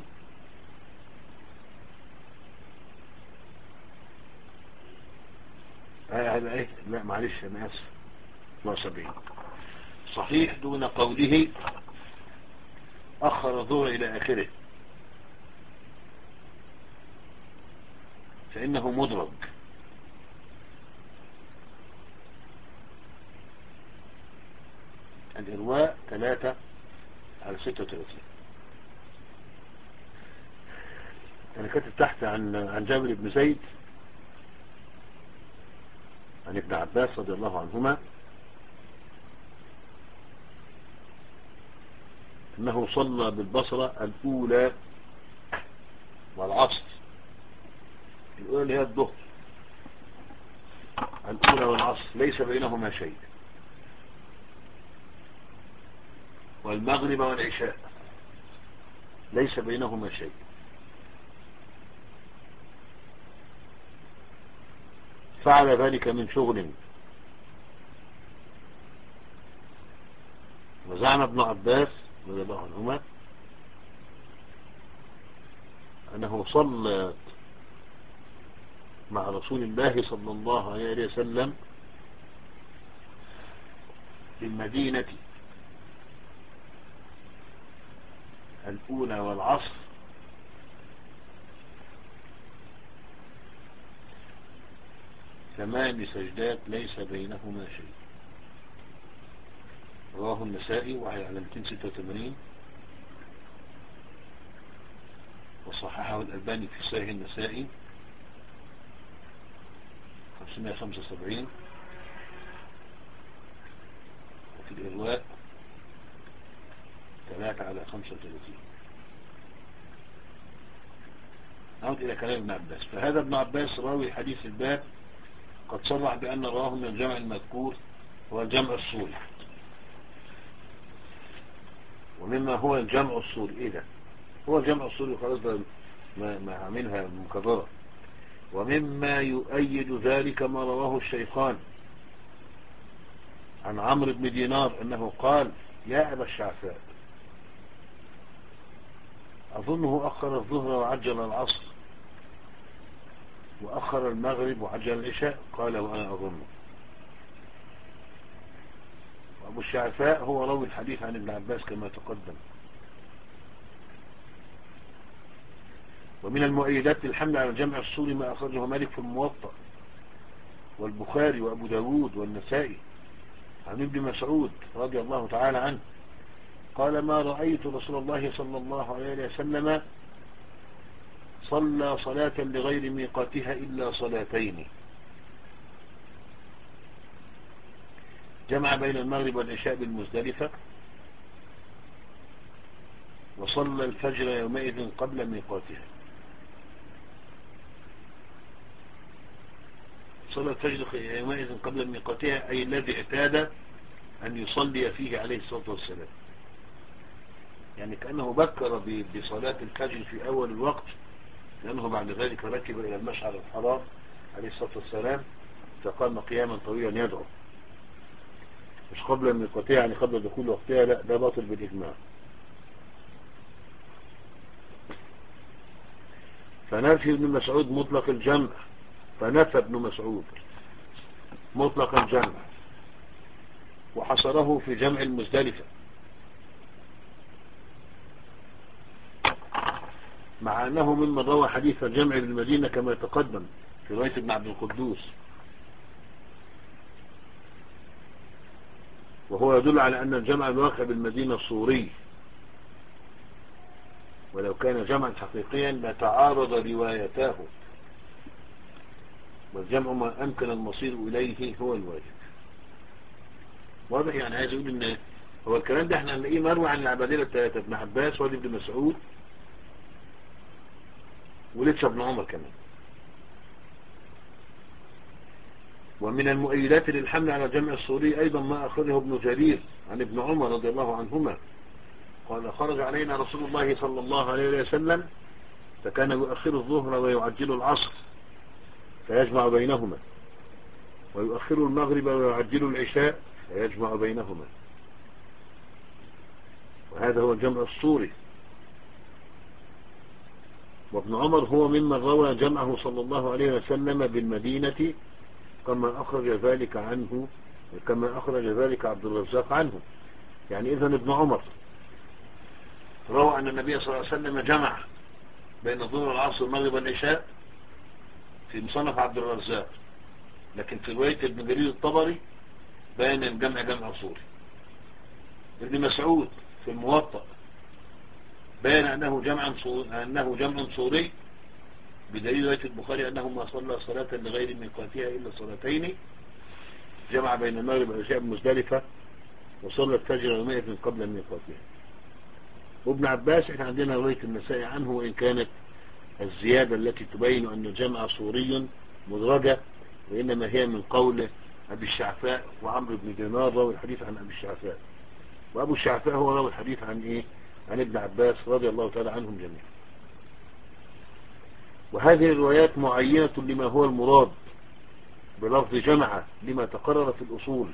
Speaker 1: هذا ايه لا معلش انا اسف أربعة وسبعين صحيح دون قوله أخر الظهر إلى آخره، فإنه مدرج. الإرواء ثلاثة على ستة وثلاثين. أنا كاتب تحت عن عن جابر بن زيد عن ابن عباس رضي الله عنهما أنه صلى بالبصرة الأولى والعصر. الأولى اللي هي الظهر، الأولى والعصر ليس بينهما شيء، والمغرب والعشاء ليس بينهما شيء. فعل ذلك من شغل. وزعم ابن عباس رضي الله عنهما أنه صلى مع رسول الله صلى الله عليه وسلم في المدينة الأولى والعصر ثمان سجدات ليس بينهما شيء. رواه النسائي وهي على مئتين وستة وثمانين، وصححه الألباني في صحيح النسائي خمسمائة وخمسة وسبعين، وفي الإرواء ثلاثة على خمسة وثلاثين. نعود إلى كلام ابن عباس. فهذا ابن عباس راوي حديث الباب قد صرح بأن رواه من الجمع المذكور هو الجمع الصوري. ومما هو الجمع الصوري إذا هو الجمع الصوري خلاص ده ما, ما عاملها مكررة. ومما يؤيد ذلك ما رواه الشيخان عن عمرو بن دينار أنه قال: يا أبا الشعفاء، أظنه أخر الظهر وعجل العصر وأخر المغرب وعجل العشاء. قال: وأنا أظنه. وأبو الشعفاء هو راوي الحديث عن ابن عباس كما تقدم. ومن المؤيدات للحمل على الجمع الصوري ما أخرجه مالك في الموطأ والبخاري وأبو داود والنسائي عن ابن مسعود رضي الله تعالى عنه قال: ما رأيت رسول الله صلى الله عليه وسلم صلى صلاة لغير ميقاتها إلا صلاتين، جمع بين المغرب والعشاء بالمزدلفة، وصلى الفجر يومئذ قبل ميقاتها. صلى الفجر يومئذ قبل ميقاتها أي الذي اعتاد أن يصلي فيه عليه الصلاة والسلام، يعني كأنه بكر بصلاة الفجر في أول الوقت، لأنه بعد ذلك ركب إلى المشعر الحرام عليه الصلاة والسلام فقام قياما طويلا يدعو. مش قبل ميقاتها يعني قبل دخول وقتها، لا ده باطل بالإجماع. فنفي ابن مسعود مطلق الجمع، فنفى ابن مسعود مطلق الجمع وحصره في جمع المزدلفة، مع أنه ممن روى حديث الجمع بالمدينة كما يتقدم في رواية ابن عبد القدوس، وهو يدل على أن الجمع الواقع بالمدينة صوري، ولو كان جمعا حقيقيا لتعارض روايتاه، والجمع ما أمكن المصير إليه هو الواجب. واضح؟ يعني عايز يقول إن هو الكلام ده احنا هنلاقيه مروي عن العبادلة الثلاثة، ابن عباس وابن ابن مسعود ولسه ابن عمر كمان. ومن المؤيدات للحمل على الجمع الصوري أيضا ما أخرجه ابن جرير عن ابن عمر رضي الله عنهما قال خرج علينا رسول الله صلى الله عليه وسلم فكان يؤخر الظهر ويعجل العصر فيجمع بينهما، ويؤخر المغرب ويعجل العشاء فيجمع بينهما، وهذا هو الجمع الصوري. وابن عمر هو ممن روى جمعه صلى الله عليه وسلم بالمدينة كما أخرج ذلك عنه كما أخرج ذلك عبد الرزاق عنه. يعني إذن ابن عمر روى أن النبي صلى الله عليه وسلم جمع بين الظهر والعصر والمغرب والعشاء في مصنف عبد الرزاق، لكن في رواية ابن جرير الطبري بين الجمع جمع صوري. ابن مسعود في الموطأ بين أنه جمع أنه جمع صوري بدليل رواية البخاري أنه ما صلى صلاة لغير ميقاتها إلا صلاتين، جمع بين المغرب والعشاء بمزدلفة وصلى الفجر يومئذ قبل ميقاتها. وابن عباس احنا عندنا رواية النسائي عنه، وإن كانت الزيادة التي تبين أن الجمع صوري مدرجة، وإنما هي من قول أبي الشعفاء وعمرو بن دينار روى الحديث عن أبي الشعفاء، وأبو الشعفاء هو روى الحديث عن إيه؟ عن ابن عباس رضي الله تعالى عنهم جميعا. وهذه الروايات معينة لما هو المراد بلفظ جمع لما تقرر في الأصول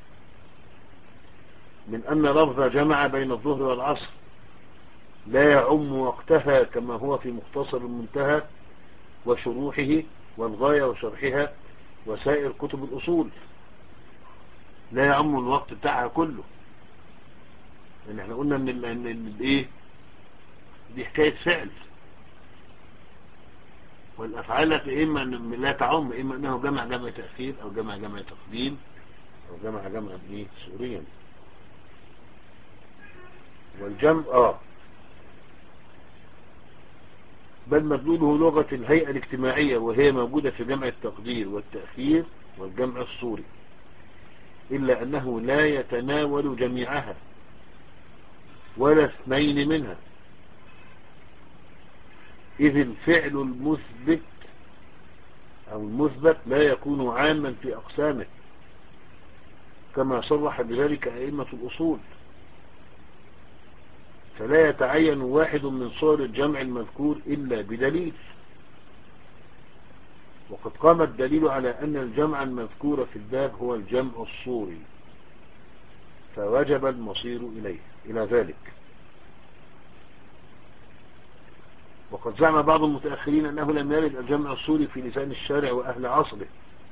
Speaker 1: من أن لفظ جمع بين الظهر والعصر لا يعم وقتها كما هو في مختصر المنتهى وشروحه والغاية وشرحها وسائر كتب الأصول، لا يعم الوقت بتاعها كله. لأن احنا قلنا ان ال ان الايه دي حكاية فعل، والأفعال إما لا تعم، إما أنه جمع جمع تأخير أو جمع جمع تقديم أو جمع جمع إيه سوريا. والجمع آه بل مدلوله لغة الهيئة الاجتماعية، وهي موجودة في جمع التقدير والتأخير والجمع الصوري، إلا أنه لا يتناول جميعها ولا اثنين منها، إذ الفعل المثبت أو المثبت لا يكون عاما في أقسامه كما صرح بذلك أئمة الأصول، فلا يتعين واحد من صور الجمع المذكور إلا بدليل. وقد قام الدليل على أن الجمع المذكور في الباب هو الجمع الصوري، فوجب المصير إليه إلى ذلك. وقد زعم بعض المتأخرين أنه لم يرد الجمع الصوري في لسان الشارع وأهل عصره،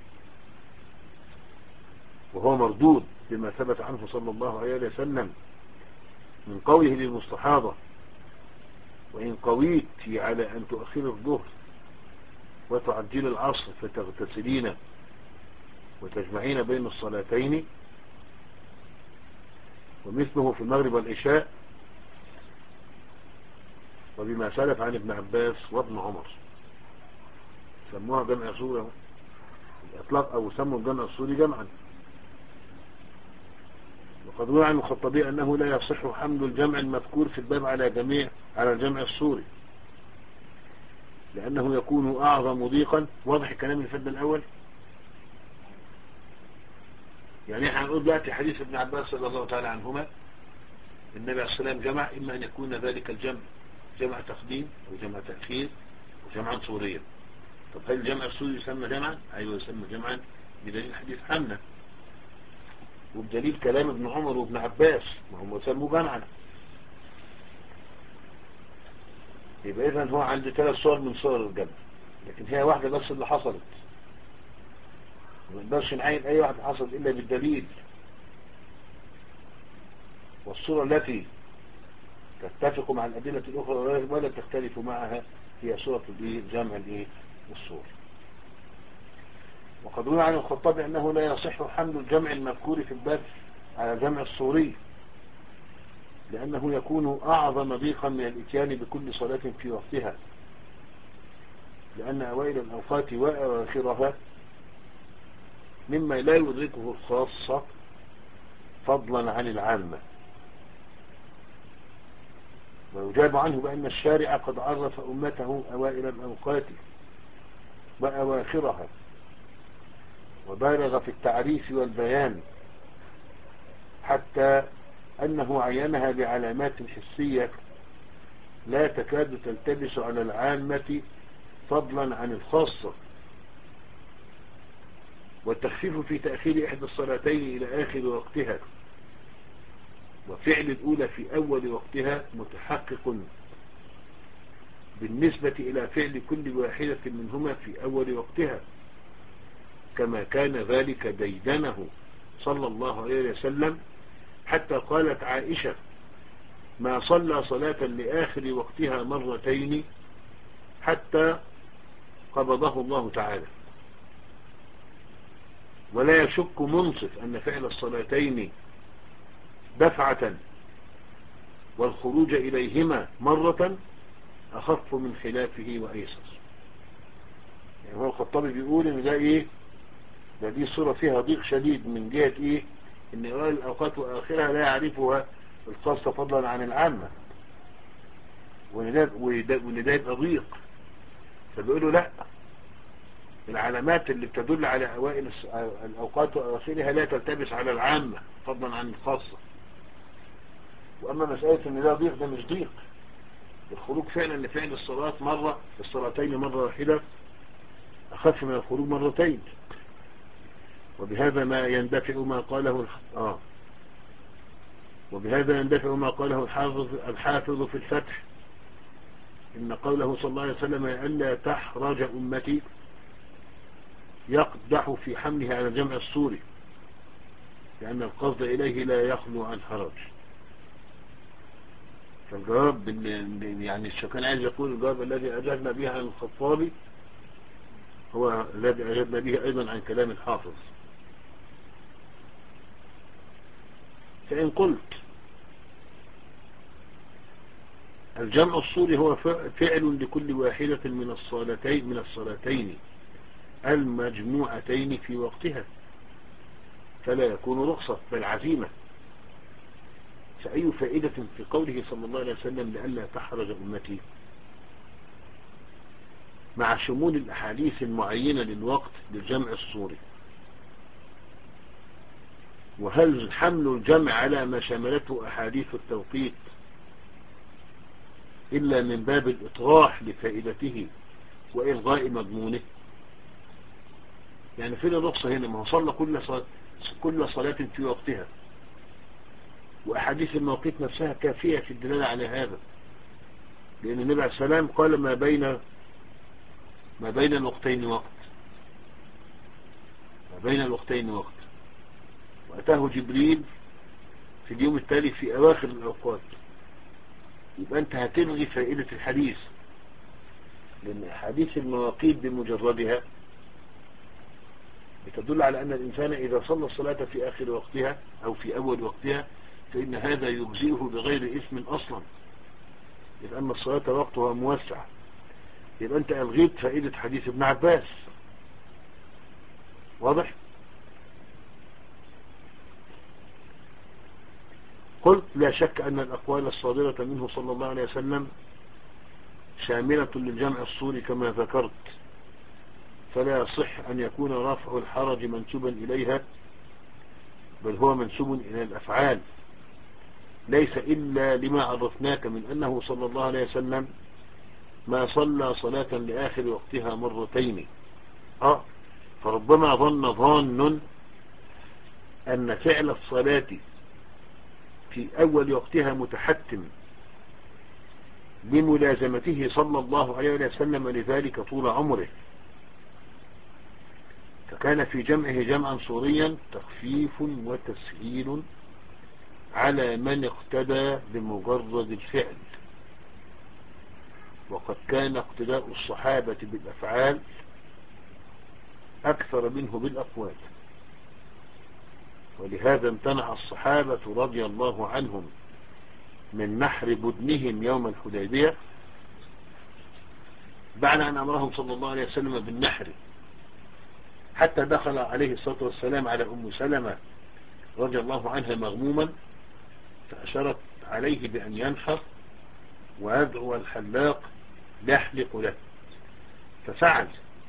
Speaker 1: وهو مردود بما ثبت عنه صلى الله عليه وسلم من قوله للمستحاضة: وإن قويت على أن تؤخر الظهر وتعجل العصر فتغتسلين وتجمعين بين الصلاتين، ومثله في المغرب والعشاء، وبما سلف عن ابن عباس وابن عمر. سموها جمع صوري الإطلاق، أو سموا الجمع الصوري جمعا. وقد روى عن الخطابي أنه لا يصح حمل الجمع المذكور في الباب على جميع على الجمع الصوري، لأنه يكون أعظم ضيقا. واضح الكلام الفد الأول؟ يعني احنا هنقول دلوقتي حديث ابن عباس رضي الله تعالى عنهما النبي عليه الصلاة والسلام جمع، إما أن يكون ذلك الجمع جمع تقديم أو جمع تأخير وجمعا صوريا. طب هل الجمع الصوري يسمى جمعا؟ أيوه يسمى جمعا بدليل حديث حمنا. وبدليل كلام ابن عمر وابن عباس، ما هم سموه جمعا. يبقى إذن هو عنده ثلاث صور من صور الجمع، لكن هي واحدة بس اللي حصلت، ما نقدرش نعين أي واحدة حصلت إلا بالدليل. والصورة التي تتفق مع الأدلة الأخرى ولا تختلف معها هي صورة جمع الصور. وقد روي عن الخطابي أنه لا يصح حمل الجمع المذكور في الباب على جمع الصوري، لأنه يكون أعظم ضيقا من الإتيان بكل صلاة في وقتها، لأن أوائل الأوقات وأواخرها مما لا يدركه الخاصة فضلا عن العامة. ويجاب عنه بأن الشارع قد عرف أمته أوائل الأوقات وأواخرها، وبالغ في التعريف والبيان، حتى أنه عينها بعلامات حسية لا تكاد تلتبس على العامة فضلا عن الخاصة. والتخفيف في تأخير إحدى الصلاتين إلى آخر وقتها وفعل الأولى في أول وقتها متحقق بالنسبة إلى فعل كل واحدة منهما في أول وقتها، كما كان ذلك ديدنه صلى الله عليه وسلم، حتى قالت عائشة: ما صلى صلاة لآخر وقتها مرتين حتى قبضه الله تعالى. ولا يشك منصف أن فعل الصلاتين دفعة والخروج إليهما مرة أخف من خلافه وأيسر. يعني هو الخطابي بيقول إن ده إيه؟ ده دي صورة فيها ضيق شديد من جهة إيه؟ إن أوائل الأوقات وآخرها لا يعرفها الخاصة فضلا عن العامة، وإن ده يبقى ضيق. فبيقولوا لا، العلامات اللي بتدل على أوائل الأوقات وآخرها لا تلتبس على العامة فضلا عن الخاصة. وأما مسألة إن ده ضيق، ده مش ضيق. الخروج فعلا لفعل الصلاة مرة الصلاتين مرة واحدة أخف من الخروج مرتين. وبهذا ما يندفع ما قاله آه وبهذا يندفع ما قاله الحافظ الحافظ في الفتح، إن قوله صلى الله عليه وسلم: ألا تحرج أمتي، يقدح في حمله على جمع الصوري، لأن القصد إليه لا يخلو عن حرج. فالجواب يعني الشيخان عايز يقول الجواب الذي أجبنا به عن الخطابي هو الذي أجبنا به أيضا عن كلام الحافظ. فإن قلت الجمع الصوري هو فعل لكل واحدة من الصلاتين من الصلاتين المجموعتين في وقتها، فلا يكون رخصة بل عزيمة. فأي فائدة في قوله صلى الله عليه وسلم: لئلا تحرج أمتي، مع شمول الأحاديث المعينة للوقت للجمع الصوري؟ وهل حمل الجمع على ما شملته أحاديث التوقيت إلا من باب الإطراح لفائدته وإلغاء مضمونه؟ يعني فين الرخصة هنا؟ ما هو صلى كل صلاة كل صلاة في وقتها، وأحاديث الموقيت نفسها كافية في الدلالة على هذا، لأن النبي عليه السلام قال: ما بين ما بين الوقتين وقت ما بين الوقتين وقت وأتاه جبريل في اليوم التالي في أواخر الأوقات. يبقى أنت هتلغي فائدة الحديث، لأن أحاديث المواقيت بمجردها بتدل على أن الإنسان إذا صلى الصلاة في آخر وقتها أو في أول وقتها فإن هذا يجزئه بغير إثم أصلا، لأن الصلاة وقتها موسع. يبقى أنت ألغيت فائدة حديث ابن عباس. واضح؟ قلت: لا شك أن الأقوال الصادرة منه صلى الله عليه وسلم شاملة للجمع الصوري كما ذكرت، فلا يصح أن يكون رفع الحرج منسوبا إليها، بل هو منسوب إلى الأفعال، ليس إلا لما عرفناك من أنه صلى الله عليه وسلم ما صلى صلاة لآخر وقتها مرتين. آه فربما ظن ظان أن فعل الصلاة في أول وقتها متحتم بملازمته صلى الله عليه وسلم لذلك طول عمره، فكان في جمعه جمعا صوريا تخفيف وتسهيل على من اقتدى بمجرد الفعل. وقد كان اقتداء الصحابة بالأفعال أكثر منه بالأقوال، ولهذا امتنع الصحابة رضي الله عنهم من نحر بدنهم يوم الحديبية بعد أن أمرهم صلى الله عليه وسلم بالنحر، حتى دخل عليه الصلاة والسلام على أم سلمة رضي الله عنها مغموما، فأشرت عليه بأن ينحر ويدعو الحلاق يحلق له، ففعل،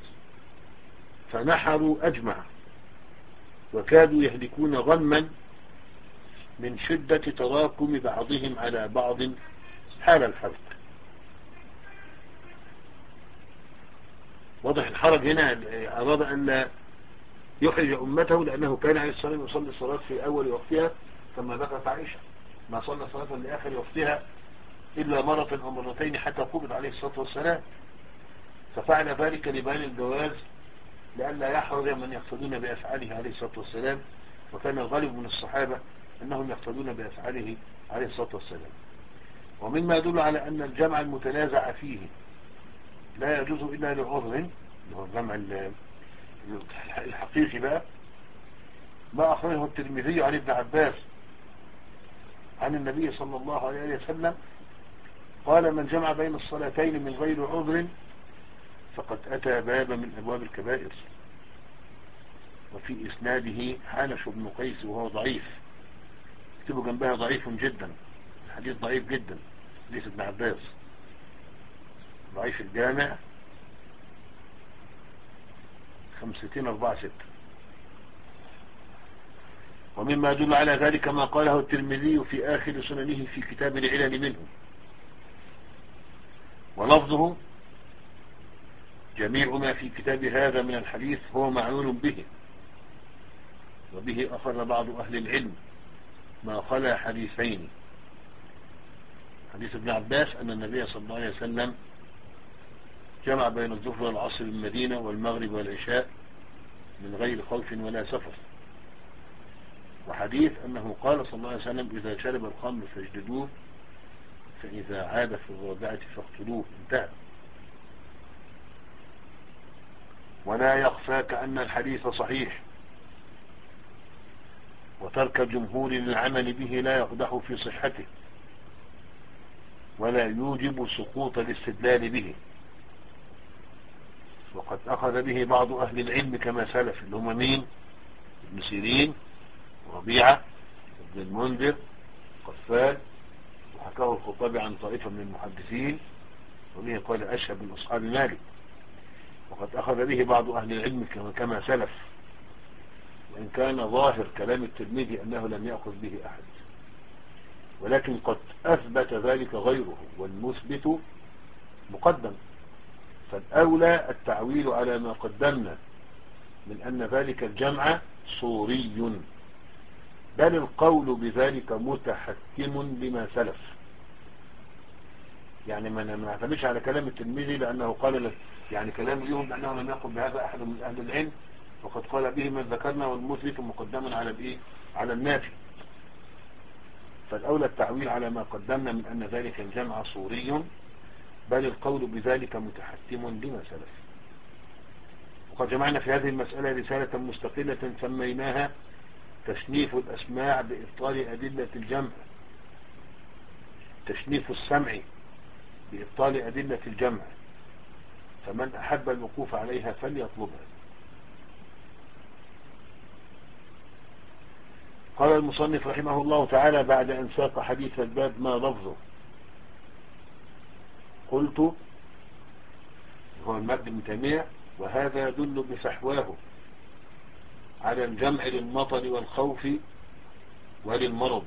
Speaker 1: فنحروا أجمع، وكادوا يهلكون غما من شدة تراكم بعضهم على بعض حال الحلق. واضح الحرج هنا، أراد أن لا يخرج أمته، لأنه كان عليه الصلاة والسلام يصلي الصلاة في أول وقتها كما ذكرت عائشة، ما صلى صلاة لآخر وقتها إلا مرة أو مرتين حتى قبض عليه الصلاة والسلام، ففعل ذلك لبيان الجواز لئلا يحرج من يقتدون بأفعاله عليه الصلاة والسلام، وكان الغالب من الصحابة أنهم يقتدون بأفعاله عليه الصلاة والسلام. ومما يدل على أن الجمع المتنازع فيه لا يجوز إلا لعذر، اللي هو الجمع الحقيقي بقى، ما أخرجه الترمذي عن ابن عباس عن النبي صلى الله عليه وسلم قال: من جمع بين الصلاتين من غير عذر فقد أتى بابا من أبواب الكبائر. وفي إسناده حانش بن قيس وهو ضعيف، اكتبوا جنبها ضعيف جدا، الحديث ضعيف جدا، ليس ابن عباس، ضعيف الجامع خمستين أربعة ستة. ومما يدل على ذلك ما قاله الترمذي في آخر سننه في كتاب العلل منه، ولفظه: جميع ما في كتاب هذا من الحديث هو معلول به، وبه أخذ بعض أهل العلم ما خلا حديثين: حديث ابن عباس أن النبي صلى الله عليه وسلم جمع بين الظهر والعصر بالمدينة والمغرب والعشاء من غير خوف ولا سفر، وحديث أنه قال صلى الله عليه وسلم: إذا شرب الخمر فاجلدوه، فإذا عاد في الرابعة فاقتلوه، انتهى. ولا يخفاك أن الحديث صحيح، وترك الجمهور للعمل به لا يقدح في صحته ولا يوجب سقوط الاستدلال به، وقد أخذ به بعض أهل العلم كما سلف، اللي هم مين؟ ابن سيرين وربيعة ابن المنذر قفال، وحكاه الخطابي عن طائفة من المحدثين، وبه قال أشهب من أصحاب مالك. وقد أخذ به بعض أهل العلم كما سلف، وإن كان ظاهر كلام الترمذي أنه لم يأخذ به أحد، ولكن قد أثبت ذلك غيره، والمثبت مقدم، فالأولى التعويل على ما قدمنا من أن ذلك الجمع صوري، بل القول بذلك متحكم لما سلف. يعني ما نعتمدش على كلام الترمذي لأنه قال لك يعني كلام اليوم لأنه لم يقل بهذا أحد من أهل العلم، وقد قال به من ذكرنا، والمثبت مقدما على الإيه؟ على النافي. فالأولى التعويل على ما قدمنا من أن ذلك الجمع صوري، بل القول بذلك متحتم لما سلف. وقد جمعنا في هذه المسألة رسالة مستقلة سميناها تشنيف الأسماع بإبطال أدلة الجمع، تشنيف السمع بإبطال أدلة الجمع، فمن أحب الوقوف عليها فليطلبها. قال المصنف رحمه الله تعالى بعد أن ساق حديث الباب ما لفظه: قلت، هو المبدأ من تيمية: وهذا يدل بفحواه على الجمع للمطر والخوف وللمرض،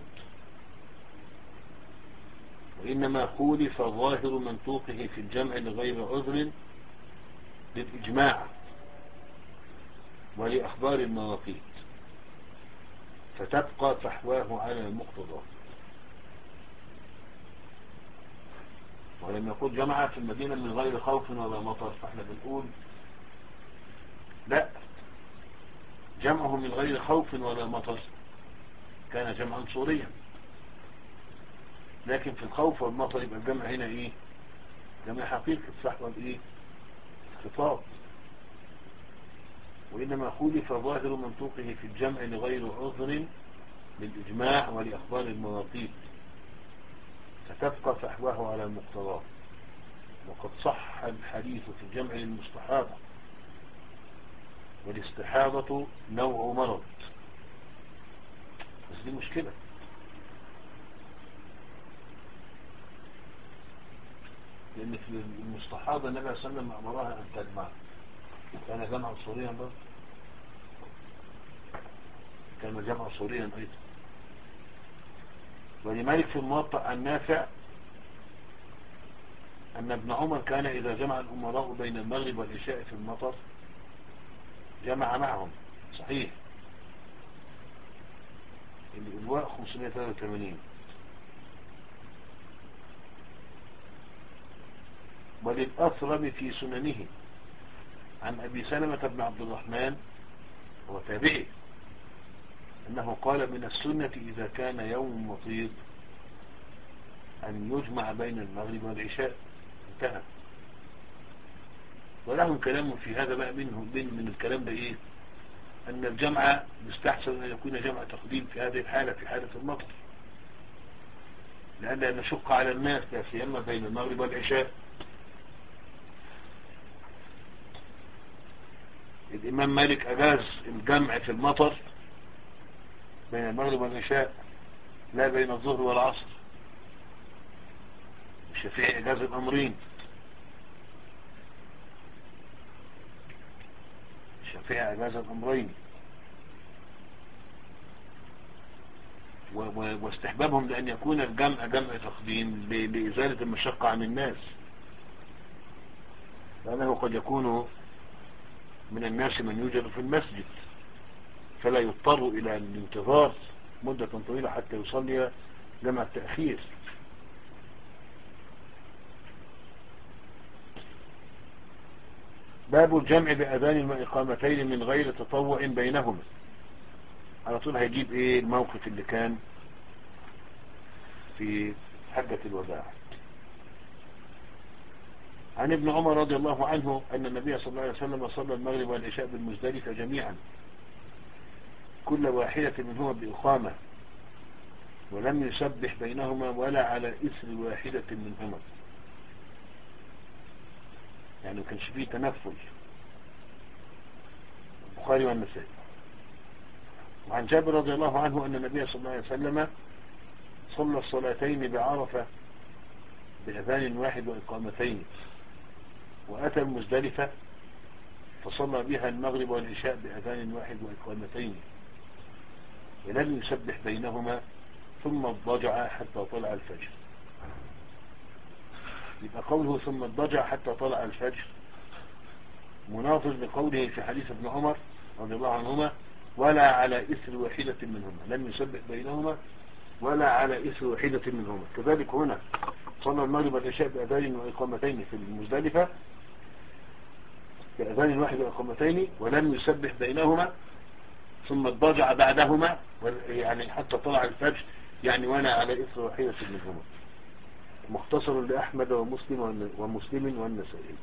Speaker 1: وإنما خولف ظاهر منطوقه في الجمع لغير عذر للإجماع ولأخبار المواقيت. فتبقى فحواه على المقتضى. ولما يقول جمع في المدينة من غير خوف ولا مطر، فاحنا بنقول لا، جمعه من غير خوف ولا مطر كان جمعا صوريا، لكن في الخوف والمطر يبقى الجمع هنا ايه؟ جمع حقيقي، فحوى بايه؟ خطاب. وإنما خولف ظاهر منطوقه في الجمع لغير عذر للإجماع ولأخبار المواقيت، فتبقى فحواه على المقتضى. وقد صح الحديث في الجمع للمستحاضة، والاستحاضة نوع مرض، بس دي مشكلة، لأن في المستحاضة النبي صلى الله عليه وسلم أمرها أن تجمع، كان جمع صوريا برضه، كان جمع صوريا أيضا. ولمالك في الموطأ عن نافع أن ابن عمر كان إذا جمع الأمراء بين المغرب والعشاء في المطر جمع معهم. صحيح، الإلواء خمسمائة وثلاثة وثمانين. وللأثرم في سننه عن أبي سلمة بن عبد الرحمن وتابعه أنه قال من السنة إذا كان يوم مطير أن يجمع بين المغرب والعشاء. انتهى. ولهم كلام في هذا بقى، منه من الكلام ده إيه؟ أن الجمع يستحسن أن يكون جمع تقديم في هذه الحالة، في حالة المطر، لأن نشق على الناس لا سيما بين المغرب والعشاء. الإمام مالك أجاز الجمع في المطر بين المغرب والعشاء، لا بين الظهر والعصر. الشافعي أجاز الأمرين، الشافعي أجاز الأمرين. واستحبابهم لأن يكون الجمع جمع تقديم لإزالة المشقة عن الناس، لأنه قد يكون من الناس من يوجد في المسجد فلا يضطر إلى الانتظار مدة طويلة حتى يصلي جمع التأخير. باب الجمع بأذان وإقامتين من غير تطوع بينهما. على طول هيجيب ايه الموقف اللي كان في حجة الوداع. عن ابن عمر رضي الله عنه أن النبي صلى الله عليه وسلم صلى المغرب والعشاء بالمزدلفة جميعا، كل واحدة منهما بإقامة، ولم يسبح بينهما ولا على إثر واحدة منهما، يعني ما كانش فيه تنفل. البخاري والنسائي. وعن جابر رضي الله عنه أن النبي صلى الله عليه وسلم صلى الصلاتين بعرفة بأذان واحد وإقامتين، وأتى المزدلفة فصلى بها المغرب والعشاء بأذان واحد وإقامتين، ولم يسبح بينهما، ثم اضطجع حتى طلع الفجر. يبقى قوله ثم اضطجع حتى طلع الفجر مناظر لقوله في حديث ابن عمر رضي الله عنهما ولا على إثر واحدة منهما، لم يسبح بينهما ولا على إثر واحدة منهما. كذلك هنا صلى المغرب والعشاء بأذان وإقامتين في المزدلفة بأذان واحد وإقامتين، ولم يسبح بينهما، ثم اضطجع بعدهما يعني حتى طلع الفجر، يعني ولا على إثر واحدة منهما. مختصر لأحمد ومسلم ومسلم والنسائي.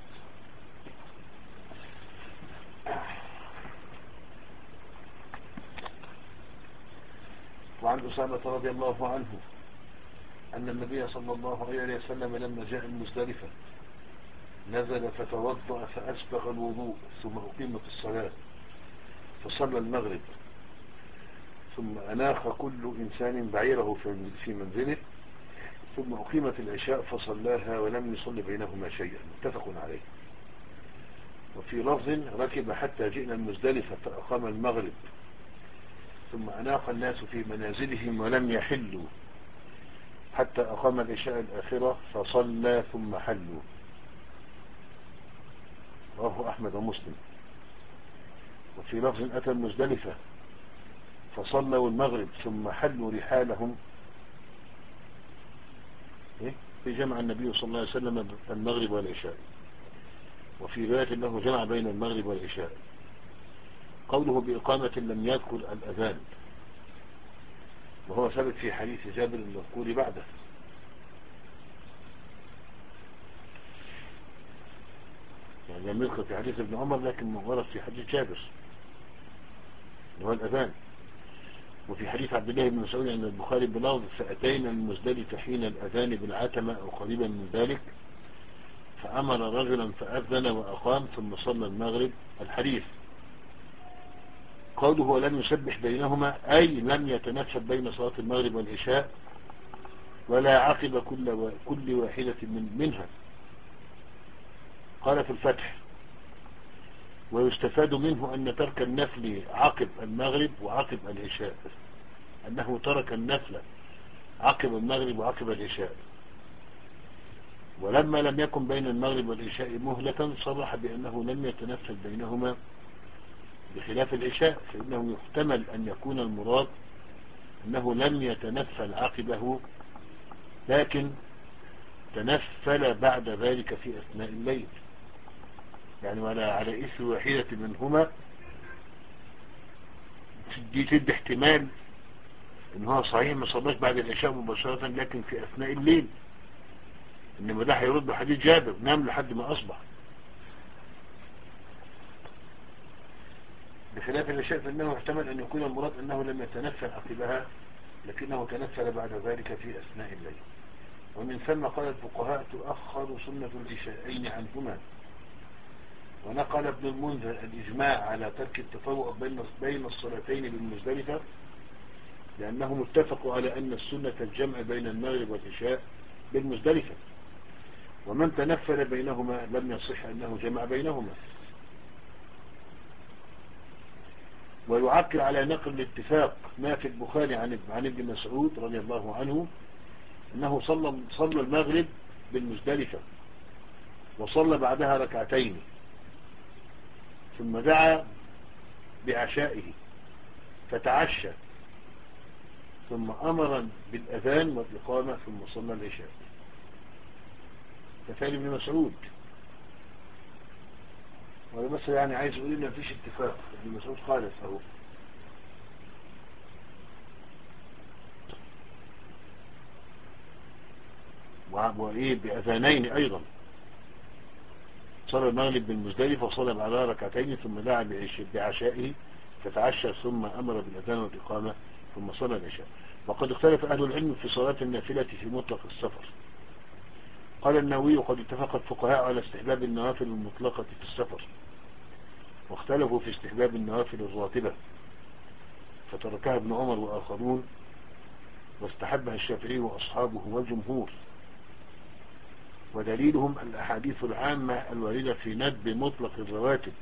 Speaker 1: وعن أسامة رضي الله عنه أن النبي صلى الله عليه وسلم لما جاء المزدلفة نزل فتوضأ فأسبغ الوضوء، ثم أقيمت الصلاة فصلى المغرب، ثم أناخ كل إنسان بعيره في منزله، ثم أقيمت العشاء فصلاها ولم يصل بينهما شيئا. متفق عليه. وفي لفظ ركب حتى جئنا المزدلفة فأقام المغرب، ثم أناخ الناس في منازلهم ولم يحلوا حتى أقام العشاء الآخرة فصلى ثم حلوا. رواه أحمد ومسلم. وفي لفظ أتى المزدلفة فصلوا المغرب ثم حلوا رحالهم. إيه؟ في جمع النبي صلى الله عليه وسلم المغرب والعشاء، وفي رواية أنه جمع بين المغرب والعشاء. قوله بإقامة لم يذكر الأذان، وهو ثابت في حديث جابر المذكور بعده. يعني لم يذكر في حديث ابن عمر، لكن ورد في حديث جابر وهو الأذان. وفي حديث عبد الله بن مسعود عند البخاري بلفظ فأتينا المزدلفة حين الأذان بالعتمة أو قريبا من ذلك، فأمر رجلا فأذن وأقام ثم صلى المغرب. الحديث قوله ولم يسبح بينهما، أي لم يتنفذ بين صلاة المغرب والعشاء ولا عقب كل كل واحدة من منها. قال في الفتح ويستفاد منه أن ترك النفل عقب المغرب وعقب العشاء، أنه ترك النفل عقب المغرب وعقب العشاء، ولما لم يكن بين المغرب والعشاء مهلة صرح بأنه لم يتنفل بينهما، بخلاف العشاء فإنه يحتمل أن يكون المراد أنه لم يتنفل عقبه لكن تنفل بعد ذلك في أثناء الليل، يعني ولا على إثر واحدة منهما. دي تدي احتمال ان هو صحيح ما صلاش بعد العشاء مباشرة لكن في أثناء الليل، إنما ده هيرد حديث جابر نام لحد ما أصبح، بخلاف العشاء فإنه يحتمل أن يكون المراد أنه لم يتنفل عقبها لكنه تنفل بعد ذلك في أثناء الليل. ومن ثم قال الفقهاء تؤخر سنة العشاءين عنهما. ونقل ابن المنذر الإجماع على ترك التطوع بين الصلاتين بالمزدلفة، لأنهم اتفقوا على أن السنة الجمع بين المغرب والعشاء بالمزدلفة، ومن تنفل بينهما لم يصح أنه جمع بينهما. ويعكر على نقل الاتفاق ما في البخاري عن عن ابن مسعود رضي الله عنه أنه صلى صلى المغرب بالمزدلفة وصلى بعدها ركعتين ثم دعا بعشائه فتعشى ثم أمر بالأذان والإقامة ثم صلى العشاء. كفاية ابن مسعود. ولا بس يعني عايز يقول إن مفيش اتفاق، ابن مسعود خالف أهو. وإيه بأذانين أيضا، صلى المغرب بالمزدلفة وصلى بعدها ركعتين ثم دعا بعشائه فتعشى ثم أمر بالأذان والإقامة ثم صلى العشاء. وقد اختلف أهل العلم في صلاة النافلة في مطلق السفر. قال النووي قد اتفق الفقهاء على استحباب النوافل المطلقة في السفر، واختلفوا في استحباب النوافل الراتبة فتركها ابن عمر وآخرون، واستحبها الشافعي وأصحابه والجمهور، ودليلهم الأحاديث العامة الواردة في ندب مطلق الرواتب،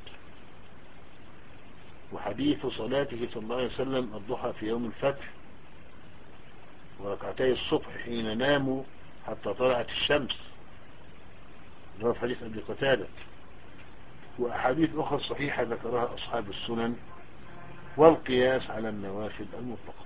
Speaker 1: وحديث صلاته صلى الله عليه وسلم الضحى في يوم الفتح وركعتي الصبح حين ناموا حتى طلعت الشمس، ده في حديث أبي قتادة، وأحاديث أخرى صحيحة ذكرها أصحاب السنن، والقياس على النوافل المطلقة.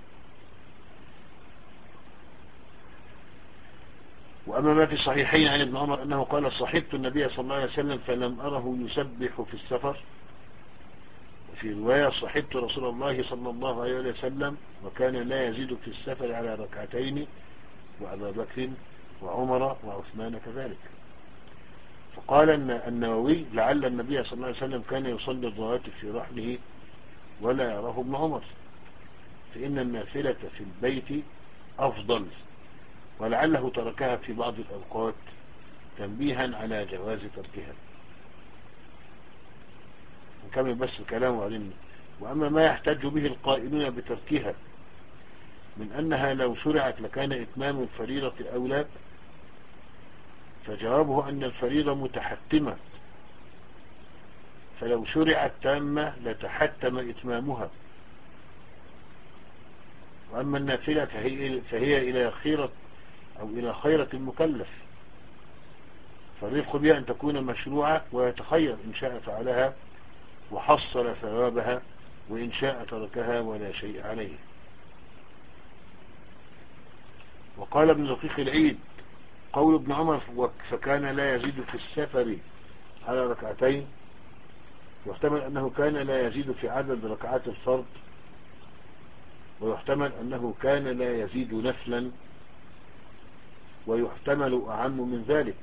Speaker 1: وأما ما في الصحيحين عن ابن عمر أنه قال صحبت النبي صلى الله عليه وسلم فلم أره يسبح في السفر، وفي رواية صحبت رسول الله صلى الله عليه وسلم وكان لا يزيد في السفر على ركعتين، وأبا بكر وعمر وعثمان كذلك. فقال النووي لعل النبي صلى الله عليه وسلم كان يصلي الرواتب في رحله ولا يراه ابن عمر، فإن النافلة في البيت أفضل، ولعله تركها في بعض الأوقات تنبيها على جواز تركها. نكمل بس الكلام وعلمنا. وأما ما يحتج به القائلون بتركها من أنها لو شرعت لكان إتمام الفريضة أولى، فجوابه أن الفريضة متحتمة، فلو شرعت تامة لتحتم إتمامها. وأما النافلة فهي, فهي إلى خيرة أو إلى خيرة المكلف، فالرفق بها أن تكون مشروعة ويتخير إن شاء فعلها وحصل ثوابها وإن شاء تركها ولا شيء عليه. وقال ابن دقيق العيد قول ابن عمر فكان لا يزيد في السفر على ركعتين، يحتمل أنه كان لا يزيد في عدد ركعات الفرض، ويحتمل أنه كان لا يزيد نفلا، ويحتمل أعم من ذلك،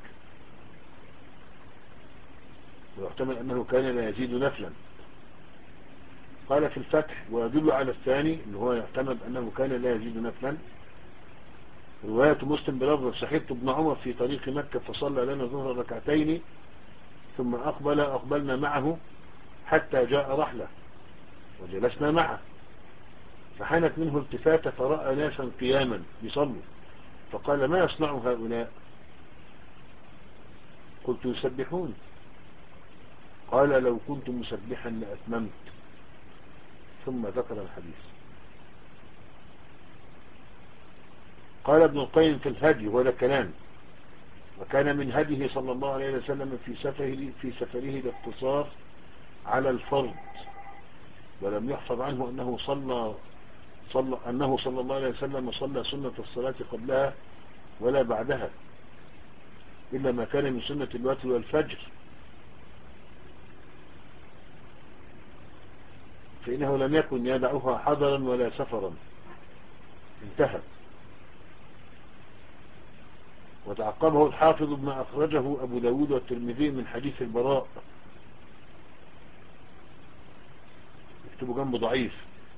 Speaker 1: ويحتمل أنه كان لا يزيد نفلا. قال في الفتح ويدل على الثاني اللي هو يحتمل أنه كان لا يزيد نفلا رواية مسلم بلفظ صحبت ابن عمر في طريق مكة فصلى لنا ظهر ركعتين ثم أقبل أقبلنا معه حتى جاء رحلة وجلسنا معه فحانت منه التفاتة فرأى ناسا قياما يصلوا فقال ما يصنع هؤلاء؟ قلت يسبحون. قال لو كنت مسبحا لأتممت، ثم ذكر الحديث. قال ابن القيم في الهدي ولا كلام وكان من هديه صلى الله عليه وسلم في سفره في سفره الاقتصار على الفرض، ولم يحفظ عنه أنه صلى صلى أنه صلى الله عليه وسلم صلى سنة الصلاة قبلها ولا بعدها إلا ما كان من سنة الوتر والفجر، فإنه لم يكن يدعوها حضرا ولا سفرا. انتهى. وتعقبه الحافظ بما أخرجه أبو داود والترمذي من حديث البراء، اكتبوا جنبه ضعيف،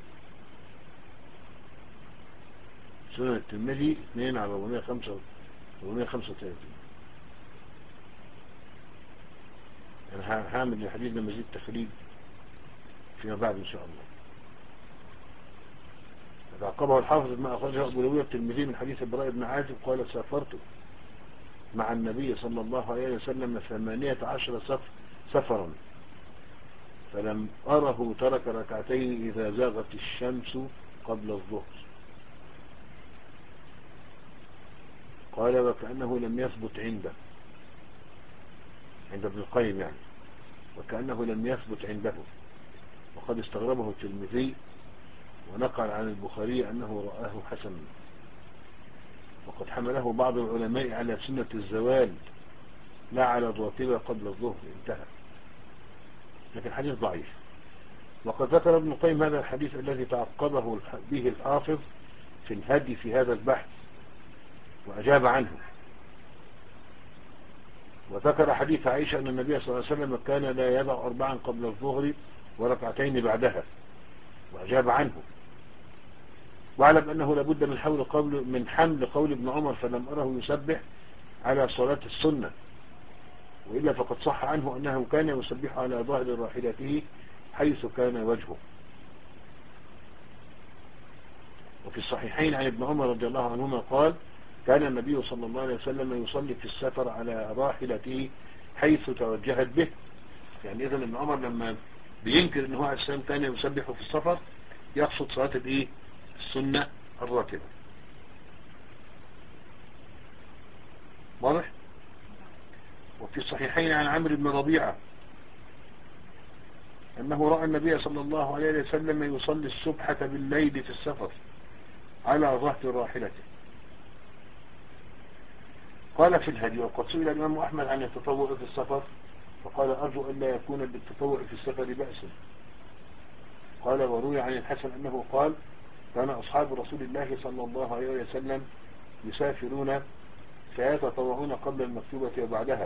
Speaker 1: سنة الترمذي اثنين على أربعمائة وخمسة وثلاثين. أنا هعمل الحديث ده مزيد تخريج فيما بعد إن شاء الله. تعقبه الحافظ بما أخرجه أبو داود والترمذي من حديث البراء بن عازب قال سافرت مع النبي صلى الله عليه وسلم ثمانية عشر سفر سفرا فلم أره ترك ركعتين إذا زاغت الشمس قبل الظهر. قال وكأنه لم يثبت عنده، عند ابن القيم يعني، وكأنه لم يثبت عنده، وقد استغربه الترمذي ونقل عن البخاري أنه رآه حسنا، وقد حمله بعض العلماء على سنة الزوال لا على الراتبة قبل الظهر. انتهى. لكن الحديث ضعيف. وقد ذكر ابن القيم هذا الحديث الذي تعقبه به الحافظ في الهدي في هذا البحث وأجاب عنه، وذكر حديث عائشة أن النبي صلى الله عليه وسلم كان لا يضع أربعا قبل الظهر وركعتين بعدها وأجاب عنه. واعلم أنه لابد من حول قول من حمل قول ابن عمر فلم أره يسبح على صلاة السنة، وإلا فقد صح عنه أنه كان يسبح على ظاهر راحلته حيث كان وجهه. وفي الصحيحين عن ابن عمر رضي الله عنهما قال كان النبي صلى الله عليه وسلم يصلي في السفر على راحلته حيث توجهت به. يعني إذن ابن عمر لما بينكر أنه عليه السلام كان يسبح في السفر يقصد صلاة الإيه؟ السنة الراتبة. واضح؟ وفي الصحيحين عن عمرو بن ربيعة أنه رأى النبي صلى الله عليه وسلم يصلي الصبحة بالليل في السفر على ظهر راحلته. قال في الهدي وقد سئل الإمام أحمد عن التطوع في السفر فقال أرجو أن لا يكون بالتطوع في السفر بأس. قال وروي عن الحسن أنه قال كان أصحاب رسول الله صلى الله عليه وسلم يسافرون فيتطوعون قبل المكتوبة وبعدها.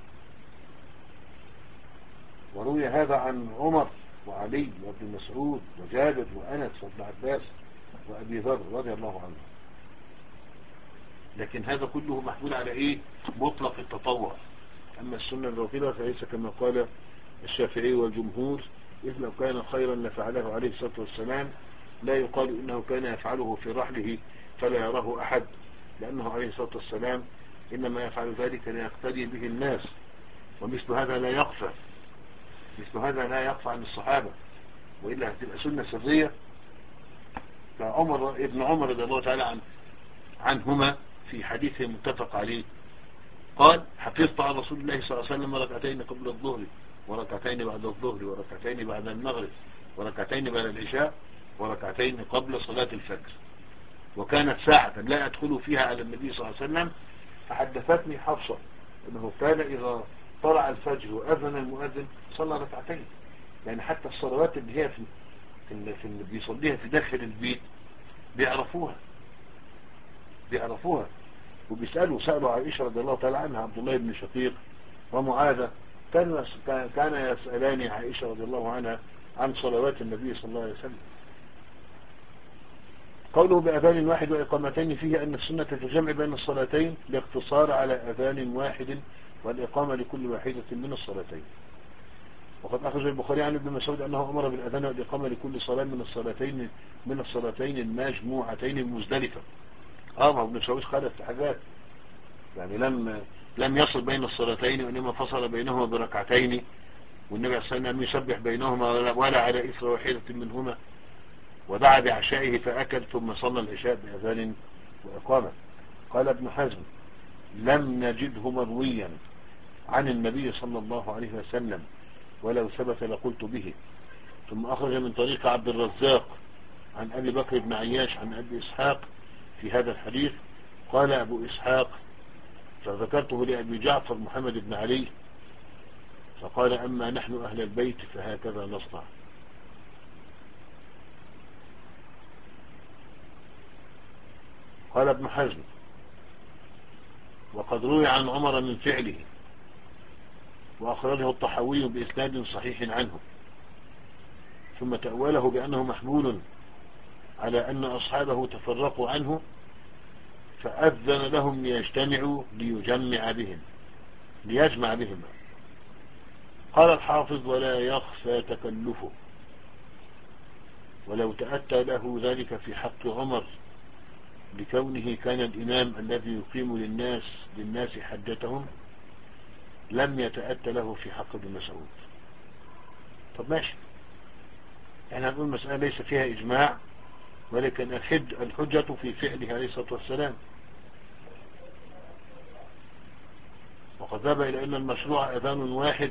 Speaker 1: وروي هذا عن عمر وعلي وابن مسعود وجابر وأنس وابن عباس وأبي ذر رضي الله عنه. لكن هذا كله محمول على إيه؟ مطلق التطوع. أما السنة الراتبة فليس كما قال الشافعي والجمهور إذ لو كان خيرا لفعله عليه الصلاة والسلام، لا يقال إنه كان يفعله في رحله فلا يراه أحد، لأنه عليه الصلاة والسلام إنما يفعل ذلك ليقتدي به الناس، ومثل هذا لا يخفى مثل هذا لا يخفى عن الصحابة، وإلا هتبقى سنة سرية. فعمر ابن عمر رضي الله تعالى عن عنهما في حديث متفق عليه قال حفظت عن رسول الله صلى الله عليه وسلم ركعتين قبل الظهر وركعتين بعد الظهر وركعتين بعد المغرب وركعتين بعد العشاء وركعتين قبل صلاة الفجر، وكانت ساعة لا أدخل فيها على النبي صلى الله عليه وسلم. فحدثتني حفصة أنه كان إذا طلع الفجر وأذن المؤذن صلى ركعتين. يعني حتى الصلوات اللي هي في في اللي بيصليها في داخل البيت بيعرفوها بيعرفوها وبيسألوا سألوا عائشة رضي الله تعالى عنها عبد الله بن شقيق ومعاذة، كان كان يسألان عائشة رضي الله عنها عن صلوات النبي صلى الله عليه وسلم. قوله بأذان واحد وإقامتين فيه أن السنة في الجمع بين الصلاتين باقتصار على أذان واحد والإقامة لكل واحدة من الصلاتين. وقد أخرج البخاري عن ابن مسعود أنه أمر بالأذان والإقامة لكل صلاة من الصلاتين من الصلاتين المجموعتين المزدلفة. اه ما ابن مسعود خالف في حاجات، يعني لم لم يصل بين الصلاتين وإنما فصل بينهما بركعتين، والنبي عليه الصلاة والسلام يسبح بينهما ولا على إثر واحدة منهما، ودعا بعشائه فأكل ثم صلى العشاء بأذان وإقامة. قال ابن حزم لم نجده مرويا عن النبي صلى الله عليه وسلم، ولو ثبت لقلت به. ثم أخرج من طريق عبد الرزاق عن أبي بكر بن عياش عن أبي إسحاق في هذا الحديث. قال أبو إسحاق فذكرته لأبي جعفر محمد بن علي فقال أما نحن أهل البيت فهكذا نصنع. قال ابن حزم وقد روي عن عمر من فعله، وأخرجه الطحاوي بإسناد صحيح عنه، ثم تأوله بأنه محمول على أن أصحابه تفرقوا عنه فأذن لهم ليجتمعوا ليجمع بهم ليجمع بهم. قال الحافظ ولا يخفى تكلفه، ولو تأتى له ذلك في حق عمر لكونه كان الإمام الذي يقيم للناس للناس حجتهم لم يتأتى له في حق ابن مسعود. طب ماشي، احنا هنقول مسألة ليس فيها إجماع، ولكن الحج الحجة في فعله عليه الصلاة والسلام. وقد ذهب إلى أن المشروع أذان واحد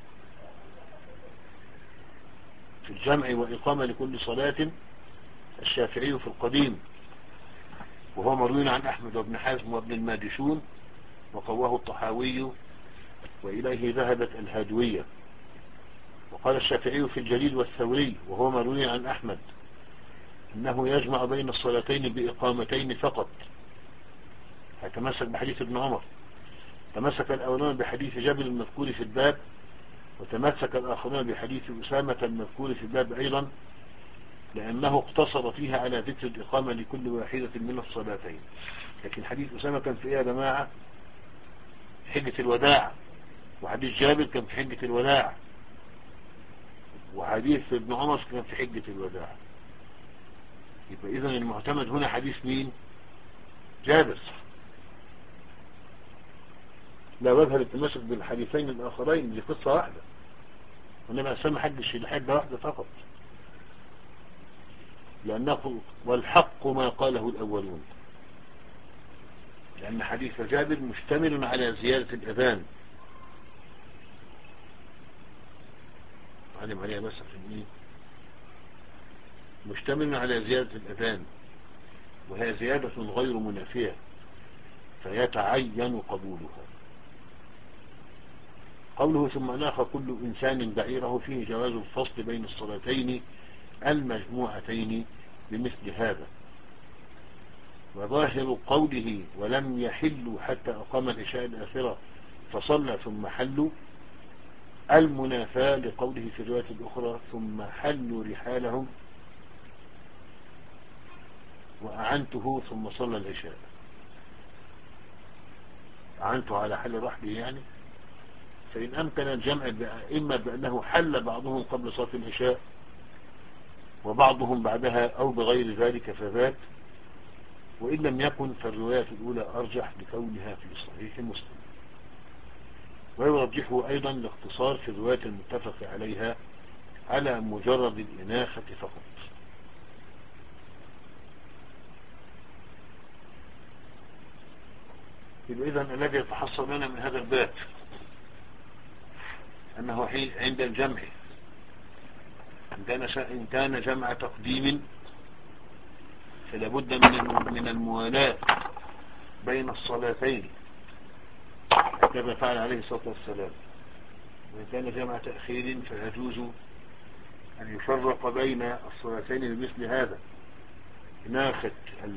Speaker 1: في الجمع وإقامة لكل صلاة الشافعي في القديم، وهو مروي عن أحمد وابن حزم وابن الماجشون، وقواه الطحاوي وإليه ذهبت الهادوية. وقال الشافعي في الجليل والثوري وهو مروي عن أحمد أنه يجمع بين الصلاتين بإقامتين فقط، هيتمسك بحديث ابن عمر. تمسك الأولون بحديث جابر المذكور في الباب، وتمسك الآخرون بحديث أسامة المذكور في الباب أيضا، لأنه اقتصر فيها على ذكر الإقامة لكل واحدة من الصلاتين. لكن حديث أسامة كان في إيه يا جماعة؟ حجة الوداع، وحديث جابر كان في حجة الوداع، وحديث ابن عمر كان في حجة الوداع. يبقى إذن المعتمد هنا حديث مين؟ جابر. لا وجه للتمسك بالحديثين الآخرين، دي قصة واحدة، وإنما أسمى حج الحجة واحدة فقط، لأنه والحق ما قاله الأولون، لأن حديث جابر مشتمل على زيادة الأذان. علم عليها بس في مشتمل على زيادة الأذان، وهي زيادة غير منافية فيتعين قبولها. قوله ثم ناخ كل إنسان بعيره فيه جواز الفصل بين الصلاتين المجموعتين بمثل هذا. وظاهر قوله ولم يحلوا حتى أقام العشاء الآخرة فصلى ثم حلوا المنافاة لقوله في الرواية الأخرى ثم حلوا رحالهم وأعنته ثم صلى العشاء. أعنته على حل رحله يعني، فإن أمكن الجمع إما بأنه حل بعضهم قبل صلاة العشاء وبعضهم بعدها أو بغير ذلك فذاك، وإن لم يكن فالرواية الأولى أرجح لكونها في صحيح مسلم. ويرجحه أيضا الاختصار في الرواية المتفق عليها على مجرد الإناخة فقط. يبقى إذن الذي يتحصل لنا من هذا الباب أنه عند الجمع إن كان إن كان جمع تقديم فلا بد من من الموالاة بين الصلاتين كما فعل عليه الصلاة والسلام. وإن كان جمع تأخير فيجوز أن يفرق بين الصلاتين بمثل هذا، ناخت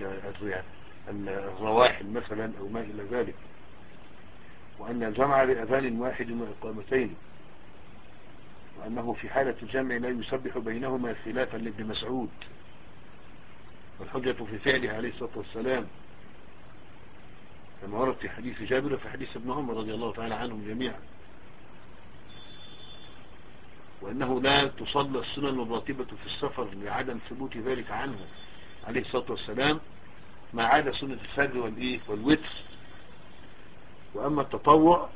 Speaker 1: الرواحل مثلا أو ما إلى ذلك. وأن الجمع بأذان واحد وإقامتين، وأنه في حالة الجمع لا يسبح بينهما خلافا لابن مسعود، والحجة في فعله عليه الصلاة والسلام كما ورد في حديث جابر وفي حديث ابن عمر رضي الله تعالى عنهم جميعا. وأنه لا تصلى السنن الراتبة في السفر لعدم ثبوت ذلك عنه عليه الصلاة والسلام، ما عدا سنة الفجر والإيه والوتر. وأما التطوع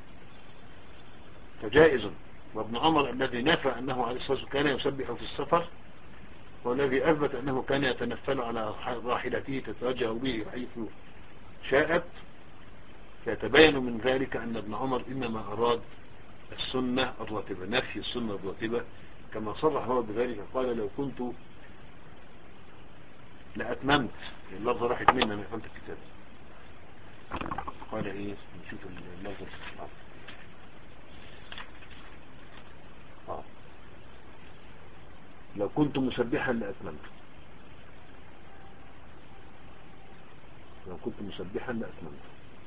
Speaker 1: فجائز. وابن عمر الذي نفى أنه عليه الصلاة والسلام كان يسبح في السفر والذي أثبت أنه كان يتنفل على راحلته تتوجه به حيث شاءت، فيتبين من ذلك أن ابن عمر إنما أراد السنة الراتبة، نفي السنة الراتبة، كما صرح هو بذلك. قال لو كنت لأتممت، اللفظ راحت مني أنا قلت الكتاب. قال إيه نشوف اللفظ آه. لو كنت مسبحا لأتممت، لو كنت مسبحا لأتممت.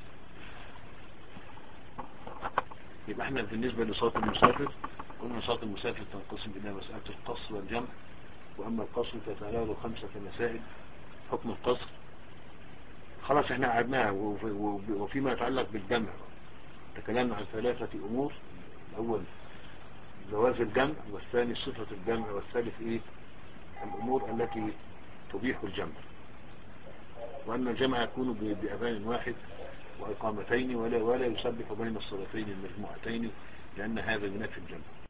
Speaker 1: يبقى احنا بالنسبة لصلاة المسافر قلنا صلاة المسافر تنقسم إلى مسألة القصر والجمع. وأما القصر فتناول خمسة مسائل. حكم القصر خلاص احنا قعدناها. وفيما يتعلق بالجمع تكلمنا عن ثلاثة أمور: الأول جواز الجمع، والثاني صفة الجمع، والثالث ايه الأمور التي تبيح الجمع. وأن الجمع يكون بأذان واحد وإقامتين، ولا ولا يسبح بين الصلاتين المجموعتين، لأن هذا ينافي الجمع.